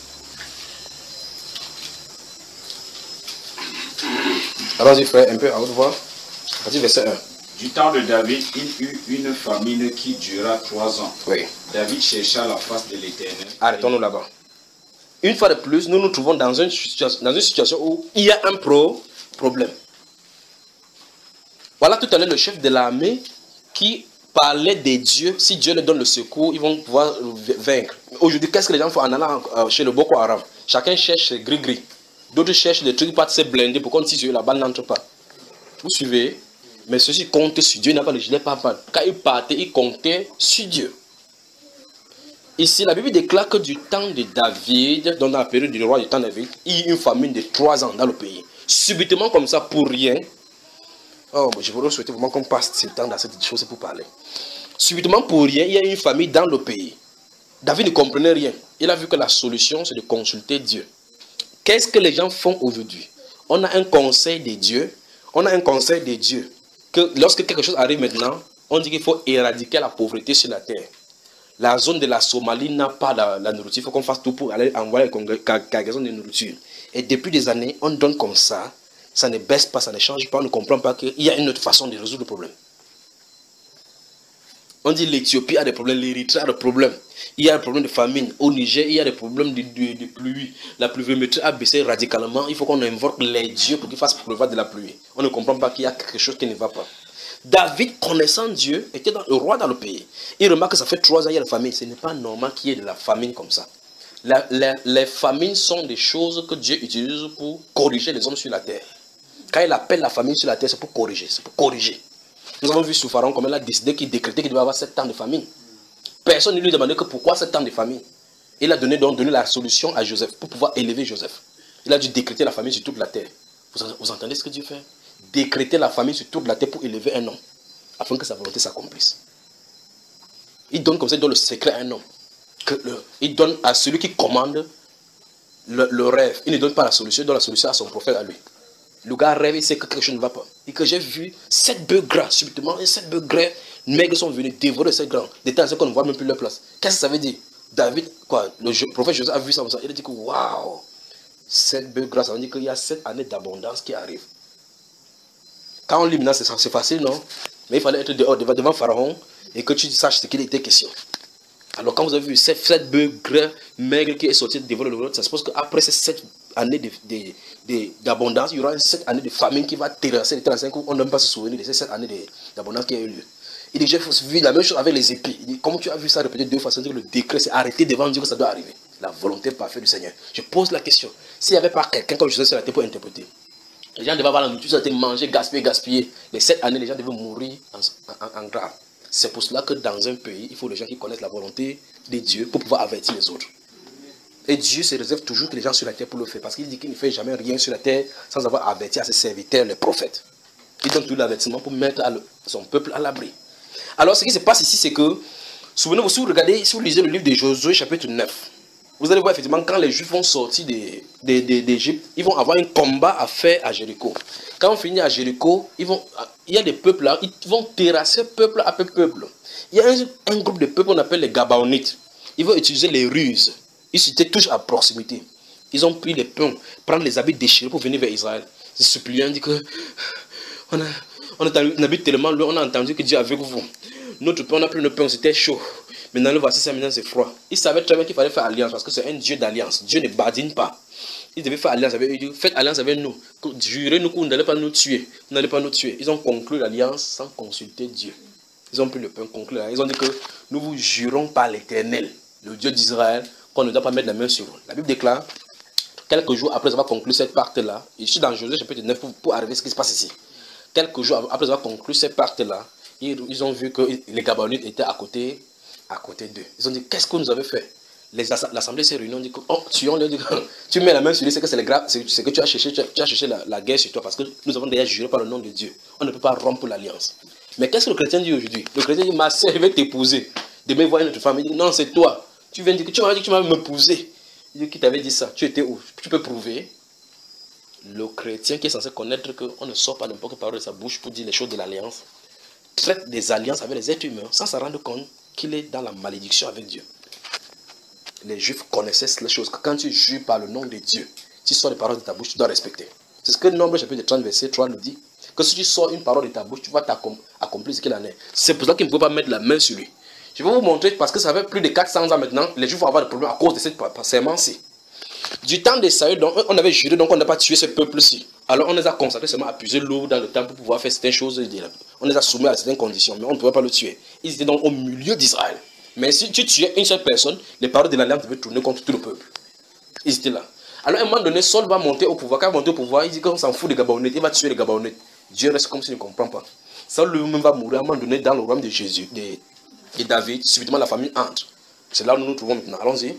Allons-y, frère, un peu à haute voix. Vas-y, verset un. Du temps de David, il eut une famine qui dura trois ans. Oui. David chercha la face de l'Éternel. Arrêtons-nous là-bas. Une fois de plus, nous nous trouvons dans une situation, dans une situation où il y a un pro problème. Voilà tout à l'heure le chef de l'armée qui parlait des dieux. Si Dieu leur donne le secours, ils vont pouvoir vaincre. Aujourd'hui, qu'est-ce que les gens font en allant chez le Boko Haram? Chacun cherche ses gris-gris. D'autres cherchent des trucs pas de se blinder pour qu'on si la balle n'entre pas. Vous suivez? Mais ceci compte sur Dieu, il n'a pas le gilet pare-balles. Quand il partait, il comptait sur Dieu. Ici, la Bible déclare que du temps de David, dans la période du roi du temps de David, il y a eu une famine de trois ans dans le pays. Subitement comme ça, pour rien. Oh, je voudrais souhaiter vraiment qu'on passe ce temps dans cette chose pour parler. Subitement pour rien, il y a eu une famille dans le pays. David ne comprenait rien. Il a vu que la solution, c'est de consulter Dieu. Qu'est-ce que les gens font aujourd'hui? On a un conseil de Dieu. On a un conseil de Dieu. Que lorsque quelque chose arrive maintenant, on dit qu'il faut éradiquer la pauvreté sur la terre. La zone de la Somalie n'a pas la, la nourriture. Il faut qu'on fasse tout pour aller envoyer une cargaison de nourriture. Et depuis des années, on donne comme ça. Ça ne baisse pas, ça ne change pas. On ne comprend pas qu'il y a une autre façon de résoudre le problème. On dit l'Éthiopie a des problèmes, l'Érythrée a des problèmes. Il y a des problèmes de famine. Au Niger, il y a des problèmes de, de, de pluie. La pluviométrie a baissé radicalement. Il faut qu'on invoque les dieux pour qu'ils fassent pleuvoir de la pluie. On ne comprend pas qu'il y a quelque chose qui ne va pas. David, connaissant Dieu, était dans, le roi dans le pays. Il remarque que ça fait trois ans qu'il y a la famine. Ce n'est pas normal qu'il y ait de la famine comme ça. La, la, les famines sont des choses que Dieu utilise pour corriger les hommes sur la terre. Quand il appelle la famine sur la terre, c'est pour corriger. C'est pour corriger. Nous avons vu sous Pharaon comme il a décidé qu'il décrétait qu'il devait avoir sept ans de famine. Personne ne lui demandait que pourquoi sept ans de famine. Il a donné, donc, donné la solution à Joseph pour pouvoir élever Joseph. Il a dû décréter la famine sur toute la terre. Vous, vous entendez ce que Dieu fait? Décréter la famine sur toute la terre pour élever un homme, afin que sa volonté s'accomplisse. Il donne comme ça, il donne le secret à un homme. Que le, il donne à celui qui commande le, le rêve. Il ne donne pas la solution, il donne la solution à son prophète, à lui. Le gars rêve, il sait que quelque chose ne va pas. Et que j'ai vu sept bœufs gras, subitement, et sept bœufs gras, maigres sont venus dévorer ces grands. Des temps qu'on ne voit même plus leur place. Qu'est-ce que ça veut dire? David, quoi, le prophète Joseph a vu ça comme ça. Il a dit que waouh, sept bœufs gras, ça veut dire qu'il y a sept années d'abondance qui arrivent. Quand on lit maintenant, c'est facile, non? Mais il fallait être dehors, devant, devant Pharaon et que tu saches ce qu'il était question. Alors quand vous avez vu sept, sept bœufs gras, maigres qui est sorti devant le roi, ça suppose qu'après ces sept années d'abondance, il y aura une sept années de famine qui va terrasser les trente-cinq ans. On ne peut pas se souvenir de ces sept années d'abondance qui a eu lieu. Il dit, j'ai vu la même chose avec les épis. Il dit, comme tu as vu ça répéter deux fois, ça veut dire que le décret s'est arrêté devant Dieu que ça doit arriver. La volonté parfaite du Seigneur. Je pose la question. S'il n'y avait pas quelqu'un comme Joseph sur la terre pour interpréter, les gens devaient avoir la nourriture, ça a été mangé, gaspillé, gaspillé. Les sept années, les gens devaient mourir en, en, en grave. C'est pour cela que dans un pays, il faut les gens qui connaissent la volonté de Dieu pour pouvoir avertir les autres. Et Dieu se réserve toujours que les gens sur la terre pour le faire. Parce qu'il dit qu'il ne fait jamais rien sur la terre sans avoir averti à ses serviteurs, les prophètes. Il donne tout l'avertissement pour mettre à le, son peuple à l'abri. Alors ce qui se passe ici, c'est que, souvenez-vous, si vous regardez, si vous lisez le livre de Josué chapitre neuf, vous allez voir effectivement quand les Juifs vont sortir d'Égypte, ils vont avoir un combat à faire à Jéricho. Quand on finit à Jéricho, ils vont, il y a des peuples là, ils vont terrasser peuple après peuple. Il y a un, un groupe de peuples qu'on appelle les Gabaonites. Ils vont utiliser les ruses. Ils se touchent à proximité. Ils ont pris les pains, prendre les habits déchirés pour venir vers Israël. Ils se supplient, on dit que on, a, on, a, on habite tellement loin, on a entendu que Dieu est avec vous. Notre pain, on a pris le pain, c'était chaud. Maintenant, le voici, ça, maintenant c'est froid. Ils savaient très bien qu'il fallait faire alliance parce que c'est un Dieu d'alliance. Dieu ne badine pas. Ils devaient faire alliance avec eux. Faites alliance avec nous. Jurez-nous que vous n'allez pas nous tuer. Vous n'allez pas nous tuer. Ils ont conclu l'alliance sans consulter Dieu. Ils ont pris le pain, conclu. Ils ont dit que nous vous jurons par l'Éternel, le Dieu d'Israël, qu'on ne doit pas mettre la main sur vous. La Bible déclare, quelques jours après avoir conclu cette pacte-là, je suis dans Josué chapitre neuf pour, pour arriver à ce qui se passe ici. Quelques jours après avoir conclu cette pacte-là, ils, ils ont vu que les Gabaonites étaient à côté, à côté d'eux. Ils ont dit, qu'est-ce que nous avons fait? L'assemblée s'est réunie, on dit, oh, tu, on dit, tu mets la main sur lui, c'est que c'est que tu as cherché, tu as, tu as cherché la, la guerre sur toi, parce que nous avons déjà juré par le nom de Dieu. On ne peut pas rompre l'alliance. Mais qu'est-ce que le chrétien dit aujourd'hui? Le chrétien dit, ma sœur, je vais t'épouser. Demain, voir une autre femme. Il dit, non, c'est toi. Tu viens de dire que tu m'as dit que tu vas m'épouser. Il dit, qui t'avait dit ça? Tu étais où? Tu peux prouver? Le chrétien qui est censé connaître qu'on ne sort pas n'importe quelle parole de sa bouche pour dire les choses de l'alliance, traite des alliances avec les êtres humains sans se rendre compte qu'il est dans la malédiction avec Dieu. Les Juifs connaissaient ces choses, que quand tu jures par le nom de Dieu, tu sors les paroles de ta bouche, tu dois respecter. C'est ce que le Nombre chapitre trente, verset trois nous dit, que si tu sors une parole de ta bouche, tu vas accomplir ce qu'il en est. C'est pour ça qu'il ne peut pas mettre la main sur lui. Je vais vous montrer, parce que ça fait plus de quatre cents ans maintenant, les Juifs vont avoir des problèmes à cause de cette serment-ci. Du temps de Saül, on avait juré, donc on n'a pas tué ce peuple-ci. Alors on les a consacrés seulement à puiser l'eau dans le temple pour pouvoir faire certaines choses. On les a soumis à certaines conditions, mais on ne pouvait pas le tuer. Ils étaient donc au milieu d'Israël. Mais si tu tuais une seule personne, les paroles de l'alliance devaient tourner contre tout le peuple. Ils étaient là. Alors à un moment donné, Saul va monter au pouvoir. Quand il va monter au pouvoir, il dit qu'on s'en fout des Gabaonites, il va tuer les Gabaonites. Dieu reste comme s'il ne comprend pas. Saul lui-même va mourir à un moment donné dans le royaume de Jésus, de, de David. Subitement la famille entre. C'est là où nous nous trouvons maintenant. Allons-y.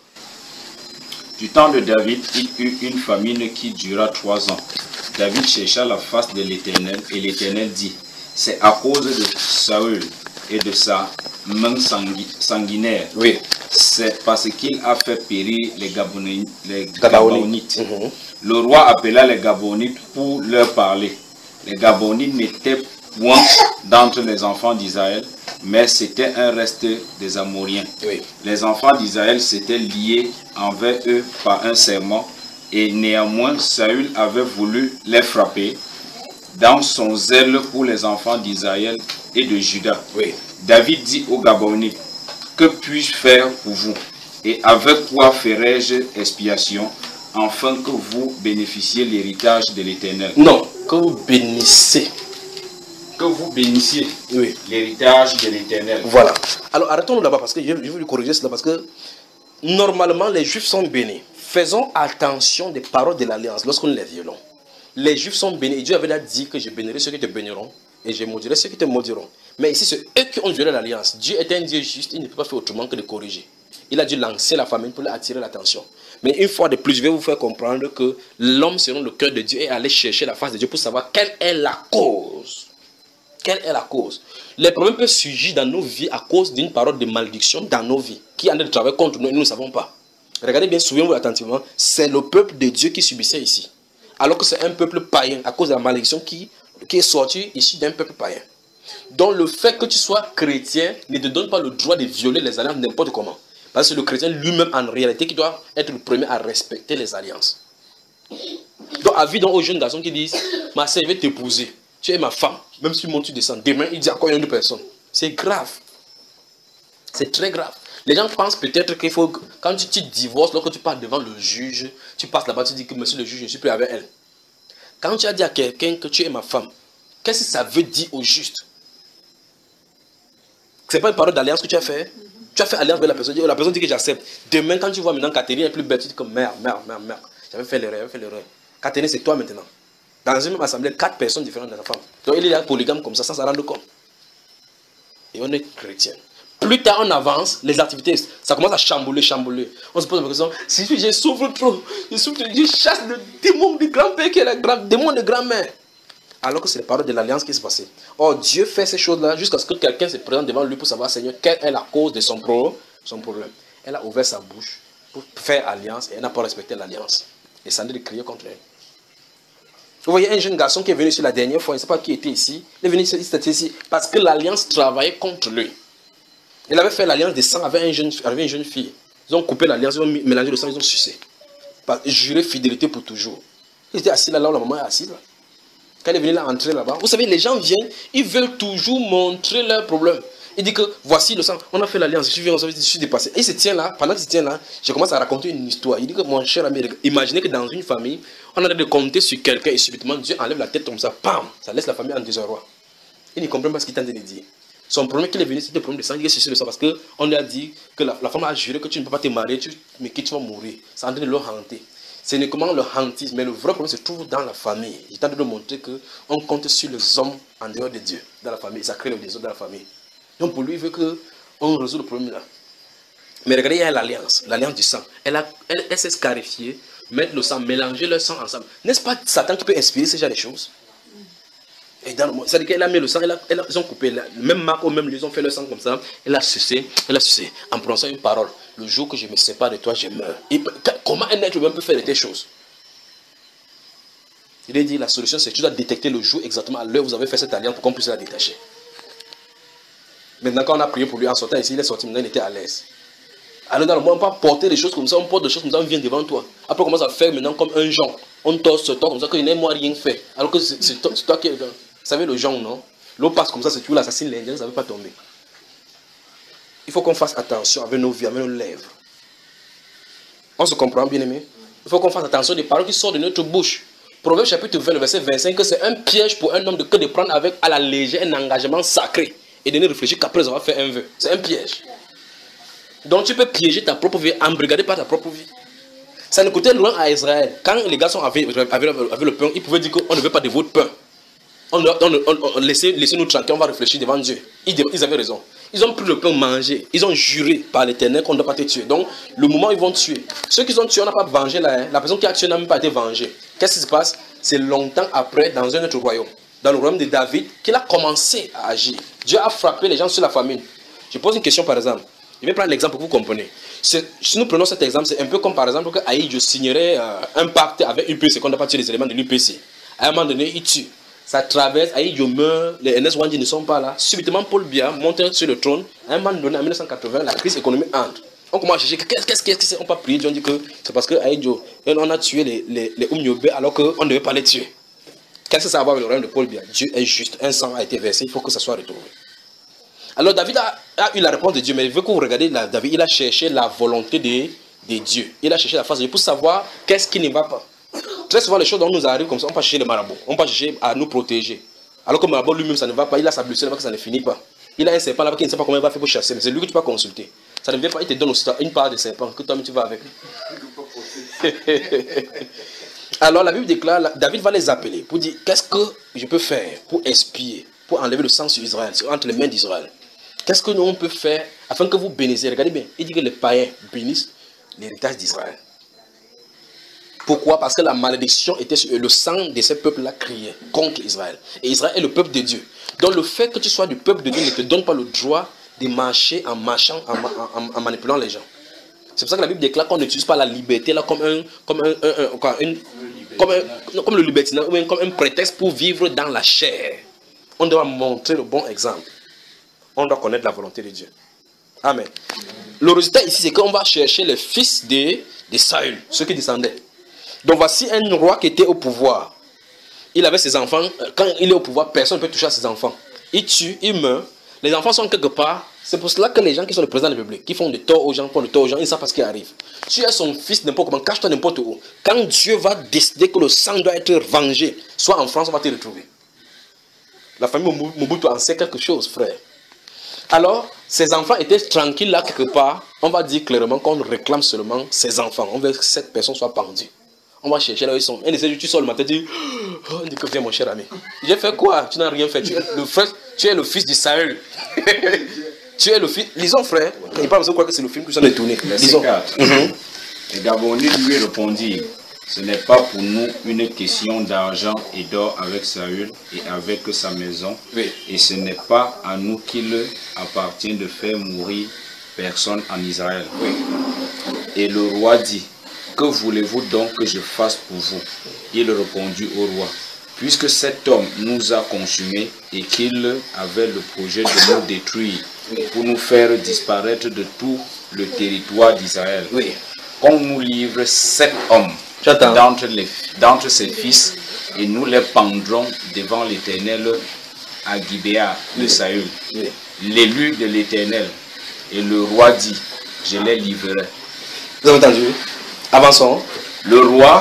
Du temps de David, il eut une famine qui dura trois ans. David chercha la face de l'Éternel, et l'Éternel dit, c'est à cause de Saül et de sa main sanguinaire. Oui. C'est parce qu'il a fait périr les Gabaonites. Les Gabaonites. Mm-hmm. Le roi appela les Gabaonites pour leur parler. Les Gabaonites n'étaient point d'entre les enfants d'Israël, mais c'était un reste des Amoriens. Oui. Les enfants d'Israël s'étaient liés envers eux par un serment, et néanmoins Saül avait voulu les frapper dans son zèle pour les enfants d'Israël et de Juda. Oui. David dit aux Gabaonites, que puis-je faire pour vous? Et avec quoi ferai-je expiation, afin que vous bénéficiez l'héritage de l'Éternel? Non, que vous bénissez. Que vous bénissiez, oui, l'héritage de l'Éternel. Voilà. Alors arrêtons-nous là-bas parce que je vais lui corriger cela parce que normalement les Juifs sont bénis. Faisons attention des paroles de l'alliance lorsque nous les violons. Les Juifs sont bénis et Dieu avait dit que je bénirai ceux qui te béniront et je maudirai ceux qui te maudiront. Mais ici c'est eux qui ont violé l'alliance. Dieu est un Dieu juste, il ne peut pas faire autrement que de corriger. Il a dû lancer la famine pour leur attirer l'attention. Mais une fois de plus, je vais vous faire comprendre que l'homme selon le cœur de Dieu est allé chercher la face de Dieu pour savoir quelle est la cause. Quelle est la cause? Les problèmes peuvent surgir dans nos vies à cause d'une parole de malédiction dans nos vies, qui est en train de travailler contre nous et nous ne savons pas. Regardez bien, souvenez-vous attentivement, c'est le peuple de Dieu qui subissait ici. Alors que c'est un peuple païen, à cause de la malédiction qui, qui est sortie ici d'un peuple païen. Donc le fait que tu sois chrétien ne te donne pas le droit de violer les alliances n'importe comment. Parce que c'est le chrétien lui-même en réalité qui doit être le premier à respecter les alliances. Donc, avis donc aux jeunes garçons qui disent, ma sœur, je vais t'épouser. Tu es ma femme. Même si tu montes, tu descends. Demain, il dit encore une autre personne. C'est grave. C'est très grave. Les gens pensent peut-être qu'il faut, que, quand tu, tu divorces, lorsque tu passes devant le juge, tu passes là-bas, tu dis que monsieur le juge, je ne suis plus avec elle. Quand tu as dit à quelqu'un que tu es ma femme, qu'est-ce que ça veut dire au juste? Ce n'est pas une parole d'alliance que tu as fait. Tu as fait alliance avec la personne, la personne dit que j'accepte. Demain, quand tu vois maintenant Catherine est plus belle, tu dis que merde, merde, merde, merde. J'avais fait l'erreur, j'avais fait l'erreur. Catherine, c'est toi maintenant. Dans une même assemblée, quatre personnes différentes de la femme. Donc il est là polygame comme ça, sans s'en rendre compte. Et on est chrétien. Plus tard on avance, les activités, ça commence à chambouler, chambouler. On se pose la question, si je souffre trop, je souffre, je chasse le démon du grand-père qui est le démon de grand-mère. Alors que c'est les paroles de l'alliance qui se passaient. Or, Dieu fait ces choses-là jusqu'à ce que quelqu'un se présente devant lui pour savoir, Seigneur, quelle est la cause de son, pro, son problème. Elle a ouvert sa bouche pour faire alliance et elle n'a pas respecté l'alliance. Et ça de crier contre elle. Vous voyez un jeune garçon qui est venu ici la dernière fois, il ne sait pas qui était ici. Il est venu ici, il ici parce que l'alliance travaillait contre lui. Il avait fait l'alliance de sang avec, un jeune, avec une jeune fille. Ils ont coupé l'alliance, ils ont mélangé le sang, ils ont sucé. Juré fidélité pour toujours. Il était assis là, là où la maman est assise. Là. Quand il est venu là, entrer là-bas, vous savez, les gens viennent, ils veulent toujours montrer leurs problèmes. Il dit que voici le sang, on a fait l'alliance, je suis venu, je suis dépassé. Et il se tient là, pendant qu'il se tient là, je commence à raconter une histoire. Il dit que mon cher ami, imaginez que dans une famille, on a de compter sur quelqu'un et subitement Dieu enlève la tête comme ça, pam, ça laisse la famille en désarroi. Il ne comprend pas ce qu'il tente de dire. Son problème qu'il est venu, c'était le problème de sang, il est cherché le sang parce qu'on lui a dit que la, la femme a juré que tu ne peux pas te marier, tu, mais que tu vas mourir. C'est en train de le hanter. Ce n'est comment le hantis, mais le vrai problème se trouve dans la famille. Il tente de montrer qu'on compte sur les hommes en dehors de Dieu, dans la famille. Ça crée le désordre dans la famille. Donc pour lui, il veut qu'on résolve le problème là. Mais regardez, il y a l'alliance, l'alliance du sang. Elle, a, elle, elle s'est scarifiée, mettre le sang, mélanger le sang ensemble. N'est-ce pas Satan qui peut inspirer ce genre de choses? Et dans le monde, c'est-à-dire qu'elle a mis le sang, elle a, elle a, ils ont coupé, la, même Marc ou même lui, ils ont fait le sang comme ça. Elle a sucé, elle a sucé, en prononçant une parole. Le jour que je me sépare de toi, je meurs. Et comment un être humain peut faire de telles choses? Il a dit, la solution, c'est que tu dois détecter le jour exactement à l'heure où vous avez fait cette alliance pour qu'on puisse la détacher. Maintenant, quand on a prié pour lui en sortant ici, il est sorti, maintenant il était à l'aise. Alors dans le monde, on peut porter des choses comme ça, on porte des choses comme ça, on vient devant toi. Après, on commence à faire maintenant comme un jonc. On torse ce temps comme ça, qu'il n'a moi rien fait. Alors que c'est toi, toi qui... Vous savez le jonc, non? L'eau passe comme ça, c'est toujours l'assassine l'Indien, ça ne veut pas tomber. Il faut qu'on fasse attention avec nos vies, avec nos lèvres. On se comprend, bien aimé? Il faut qu'on fasse attention des paroles qui sortent de notre bouche. Proverbe chapitre vingt, le verset vingt-cinq, que c'est un piège pour un homme de que de prendre avec à la légère un engagement sacré et de ne réfléchir qu'après avoir fait un vœu. C'est un piège. Donc tu peux piéger ta propre vie, embrigader par ta propre vie. Ça ne coûtait loin à Israël. Quand les garçons avaient, avaient, avaient le pain, ils pouvaient dire qu'on ne veut pas de votre pain. On, on, on, on, laissez, laissez nous tranquilles, on va réfléchir devant Dieu. Ils, ils avaient raison. Ils ont pris le pain, mangé. Ils ont juré par l'Éternel qu'on ne doit pas te tuer. Donc, le moment où ils vont tuer, ceux qui ont tué, on n'a pas vengé là. Hein. La personne qui a tué n'a même pas été vengée. Qu'est-ce qui se passe? C'est longtemps après, dans un autre royaume, dans le royaume de David, qu'il a commencé à agir. Dieu a frappé les gens sur la famine. Je pose une question par exemple. Je vais prendre l'exemple pour que vous compreniez. Si nous prenons cet exemple, c'est un peu comme par exemple que Aïe signerait euh, un pacte avec l'U P C, qu'on n'a pas tué les éléments de l'U P C. À un moment donné, il tue. Ça traverse, Aïe meurt, les N S Wandi ne sont pas là. Subitement, Paul Biya monte sur le trône. À un moment donné, en mille neuf cent quatre-vingts, la crise économique entre. On commence à chercher, qu'est-ce qu'est-ce qu'est-ce on peut prier Dieu, on dit que c'est parce que Aïe on a tué les, les, les Oumyobé alors qu'on ne devait pas les tuer. Qu'est-ce que ça va avoir avec le royaume de Paul Biya? Dieu est juste, un sang a été versé, il faut que ça soit retrouvé. Alors David a, a eu la réponse de Dieu, mais il veut que vous regardiez, là, David, il a cherché la volonté de, de Dieu. Il a cherché la face de Dieu pour savoir qu'est-ce qui ne va pas. Très souvent, les choses dont nous arrivent comme ça, on va chercher le marabout, on va chercher à nous protéger. Alors que le marabout lui-même, ça ne va pas, il a sa blessure là-bas que ça ne finit pas. Il a un serpent là-bas qui ne sait pas comment il va faire pour chasser, mais c'est lui que tu vas consulter. Ça ne vient pas, il te donne aussi une part de serpent que toi-même tu vas avec. Alors la Bible déclare, David va les appeler pour dire qu'est-ce que je peux faire pour expier, pour enlever le sang sur Israël, entre les mains d'Israël. Qu'est-ce que nous on peut faire afin que vous bénissiez? Regardez bien, il dit que les païens bénissent l'héritage d'Israël. Pourquoi? Parce que la malédiction était sur eux. Le sang de ces peuples-là criait contre Israël. Et Israël est le peuple de Dieu. Donc le fait que tu sois du peuple de Dieu ne te donne pas le droit de marcher en marchant, en, en, en manipulant les gens. C'est pour ça que la Bible déclare qu'on n'utilise pas la liberté là comme un, comme un, un, un, quoi, une, comme, un non, comme le libertinat, ou comme un prétexte pour vivre dans la chair. On doit montrer le bon exemple. On doit connaître la volonté de Dieu. Amen. Le résultat ici, c'est qu'on va chercher les fils de, de Saül, ceux qui descendaient. Donc voici un roi qui était au pouvoir. Il avait ses enfants. Quand il est au pouvoir, personne ne peut toucher à ses enfants. Il tue, il meurt. Les enfants sont quelque part. C'est pour cela que les gens qui sont le président de la République, qui font de tort aux gens, font de tort aux gens, ils ne savent pas ce qui arrive. Tu es son fils n'importe comment, cache-toi n'importe où. Quand Dieu va décider que le sang doit être vengé, soit en France, on va te retrouver. La famille Mobutu en sait quelque chose, frère. Alors, ces enfants étaient tranquilles là quelque part. On va dire clairement qu'on réclame seulement ces enfants. On veut que cette personne soit pendue. On va chercher là où ils sont. Un de ces tu sors le matin, tu dis, oh, on dit que viens mon cher ami. J'ai fait quoi? Tu n'as rien fait. Tu es le frère, tu es le fils du Sahel. Tu es le fils. Lisons, frère. Il parle de quoi que c'est le film que ça a tourné. Lisons. Mm-hmm. Les Gabonais lui répondirent, ce n'est pas pour nous une question d'argent et d'or avec Saül et avec sa maison. Oui. Et ce n'est pas à nous qu'il appartient de faire mourir personne en Israël. Oui. Et le roi dit, que voulez-vous donc que je fasse pour vous? Il répondit au roi, puisque cet homme nous a consumés et qu'il avait le projet de nous détruire pour nous faire disparaître de tout le territoire d'Israël. Oui. Qu'on nous livre sept hommes d'entre les d'entre ses fils et nous les pendrons devant l'Éternel à Gibéa de Saül, Oui. l'élu de l'Éternel. Et le roi dit, je les livrerai. Vous avez entendu? Avançons. Le roi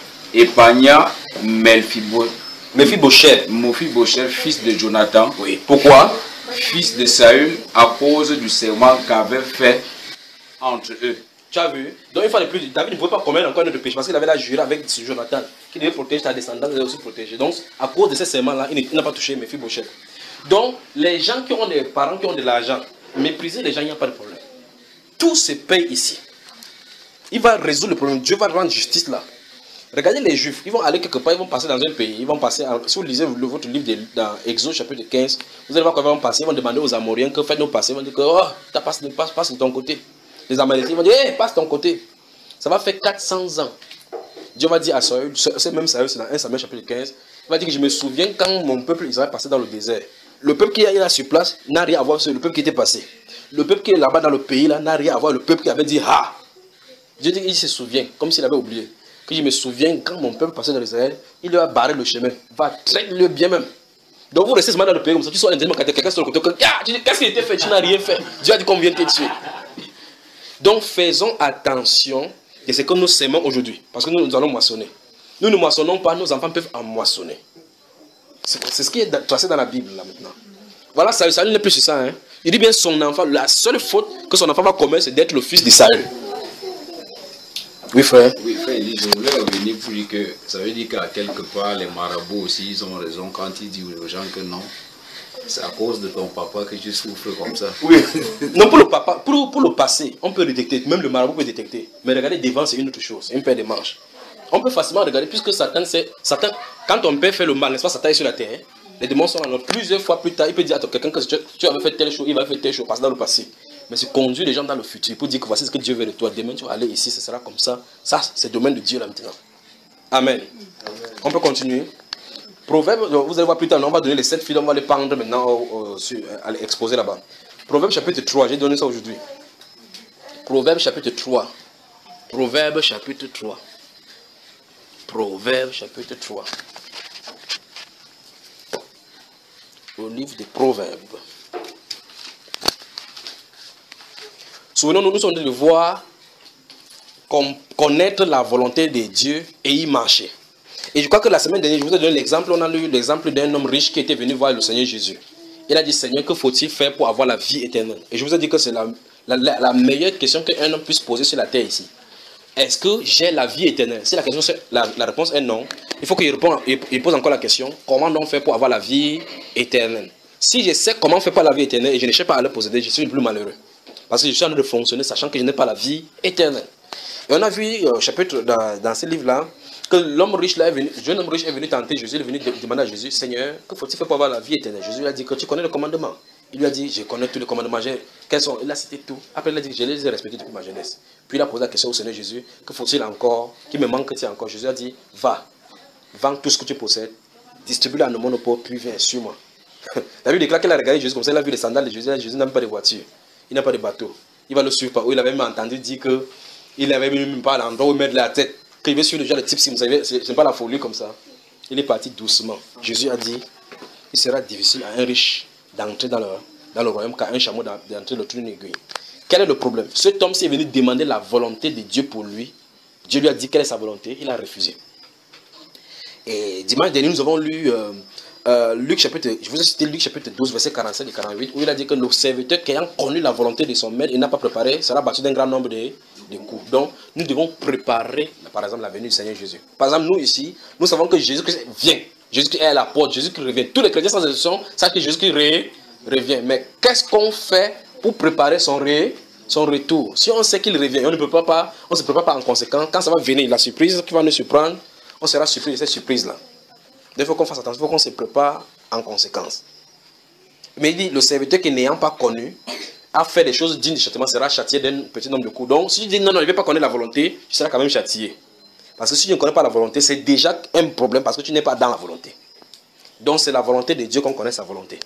épargna Mephibosheth, Mephibosheth. Mephibosheth, fils de Jonathan, Oui. Pourquoi? fils de Saül, à cause du serment qu'avait fait entre eux. Tu as vu? Donc il fallait plus. David ne pouvait pas commettre encore notre péché parce qu'il avait la juré avec Jonathan qui devait protéger ta descendance et aussi protéger. Donc à cause de ces serments-là, il n'a pas touché Mephibosheth. Donc les gens qui ont des parents qui ont de l'argent, mépriser les gens, il n'y a pas de problème. Tout se paye ici. Il va résoudre le problème. Dieu va rendre justice là. Regardez les Juifs, ils vont aller quelque part, ils vont passer dans un pays, ils vont passer, si vous lisez le, votre livre de, dans Exode chapitre quinze, vous allez voir quand ils vont passer, ils vont demander aux Amoriens que faites-nous passer, ils vont dire que oh, tu passes, passe, passe de ton côté. Les Amalécites vont dire, hé, hey, passe de ton côté. Ça va faire quatre cents ans. Dieu va dire à Saül, c'est même Saül, c'est dans un Samuel chapitre quinze, il va dire que je me souviens quand mon peuple Israël passait dans le désert. Le peuple qui est là sur place n'a rien à voir avec le peuple qui était passé. Le peuple qui est là-bas dans le pays là n'a rien à voir avec le peuple qui avait dit ah. Dieu dit qu'il se souvient, comme s'il avait oublié. Que je me souviens quand mon peuple passait dans l'Israël, il lui a barré le chemin. Va très le bien même. Donc vous restez ce matin dans le pays comme ça, tu sors un quand quelqu'un sur le côté, ah, tu dis qu'est-ce qui a été fait, tu n'as rien fait. Dieu a dit qu'on vient te tuer. Donc faisons attention de ce que nous sémons aujourd'hui, parce que nous, nous allons moissonner. Nous ne moissonnons pas, nos enfants peuvent en moissonner. C'est ce qui est tracé dans la Bible là maintenant. Voilà, Saül, Saül n'est plus sur ça. Hein. Il dit bien son enfant, la seule faute que son enfant va commettre, c'est d'être le fils de Saül. Oui, frère. Oui, frère, je voulais revenir pour dire que ça veut dire qu'à quelque part, les marabouts aussi, ils ont raison quand ils disent aux gens que non, c'est à cause de ton papa que tu souffres comme ça. Oui. Non, pour le papa, pour, pour le passé, on peut détecter, même le marabout peut détecter. Mais regarder devant, c'est une autre chose, une paire de manches. On peut facilement regarder, puisque Satan, c'est. Satan, quand ton père fait le mal, n'est-ce pas, Satan est sur la terre. Les démons sont là. Plusieurs fois plus tard, il peut dire à quelqu'un que tu, tu avais fait telle chose, il va faire telle chose, parce que dans le passé. Mais c'est conduire les gens dans le futur pour dire que voici ce que Dieu veut de toi. Demain, tu vas aller ici, ce sera comme ça. Ça, c'est le domaine de Dieu là maintenant. Amen. Amen. On peut continuer. Proverbe, vous allez voir plus tard, on va donner les sept filles, on va les pendre maintenant, au, au, sur, à les exposer là-bas. Proverbe chapitre trois, j'ai donné ça aujourd'hui. Proverbe chapitre trois. Proverbe chapitre trois. Proverbe chapitre trois. Au livre des Proverbes. Souvenons-nous, nous sommes en train de voir connaître la volonté de Dieu et y marcher. Et je crois que la semaine dernière, je vous ai donné l'exemple, on a lu l'exemple d'un homme riche qui était venu voir le Seigneur Jésus. Il a dit, Seigneur, que faut-il faire pour avoir la vie éternelle? Et je vous ai dit que c'est la, la, la, la meilleure question qu'un homme puisse poser sur la terre ici. Est-ce que j'ai la vie éternelle? Si la, question, la, la réponse est non, il faut qu'il réponde, il pose encore la question, comment donc faire pour avoir la vie éternelle? Si je sais comment faire pour la vie éternelle et je ne cherche pas à le posséder, je suis le plus malheureux. Parce que je suis en train de fonctionner sachant que je n'ai pas la vie éternelle. Et on a vu au euh, chapitre dans, dans ce livre-là que l'homme riche là est venu, le jeune homme riche est venu tenter Jésus, il est venu demander à Jésus, Seigneur, que faut-il faire pour avoir la vie éternelle? Jésus lui a dit que tu connais le commandement. Il lui a dit, je connais tous les commandements. Quels sont? Il a cité tout. Après il a dit, je les ai respectés depuis ma jeunesse. Puis il a posé la question au Seigneur Jésus, que faut-il encore? Qui me manque-t-il encore? Jésus a dit, va, vends tout ce que tu possèdes, distribue-le à nos monopole, puis viens, suis-moi. La Bible déclare qu'il a regardé Jésus comme ça, il a vu les sandales de Jésus, Jésus n'a même pas de voiture. Il n'a pas de bateau. Il va le suivre par où il avait même entendu dire qu'il n'avait même pas l'endroit où il met de la tête. qu'il veut suivre le genre de type, si vous savez, ce n'est pas la folie comme ça. Il est parti doucement. Jésus a dit, il sera difficile à un riche d'entrer dans le, dans le royaume qu'à un chameau d'entrer dans une aiguille. Quel est le problème? Cet homme, s'il est venu demander la volonté de Dieu pour lui, Dieu lui a dit quelle est sa volonté, il a refusé. Et dimanche dernier, nous avons lu euh, euh, Luc chapitre, je vous ai cité Luc chapitre douze, verset quarante-sept et quarante-huit, où il a dit que le serviteur qui ayant connu la volonté de son maître et n'a pas préparé, sera battu d'un grand nombre de, de coups. Donc, nous devons préparer, par exemple, la venue du Seigneur Jésus. Par exemple, nous ici, nous savons que Jésus-Christ vient. Jésus-Christ est à la porte, Jésus-Christ revient. Tous les chrétiens sans exception savent que Jésus-Christ revient. Mais qu'est-ce qu'on fait pour préparer son, ré, son retour? Si on sait qu'il revient, on ne peut pas, on se prépare pas en conséquence. Quand ça va venir, la surprise qui va nous surprendre, on sera surpris de cette surprise-là. Donc il faut qu'on fasse attention, il faut qu'on se prépare en conséquence. Mais il dit, le serviteur qui n'ayant pas connu, a fait des choses dignes de châtiment, sera châtié d'un petit nombre de coups. Donc si tu dis non, non, il ne veut pas connaître la volonté, tu seras quand même châtié. Parce que si tu ne connais pas la volonté, c'est déjà un problème parce que tu n'es pas dans la volonté. Donc c'est la volonté de Dieu qu'on connaît sa volonté.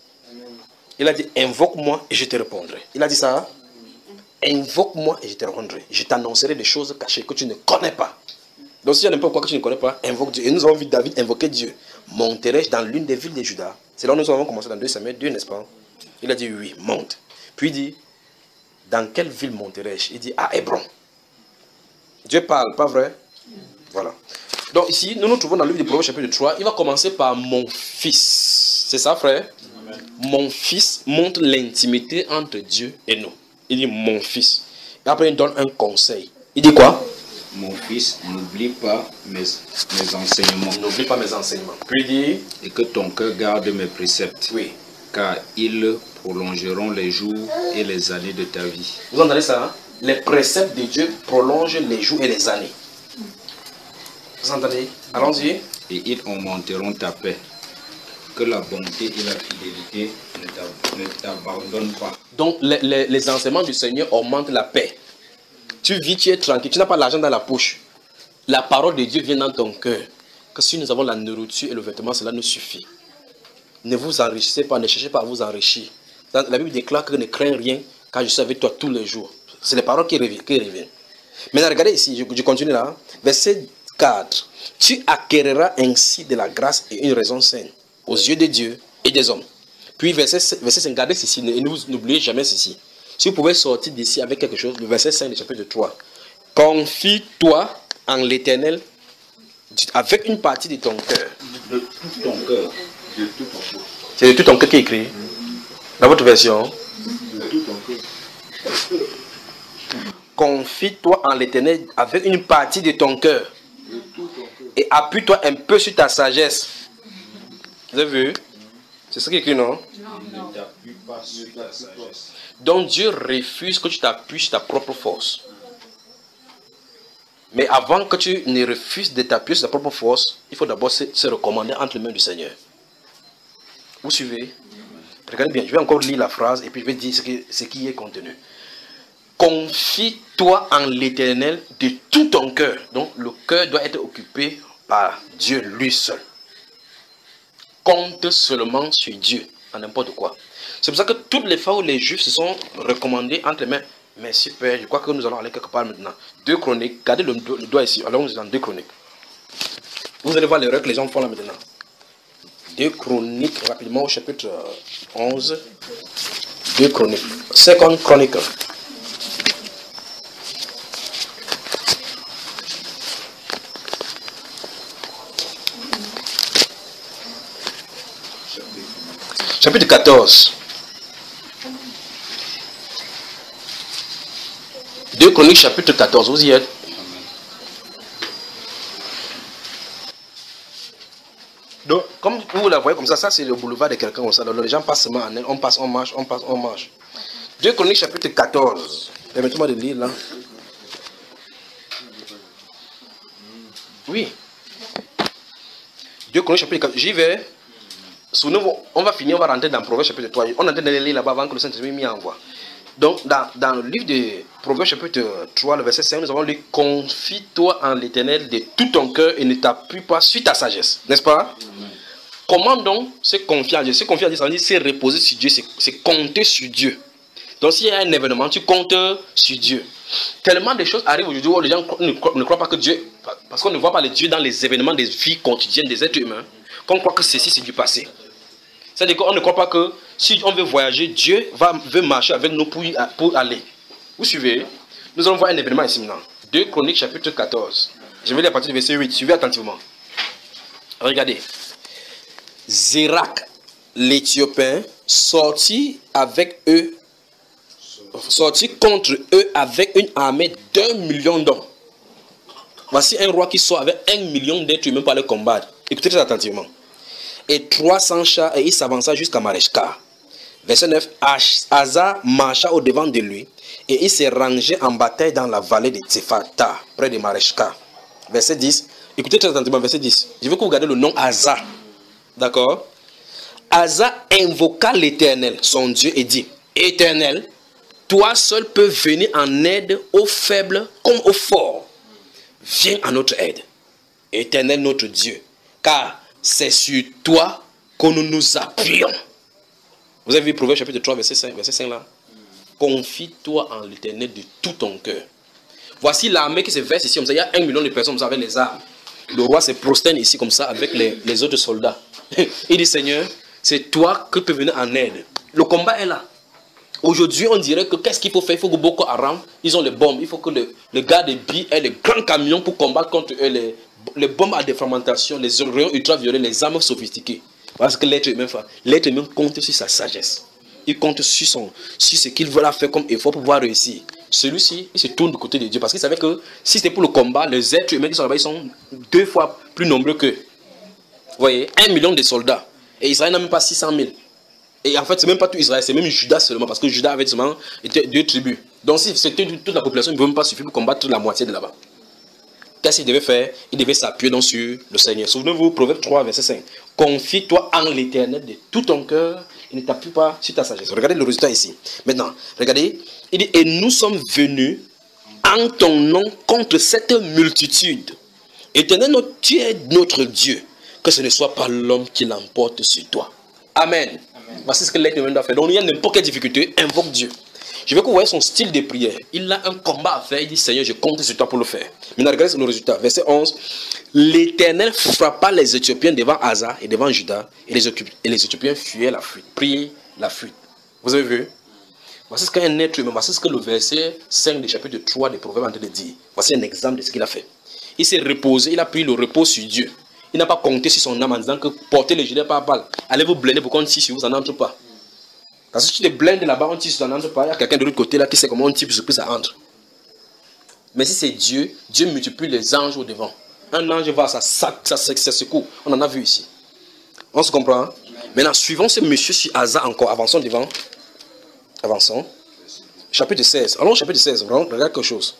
Il a dit, invoque-moi et je te répondrai. Il a dit ça. Invoque-moi et je te répondrai. Je t'annoncerai des choses cachées que tu ne connais pas. Donc si il y a n'importe quoi que tu ne connais pas, invoque Dieu. Et nous avons vu David invoquer Dieu. Monterai-je dans l'une des villes de Juda? C'est là où nous avons commencé dans deux Samuel deux, n'est-ce pas? Il a dit oui, monte. Puis il dit, dans quelle ville monterai-je? Il dit, à Hébron. Dieu parle, pas vrai? Voilà. Donc ici, nous nous trouvons dans le livre de Proverbes chapitre trois. Il va commencer par mon fils. C'est ça, frère? Amen. Mon fils montre l'intimité entre Dieu et nous. Il dit mon fils. Et après, il donne un conseil. Il dit quoi? Mon fils, n'oublie pas mes, mes enseignements. N'oublie pas mes enseignements. Puis il dit, et que ton cœur garde mes préceptes. Oui. Car ils prolongeront les jours et les années de ta vie. Vous entendez ça? Hein? Les préceptes de Dieu prolongent les jours et les années. Vous entendez? Allons-y. Et ils augmenteront ta paix. Que la bonté et la fidélité ne t'abandonnent pas. Donc les, les, les enseignements du Seigneur augmentent la paix. Tu vis, tu es tranquille, tu n'as pas l'argent dans la poche. La parole de Dieu vient dans ton cœur. Que si nous avons la nourriture et le vêtement, cela nous suffit. Ne vous enrichissez pas, ne cherchez pas à vous enrichir. La Bible déclare que ne crains rien, car je suis avec toi tous les jours. C'est les paroles qui reviennent. Qui reviennent. Maintenant, regardez ici, je, je continue là. Verset quatre. Tu acquériras ainsi de la grâce et une raison saine aux yeux de Dieu et des hommes. Puis verset, verset cinq, regardez ceci, n'oubliez jamais ceci. Si vous pouvez sortir d'ici avec quelque chose, le verset cinq du chapitre trois. Confie-toi en l'Éternel avec une partie de ton cœur. De tout ton cœur. De tout ton cœur. C'est de tout ton cœur qui est écrit. Dans votre version. De tout ton cœur. Confie-toi en l'Éternel avec une partie de ton cœur. Et appuie-toi un peu sur ta sagesse. Vous avez vu? C'est ce qui est écrit, non? Ne t'appuie pas sur ta sagesse. Donc Dieu refuse que tu t'appuies sur ta propre force. Mais avant que tu ne refuses de t'appuyer sur ta propre force, il faut d'abord se, se recommander entre les mains du Seigneur. Vous suivez? Regardez bien, je vais encore lire la phrase et puis je vais dire ce qui, ce qui est contenu. Confie-toi en l'Éternel de tout ton cœur. Donc le cœur doit être occupé par Dieu lui seul. Compte seulement sur Dieu, en n'importe quoi. C'est pour ça que toutes les fois où les Juifs se sont recommandés entre les mains, mais super, je crois que nous allons aller quelque part maintenant. Deux Chroniques, gardez le, le doigt ici, allons dans deux Chroniques. Vous allez voir l'erreur que les gens font là maintenant. Deux Chroniques, rapidement au chapitre onze. Deux Chroniques. Second Chronicle. Chapitre quatorze. deux Chroniques, chapitre quatorze, vous y êtes? Donc, comme vous la voyez comme ça, ça c'est le boulevard de quelqu'un comme ça. Donc, les gens passent seulement en elle, on passe, on marche, on passe, on marche. deux Chroniques, chapitre quatorze. Permettez-moi de lire là. Oui. deux Chroniques, chapitre quatorze. J'y vais. Souvenez-vous, on va finir, on va rentrer dans Proverbes chapitre trois. On est en train de lire là-bas avant que le Saint-Esprit m'y envoie. Donc, dans, dans le livre de Proverbes chapitre trois, le verset cinq, nous avons lu « Confie-toi en l'Éternel de tout ton cœur et ne t'appuie pas sur ta sagesse. » N'est-ce pas? Amen. Comment donc se confier en Dieu? Se confier en Dieu, ça veut dire se reposer sur Dieu, c'est compter sur Dieu. Donc s'il y a un événement, tu comptes sur Dieu. Tellement de choses arrivent aujourd'hui où les gens ne croient, ne croient pas que Dieu, parce qu'on ne voit pas les dieux dans les événements des vies quotidiennes des êtres humains, qu'on croit que ceci c'est du passé. C'est-à-dire qu'on ne croit pas que si on veut voyager, Dieu va, veut marcher avec nous pour, pour aller. Vous suivez? Nous allons voir un événement ici maintenant. deux Chroniques chapitre quatorze. Je vais lire à partir du verset huit. Suivez attentivement. Regardez. Zérak, l'Éthiopien, sortit avec eux, sortit contre eux avec une armée d'un million d'hommes. Voici un roi qui sort avec un million d'êtres humains pour aller combattre. Écoutez très attentivement. Et trois cents chars, et il s'avança jusqu'à Mareshka. Verset neuf. Asa marcha au devant de lui, et il s'est rangé en bataille dans la vallée de Tsefata, près de Mareshka. Verset dix. Écoutez très attentivement, verset dix. Je veux que vous regardez le nom Asa. D'accord? Asa invoqua l'Éternel, son Dieu, et dit: Éternel, toi seul peux venir en aide aux faibles comme aux forts. Viens à notre aide, Éternel notre Dieu, car c'est sur toi que nous nous appuyons. Vous avez vu Proverbe chapitre trois, verset cinq, verset cinq là? Confie-toi en l'Éternel de tout ton cœur. Voici l'armée qui se verse ici, comme ça. Il y a un million de personnes comme ça avec les armes. Le roi se prosterne ici comme ça avec les, les autres soldats. Il dit: Seigneur, c'est toi que peut venir en aide. Le combat est là. Aujourd'hui, on dirait que qu'est-ce qu'il faut faire? Il faut que Boko Haram, ils ont les bombes. Il faut que le, le gars des billes ait les grands camions pour combattre contre eux, les, les bombes à défragmentation, les rayons ultraviolets, les armes sophistiquées. Parce que l'être humain, l'être humain compte sur sa sagesse. Il compte sur, son, sur ce qu'il veut faire comme effort pour pouvoir réussir. Celui-ci, il se tourne du côté de Dieu. Parce qu'il savait que si c'était pour le combat, les êtres humains qui sont là-bas, ils sont deux fois plus nombreux qu'eux. Vous voyez, un million de soldats. Et Israël n'a même pas six cent mille. Et en fait, c'est même pas tout Israël, c'est même Judas seulement. Parce que Judas avait seulement été deux tribus. Donc si c'était toute la population, il ne pouvait même pas suffire pour combattre la moitié de là-bas. Qu'est-ce qu'il devait faire? Il devait s'appuyer donc sur le Seigneur. Souvenez-vous, Proverbe trois, verset cinq. Confie-toi en l'Éternel de tout ton cœur et ne t'appuie pas sur ta sagesse. Regardez le résultat ici. Maintenant, regardez. Il dit: et nous sommes venus en ton nom contre cette multitude. Éternel, tu es notre Dieu. Que ce ne soit pas l'homme qui l'emporte sur toi. Amen. Amen. Voici ce que l'être humain doit faire. Donc, il y a n'importe quelle difficulté, invoque Dieu. Je veux que vous voyez son style de prière. Il a un combat à faire. Il dit: Seigneur, je compte sur toi pour le faire. Maintenant, regardez le résultat. Verset onze. L'Éternel frappa les Éthiopiens devant Asa et devant Juda. Et les, et les Éthiopiens fuyaient la fuite. Priaient la fuite. Vous avez vu? Voici ce qu'un être humain, voici ce que le verset cinq du chapitre trois des Proverbes est en train de dire. Voici un exemple de ce qu'il a fait. Il s'est reposé, il a pris le repos sur Dieu. Il n'a pas compté sur son âme en disant que porter le gilet par balle, allez vous blinder pour qu'on tire sur vous, ça n'entre pas. Parce que si tu te blindes là-bas, on tire sur ça n'entre pas. Il y a quelqu'un de l'autre côté là qui sait comment on tire sur plus ça entre. Mais si c'est Dieu, Dieu multiplie les anges au devant. Un ange va, ça, ça, ça, ça, ça secoue. On en a vu ici. On se comprend? Hein? Maintenant, suivons ce monsieur sur Asa encore. Avançons devant. Avançons. Chapitre seize. Allons au chapitre seize. Regarde quelque chose.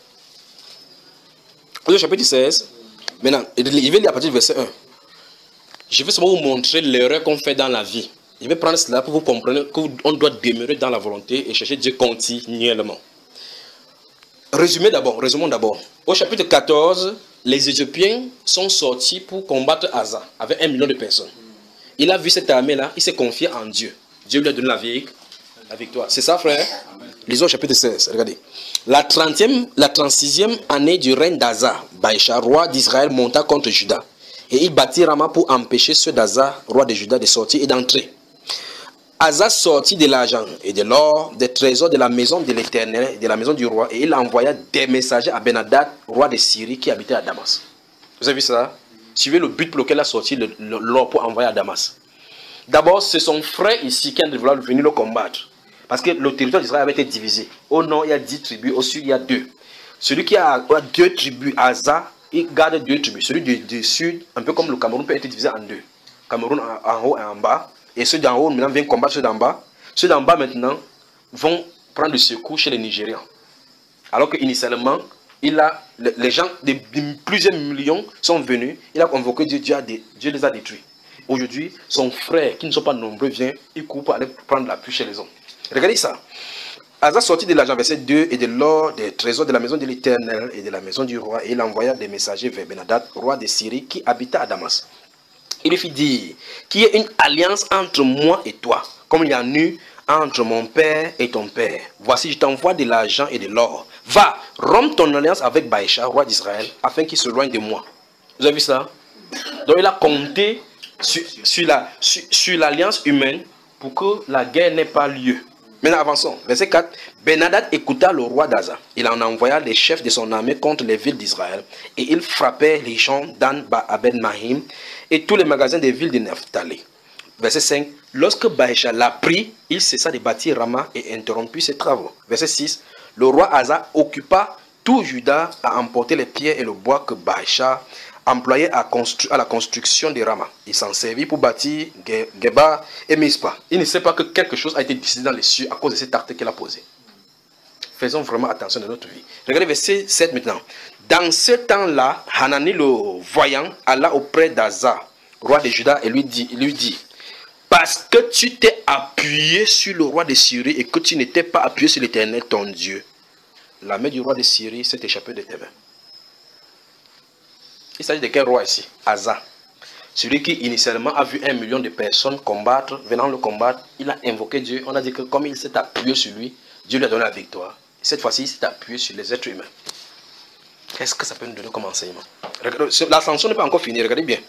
Au chapitre seize. Maintenant, je vais lire à partir du verset un. Je vais seulement vous montrer l'erreur qu'on fait dans la vie. Je vais prendre cela pour vous comprendre qu'on doit demeurer dans la volonté et chercher Dieu continuellement. Résumez d'abord. Résumons d'abord. Au chapitre quatorze, les Éthiopiens sont sortis pour combattre Asa avec un million de personnes. Il a vu cette armée-là, il s'est confié en Dieu. Dieu lui a donné la victoire. La victoire. C'est ça, frère? Amen. Lisons au chapitre seize. Regardez. La trentième, la trente-sixième année du règne d'Asa, Baïcha, roi d'Israël, monta contre Juda. Et il bâtit Rama pour empêcher ceux d'Asa, roi de Juda, de sortir et d'entrer. Asa sortit de l'argent et de l'or, des trésors de la maison de l'Éternel et de la maison du roi. Et il envoya des messagers à Ben-Hadad, roi de Syrie, qui habitait à Damas. Vous avez vu ça? Suivez le but pour lequel il a sorti l'or pour envoyer à Damas. D'abord, c'est son frère ici qui a voulu venir le combattre. Parce que le territoire d'Israël avait été divisé. Au nord, il y a dix tribus. Au sud, il y a deux. Celui qui a deux tribus, Asa, il garde deux tribus. Celui du, du sud, un peu comme le Cameroun, peut être divisé en deux. Cameroun en, en haut et en bas. Et ceux d'en haut, maintenant, viennent combattre ceux d'en bas. Ceux d'en bas, maintenant, vont prendre le secours chez les Nigérians. Alors qu'initialement, il a, les gens, de, de plusieurs millions sont venus. Il a convoqué Dieu, Dieu, a dé, Dieu les a détruits. Aujourd'hui, son frère, qui ne sont pas nombreux, vient, il court pour aller prendre l'appui chez les hommes. Regardez ça. Asa sortit de l'argent, verset deux, et de l'or, des trésors de la maison de l'Éternel et de la maison du roi, et il envoya des messagers vers Ben-Hadad, roi de Syrie, qui habitait à Damas. Il lui fit dire qu'il y ait une alliance entre moi et toi, comme il y a eu entre mon père et ton père. Voici, je t'envoie de l'argent et de l'or. Va, romps ton alliance avec Baïcha, roi d'Israël, afin qu'il se loigne de moi. Vous avez vu ça? Donc il a compté sur, sur la, sur, sur l'alliance humaine pour que la guerre n'ait pas lieu. Maintenant avançons. Verset quatre. Ben-Hadad écouta le roi d'Aza. Il en envoya les chefs de son armée contre les villes d'Israël. Et il frappait les champs d'An, Abed Mahim et tous les magasins des villes de Naphtali. Verset cinq. Lorsque Baïcha l'a pris, il cessa de bâtir Rama et interrompit ses travaux. Verset six. Le roi Asa occupa tout Juda à emporter les pierres et le bois que Baïcha employait à, à la construction de Rama. Il s'en servit pour bâtir Geba et Mispa. Il ne sait pas que quelque chose a été décidé dans les cieux à cause de cet acte qu'il a posé. Faisons vraiment attention dans notre vie. Regardez verset sept maintenant. Dans ce temps-là, Hanani le voyant alla auprès d'Asa, roi de Juda, et lui dit, lui dit parce que tu t'es appuyé sur le roi de Syrie et que tu n'étais pas appuyé sur l'Éternel ton Dieu, la main du roi de Syrie s'est échappée de tes mains. Il s'agit de quel roi ici? Asa. Celui qui initialement a vu un million de personnes combattre, venant le combattre, il a invoqué Dieu. On a dit que comme il s'est appuyé sur lui, Dieu lui a donné la victoire. Cette fois-ci, il s'est appuyé sur les êtres humains. Qu'est-ce que ça peut nous donner comme enseignement? L'ascension n'est pas encore finie, regardez bien.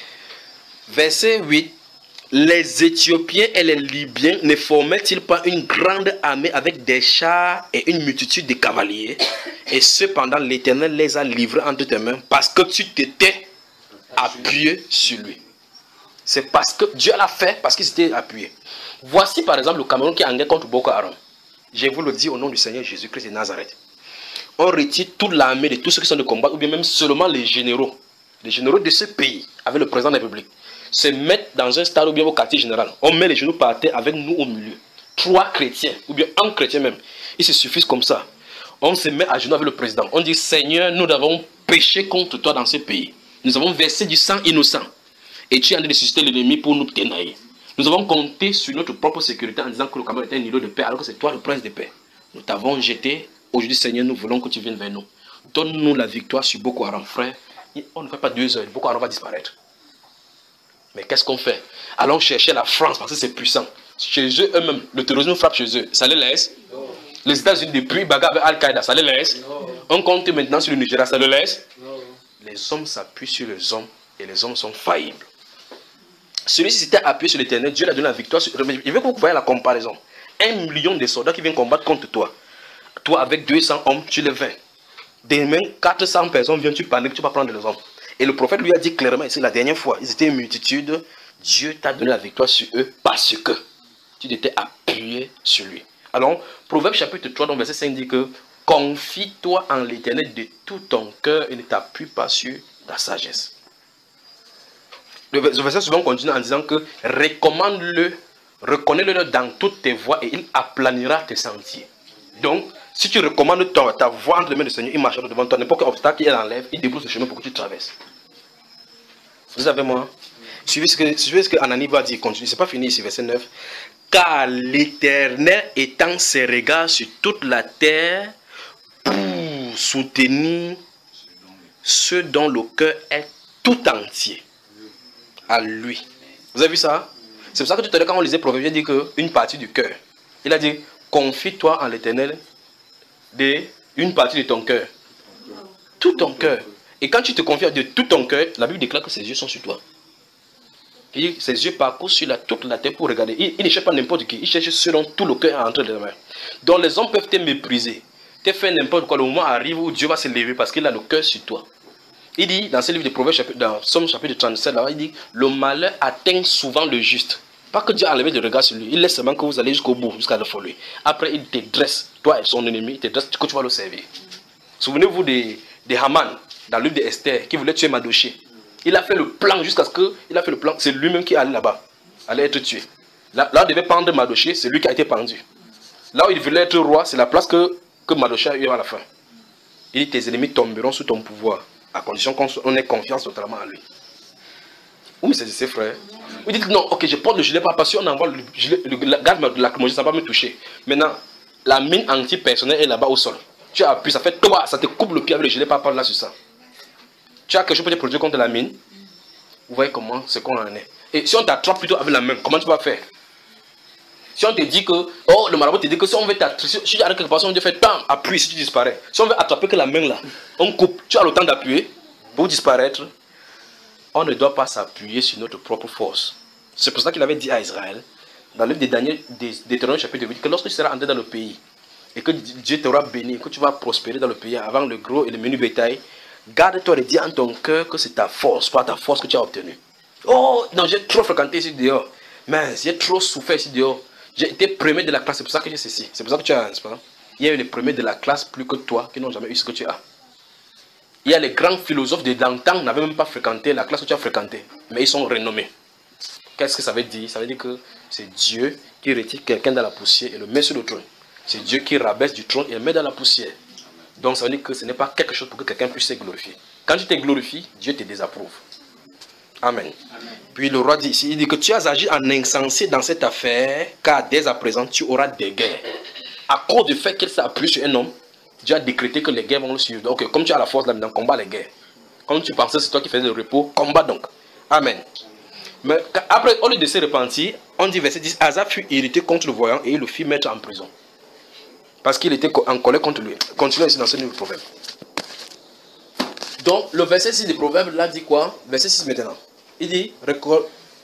Verset huit. Les Éthiopiens et les Libyens ne formaient-ils pas une grande armée avec des chars et une multitude de cavaliers? Et cependant, l'Éternel les a livrés entre tes mains parce que tu t'étais appuyé sur lui. C'est parce que Dieu l'a fait, parce qu'il s'était appuyé. Voici par exemple le Cameroun qui est en guerre contre Boko Haram. Je vous le dis au nom du Seigneur Jésus-Christ de Nazareth. On retire toute l'armée de tous ceux qui sont de combat, ou bien même seulement les généraux. Les généraux de ce pays, avec le président de la République, se mettent dans un stade ou bien au quartier général. On met les genoux par terre avec nous au milieu. Trois chrétiens, ou bien un chrétien même. Ils se suffisent comme ça. On se met à genoux avec le président. On dit, Seigneur, nous avons péché contre toi dans ce pays. Nous avons versé du sang innocent. Et tu es en train de susciter l'ennemi pour nous ténailler. Nous avons compté sur notre propre sécurité en disant que le Cameroun est un îlot de paix, alors que c'est toi le prince de paix. Nous t'avons jeté. Aujourd'hui, Seigneur, nous voulons que tu viennes vers nous. Donne-nous la victoire sur Boko Haram, frère. On ne fait pas deux heures. Boko Haram va disparaître. Mais qu'est-ce qu'on fait? Allons chercher la France parce que c'est puissant. Chez eux eux-mêmes, le terrorisme frappe chez eux. Ça les laisse? Non. Les États-Unis, depuis bagarre avec Al-Qaïda, ça les laisse? Non. On compte maintenant sur le Nigeria, ça les laisse? Non. Les hommes s'appuient sur les hommes et les hommes sont faillibles. Celui-ci s'était appuyé sur l'Éternel, Dieu lui a donné la victoire. Sur... Il veut que vous voyez la comparaison. Un million de soldats qui viennent combattre contre toi. Toi, avec deux cents hommes, tu les vains. Demain, quatre cents personnes viennent, tu paniques, tu vas prendre les hommes. Et le prophète lui a dit clairement ici, la dernière fois, ils étaient une multitude, Dieu t'a donné la victoire sur eux parce que tu t'étais appuyé sur lui. Alors, Proverbe chapitre trois, donc verset cinq dit que confie-toi en l'Éternel de tout ton cœur et ne t'appuie pas sur ta sagesse. Le verset suivant continue en disant que recommande-le, reconnais-le dans toutes tes voies et il aplanira tes sentiers. Donc, si tu recommandes ta, ta voie entre les mains du Seigneur, il marchera devant toi. N'importe quel obstacle qu'il enlève, il débrouille le chemin pour que tu traverses. Vous savez moi? Suivez ce que, suivez ce que Anani va dire. Continue. C'est pas fini ici, verset neuf. Car l'Éternel étend ses regards sur toute la terre pour soutenir ceux dont le cœur est tout entier à lui. Vous avez vu ça? C'est pour ça que tout à l'heure, quand on lisait Proverbe, il a dit qu'une partie du cœur. Il a dit, confie-toi en l'Éternel de une partie de ton cœur. Tout ton cœur. Et quand tu te confies de tout ton cœur, la Bible déclare que ses yeux sont sur toi. Il dit, ses yeux parcourent sur la, toute la terre pour regarder. Il, il ne cherche pas n'importe qui. Il cherche ceux dont tout le cœur est entre les mains. Donc les hommes peuvent te mépriser. Te faire n'importe quoi. Le moment arrive où Dieu va se lever parce qu'il a le cœur sur toi. Il dit, dans ce livre de Proverbes, dans Somme chapitre trente-sept, là, il dit, le malheur atteint souvent le juste. Pas que Dieu a enlevé le regard sur lui. Il laisse seulement que vous allez jusqu'au bout, jusqu'à la folie. Après, il te dresse, toi et son ennemi, il te dresse que tu vas le servir. Souvenez-vous de, de Haman, dans le livre d'Esther, qui voulait tuer Mardochée. Il a fait le plan jusqu'à ce que, il a fait le plan, c'est lui-même qui allait là-bas, allait être tué. Là, là, on devait pendre Mardochée, c'est lui qui a été pendu. Là où il voulait être roi, c'est la place que, que Mardochée a eu à la fin. Il dit, tes ennemis tomberont sous ton pouvoir, à condition qu'on ait confiance totalement en lui. Où c'est ses frères? Vous dites non, ok, je porte le gilet parce qu'on envoie le gilet, le, la garde de la lacrymogène, ça va me toucher. Maintenant, la mine antipersonnelle est là-bas au sol. Tu appuies, ça fait toi, ça te coupe le pied avec le gilet par là sur ça. Tu as quelque chose pour te produire contre la mine. Vous voyez comment c'est qu'on en est. Et si on t'attrape plutôt avec la main, comment tu vas faire? Si on te dit que, oh, le marabout te dit que si on veut t'attraper, si tu arrives quelque part, si on te fait tam, appuie si tu disparais. Si on veut attraper que la main là, on coupe, tu as le temps d'appuyer pour disparaître. On ne doit pas s'appuyer sur notre propre force. C'est pour ça qu'il avait dit à Israël, dans le livre des Daniel, des Deutéronome chapitre huit, que lorsque tu seras entré dans le pays, et que Dieu t'aura béni, que tu vas prospérer dans le pays avant le gros et le menu bétail, garde-toi de dire en ton cœur que c'est ta force, pas ta force que tu as obtenue. Oh, non, j'ai trop fréquenté ici dehors. Mais j'ai trop souffert ici dehors. J'ai été premier de la classe, c'est pour ça que j'ai ceci. C'est pour ça que tu as, n'est-ce pas? Il y a eu les premiers de la classe plus que toi qui n'ont jamais eu ce que tu as. Il y a les grands philosophes de d'antan qui n'avaient même pas fréquenté la classe que tu as fréquentée. Mais ils sont renommés. Qu'est-ce que ça veut dire? Ça veut dire que c'est Dieu qui retire quelqu'un dans la poussière et le met sur le trône. C'est Dieu qui rabaisse du trône et le met dans la poussière. Donc ça veut dire que ce n'est pas quelque chose pour que quelqu'un puisse se glorifier. Quand tu te glorifies, Dieu te désapprouve. Amen. Amen. Puis le roi dit ici, il dit que tu as agi en insensé dans cette affaire, car dès à présent tu auras des guerres. À cause du fait qu'elle s'appuie sur un homme, Dieu a décrété que les guerres vont le suivre. Donc comme tu as la force là maintenant, combat les guerres. Comme tu pensais c'est toi qui faisais le repos, combat donc. Amen. Mais après, au lieu de se repentir, on dit verset dix, Asa fut irrité contre le voyant et il le fit mettre en prison. Parce qu'il était en colère contre lui. Continuons ici dans ce nouveau proverbe. Donc le verset six du proverbe là dit quoi? Verset six maintenant. Il dit, recommande-le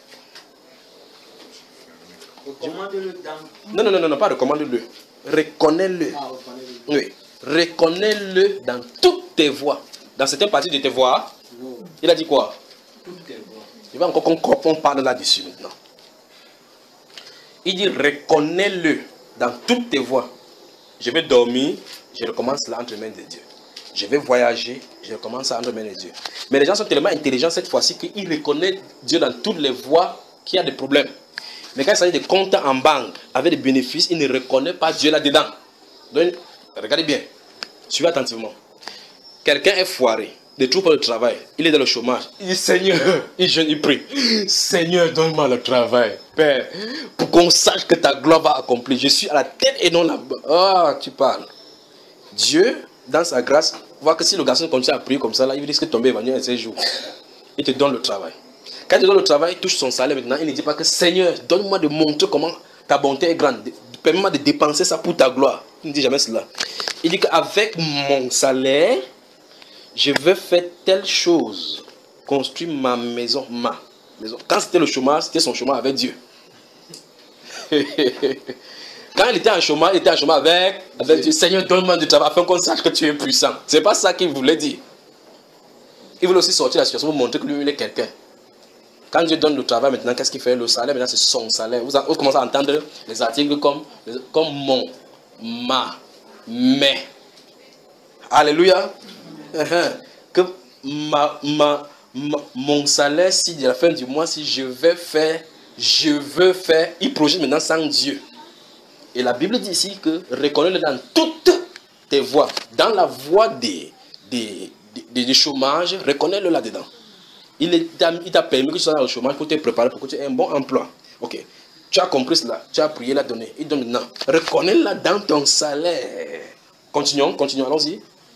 dans... Non, non, non, non, pas recommande-le. Reconnais-le. Ah, oui. Reconnais-le dans toutes tes voies. Dans certaines parties de tes voies, non. Il a dit quoi? Toutes tes voies. Il va encore qu'on parle là-dessus maintenant. Il dit, reconnais-le dans toutes tes voies. Je vais dormir, je recommence là entre les mains de Dieu. Je vais voyager, je recommence à entre les mains de Dieu. Mais les gens sont tellement intelligents cette fois-ci qu'ils reconnaissent Dieu dans toutes les voies qu'il y a des problèmes. Mais quand il s'agit de comptes en banque avec des bénéfices, ils ne reconnaissent pas Dieu là-dedans. Donc, regardez bien, suivez attentivement. Quelqu'un est foiré, ne trouve pas le travail, il est dans le chômage. Il dit Seigneur, il jeûne, il prie. Seigneur, donne-moi le travail, Père, pour qu'on sache que ta gloire va accomplir. Je suis à la tête et non là-bas. Ah, tu parles. Dieu, dans sa grâce, voit que si le garçon continue à prier comme ça, là, il risque de tomber évanoui un de ces jours. Il te donne le travail. Quand il te donne le travail, il touche son salaire maintenant, il ne dit pas que Seigneur, donne-moi de montrer comment ta bonté est grande. Permets-moi de dépenser ça pour ta gloire. Il ne dit jamais cela. Il dit qu'avec mon salaire, je veux faire telle chose. Construire ma maison, ma maison. Quand c'était le chômage, c'était son chômage avec Dieu. Quand il était en chômage, il était en chômage avec, avec Dieu. Seigneur, donne-moi du travail afin qu'on sache que tu es puissant. Ce n'est pas ça qu'il voulait dire. Il voulait aussi sortir de la situation pour montrer que lui, il est quelqu'un. Quand Dieu donne le travail maintenant, qu'est-ce qu'il fait? Le salaire, maintenant, c'est son salaire. Vous, vous commencez à entendre les articles comme, comme mon, ma, mais. Alléluia. Que ma, ma, ma, mon salaire, si à la fin du mois, si je vais faire, je veux faire, il projette maintenant sans Dieu. Et la Bible dit ici que reconnais-le dans toutes tes voies. Dans la voie des, des, des, des chômages, reconnais-le là-dedans. Il t'a permis que tu sois dans le chômage pour te préparer pour que tu aies un bon emploi. Ok. Tu as compris cela. Tu as prié la donnée. Il donne maintenant. Reconnais-la dans ton salaire. Continuons, continuons. Allons-y.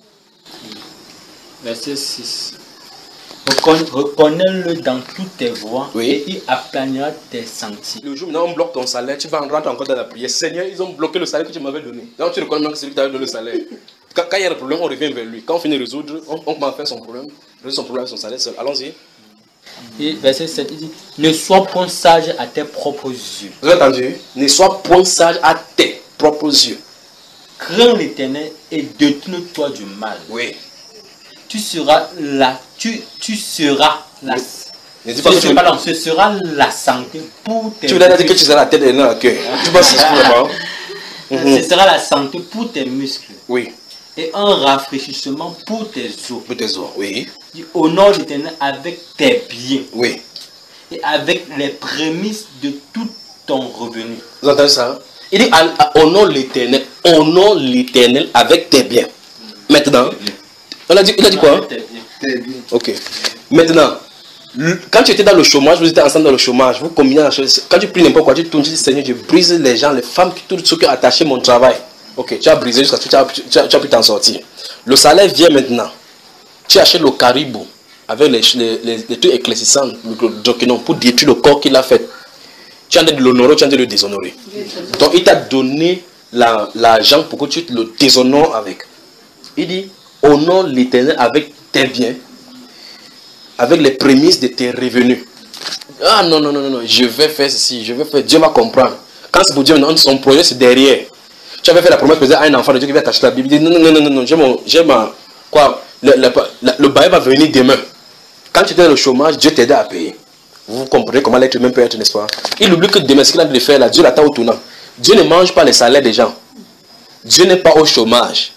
Verset six. Reconnais-le dans toutes tes voies, oui, et il aplanira tes sentiers. Le jour maintenant on bloque ton salaire, tu vas rentrer encore dans la prière. Seigneur, ils ont bloqué le salaire que tu m'avais donné. Donc tu reconnais que c'est lui qui t'avait donné le salaire. Quand, quand il y a un problème, on revient vers lui. Quand on finit de résoudre, on, on commence à faire son problème. Résoudre son problème avec son salaire seul. Allons-y. Et verset sept, il dit, ne sois point sage à tes propres yeux. Vous avez entendu? Ne sois point sage à tes propres yeux. Crains l'Éternel et détourne-toi du mal. Oui. Tu seras la, tu, tu seras la, ne dis pas que tu... pardon, ce sera la santé pour tes. Tu voulais dire que tu seras la tête et non la queue. Tu penses que c'est ce que ce sera la santé pour tes muscles. Oui. Et un rafraîchissement pour tes os. Pour tes os, oui. Honore l'Éternel avec tes biens. Oui. Et avec les prémices de tout ton revenu. Vous entendez ça? Il dit honore l'Éternel. Honore l'Éternel avec tes biens. Maintenant, on a dit, il a dit quoi? Tes biens. Ok. Maintenant, quand tu étais dans le chômage, vous étiez ensemble dans le chômage, vous combinez la chose. Quand tu pries n'importe quoi, tu tournes, tu dis Seigneur, je brise les gens, les femmes, tous ceux qui ont attaché mon travail. Ok, tu as brisé jusqu'à ce que tu as, tu as, tu as pu t'en sortir. Le salaire vient maintenant. Tu achètes le caribou avec les, les, les, les trucs éclaircissants pour détruire le corps qu'il a fait. Tu es en train de l'honorer, tu es en train de le déshonorer. Donc il t'a donné l'argent pour que tu le déshonores avec. Il dit, honore l'Éternel avec tes biens, avec les prémices de tes revenus. Ah non, non, non, non, je vais faire ceci, je vais faire, Dieu va comprendre. Quand c'est pour Dieu, son projet c'est derrière. Tu avais fait la promesse à un enfant de Dieu qui va t'acheter la Bible. Il dit, non, non, non, non, non, j'ai mon, j'ai ma, quoi, le, le, le, le bail va venir demain. Quand tu étais dans le chômage, Dieu t'aidait à payer. Vous comprenez comment l'être humain peut être, n'est-ce pas? Il oublie que demain, ce qu'il a de faire là, Dieu l'attend au tournant. Dieu ne mange pas les salaires des gens. Dieu n'est pas au chômage.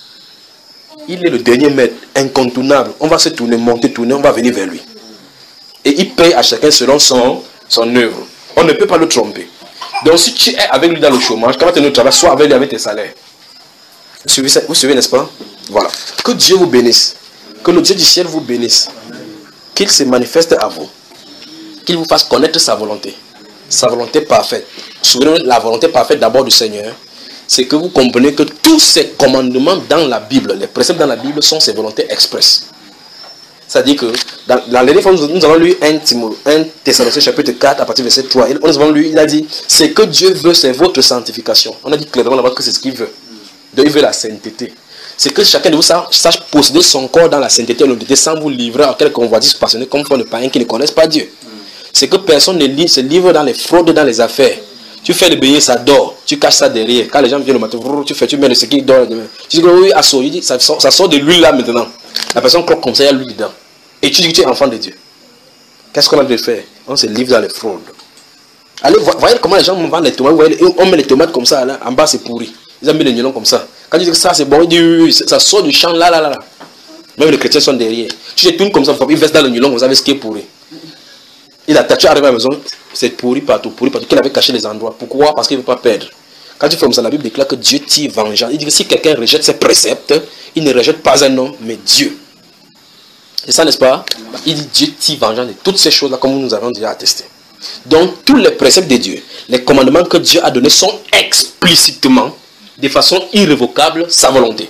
Il est le dernier maître, incontournable. On va se tourner, monter, tourner, on va venir vers lui. Et il paye à chacun selon son, son œuvre. On ne peut pas le tromper. Donc si tu es avec lui dans le chômage, quand tu es au travail, sois avec lui avec tes salaires. Vous suivez, vous suivez, n'est-ce pas? Voilà. Que Dieu vous bénisse. Que le Dieu du ciel vous bénisse. Qu'il se manifeste à vous. Qu'il vous fasse connaître sa volonté. Sa volonté parfaite. Souvenez-vous, la volonté parfaite d'abord du Seigneur, c'est que vous comprenez que tous ces commandements dans la Bible, les préceptes dans la Bible sont ses volontés expresses. C'est-à-dire que dans, dans les fois, nous, nous avons lu un Thessaloniciens chapitre quatre à partir du verset trois. Nous avons lu, il a dit, c'est que Dieu veut, c'est votre sanctification. On a dit clairement là-bas que c'est ce qu'il veut. Donc il veut la sainteté. C'est que chacun de vous sache posséder son corps dans la sainteté et l'honnêteté sans vous livrer à quelques convoitises passionnées comme font les païens qui ne connaissent pas Dieu. C'est que personne ne lit, se livre dans les fraudes, dans les affaires. Tu fais le bélier, ça dort. Tu caches ça derrière. Quand les gens viennent le matin, tu fais, tu mets le ce qui dort. Tu dis que oui, il dit, ça, sort, ça sort de l'huile là maintenant. La personne croit comme ça, il y a l'huile dedans. Et tu dis que tu es enfant de Dieu. Qu'est-ce qu'on a de faire? On se livre dans les fraudes. Allez, voyez comment les gens vendent les tomates. Voyez, on met les tomates comme ça, là, en bas c'est pourri. Ils ont mis les niolons comme ça. Quand tu dis que ça c'est bon, il dit oui, ça sort du champ là, là, là. Même les chrétiens sont derrière. Tu te tournes comme ça, ils versent dans le niolon, vous savez ce qui est pourri. Il a tu arrives à la maison, c'est pourri partout, pourri partout. Qu'il avait caché les endroits. Pourquoi? Parce qu'il ne veut pas perdre. Quand tu fais comme ça, la Bible déclare que Dieu tire vengeance. Il dit que si quelqu'un rejette ses préceptes, il ne rejette pas un homme, mais Dieu. C'est ça, n'est-ce pas? Il dit Dieu tire vengeance de toutes ces choses-là, comme nous avons déjà attesté. Donc, tous les préceptes de Dieu, les commandements que Dieu a donnés sont explicitement, de façon irrévocable, sa volonté.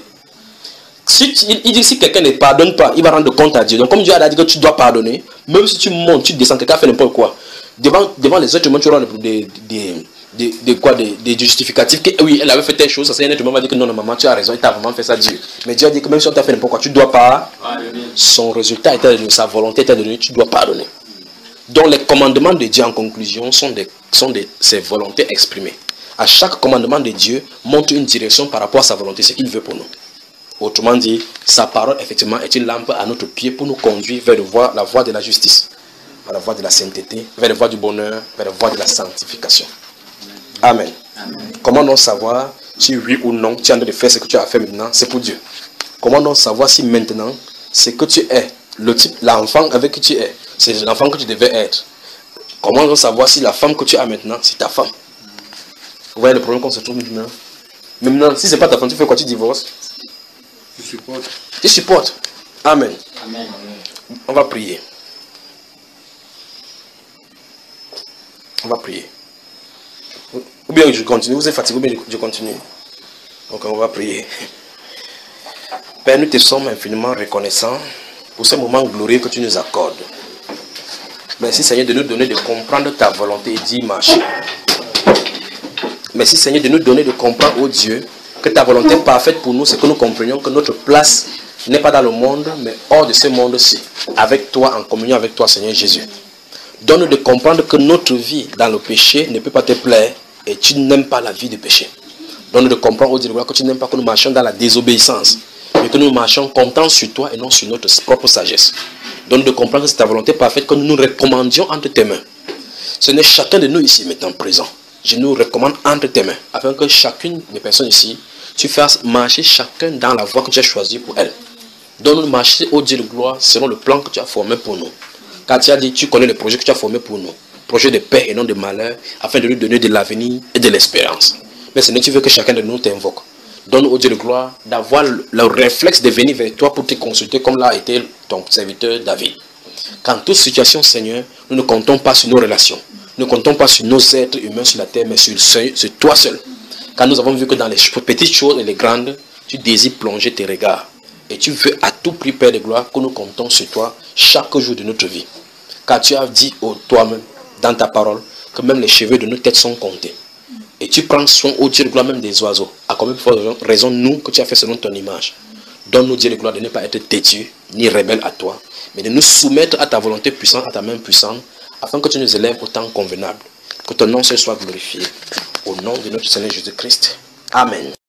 Si tu, il, il dit si quelqu'un ne pardonne pas, il va rendre compte à Dieu. Donc comme Dieu a dit que tu dois pardonner, même si tu montes, tu descends, quelqu'un fait n'importe quoi, devant, devant les autres humains, tu auras des, des, des, des, quoi, des, des justificatifs que oui, elle avait fait telle chose, ça c'est un être humain va dire que non, non, maman, tu as raison, il t'a vraiment fait ça, Dieu. Mais Dieu a dit que même si on t'a fait n'importe quoi, tu dois pas. Son résultat était donné, sa volonté était donnée, tu dois pardonner. Donc les commandements de Dieu en conclusion sont, des, sont des, ses volontés exprimées. À chaque commandement de Dieu montre une direction par rapport à sa volonté, ce qu'il veut pour nous. Autrement dit, sa parole effectivement est une lampe à notre pied pour nous conduire vers le voie, la voie de la justice, vers la voie de la sainteté, vers la voie du bonheur, vers la voie de la sanctification. Amen. Amen. Comment donc savoir si oui ou non tu es en train de faire ce que tu as fait maintenant, c'est pour Dieu. Comment donc savoir si maintenant ce que tu es, le type, l'enfant avec qui tu es, c'est l'enfant que tu devais être. Comment donc savoir si la femme que tu as maintenant, c'est ta femme. Vous voyez le problème qu'on se trouve maintenant. Mais maintenant, si ce n'est pas ta femme, tu fais quoi? Tu divorces? Tu supportes. Tu supportes. Amen. Amen. On va prier. On va prier. Ou bien je continue. Vous êtes fatigué, ou bien je continue. Donc on va prier. Père, nous te sommes infiniment reconnaissants pour ce moment glorieux que tu nous accordes. Merci Seigneur de nous donner de comprendre ta volonté et d'y marcher. Merci Seigneur de nous donner de comprendre, ô Dieu, que ta volonté est parfaite pour nous, c'est que nous comprenions que notre place n'est pas dans le monde, mais hors de ce monde-ci, avec toi, en communion avec toi, Seigneur Jésus. Donne-nous de comprendre que notre vie dans le péché ne peut pas te plaire et tu n'aimes pas la vie de péché. Donne-nous de comprendre, ô Dieu, que tu n'aimes pas que nous marchions dans la désobéissance, mais que nous marchions comptant sur toi et non sur notre propre sagesse. Donne-nous de comprendre que c'est ta volonté parfaite que nous nous recommandions entre tes mains. Ce n'est chacun de nous ici maintenant présent. Je nous recommande entre tes mains, afin que chacune des personnes ici, tu fasses marcher chacun dans la voie que tu as choisie pour elle. Donne-nous de marcher au Dieu de gloire selon le plan que tu as formé pour nous. Car tu as dit, tu connais le projet que tu as formé pour nous. Projet de paix et non de malheur, afin de nous donner de l'avenir et de l'espérance. Mais Seigneur, tu veux que chacun de nous t'invoque. Donne au Dieu de gloire d'avoir le réflexe de venir vers toi pour te consulter comme l'a été ton serviteur David. Qu'en toute situation, Seigneur, nous ne comptons pas sur nos relations. Nous ne comptons pas sur nos êtres humains sur la terre, mais sur, sur toi seul. Car nous avons vu que dans les petites choses et les grandes, tu désires plonger tes regards. Et tu veux à tout prix, Père de gloire, que nous comptons sur toi chaque jour de notre vie. Car tu as dit toi-même, dans ta parole, que même les cheveux de nos têtes sont comptés. Et tu prends soin, ô Dieu de gloire, même des oiseaux. À combien de raison, nous, que tu as fait selon ton image. Donne-nous, Dieu de gloire, de ne pas être têtus, ni rebelles à toi, mais de nous soumettre à ta volonté puissante, à ta main puissante, afin que tu nous élèves au temps convenable. Que ton nom soit glorifié. Au nom de notre Seigneur Jésus-Christ. Amen.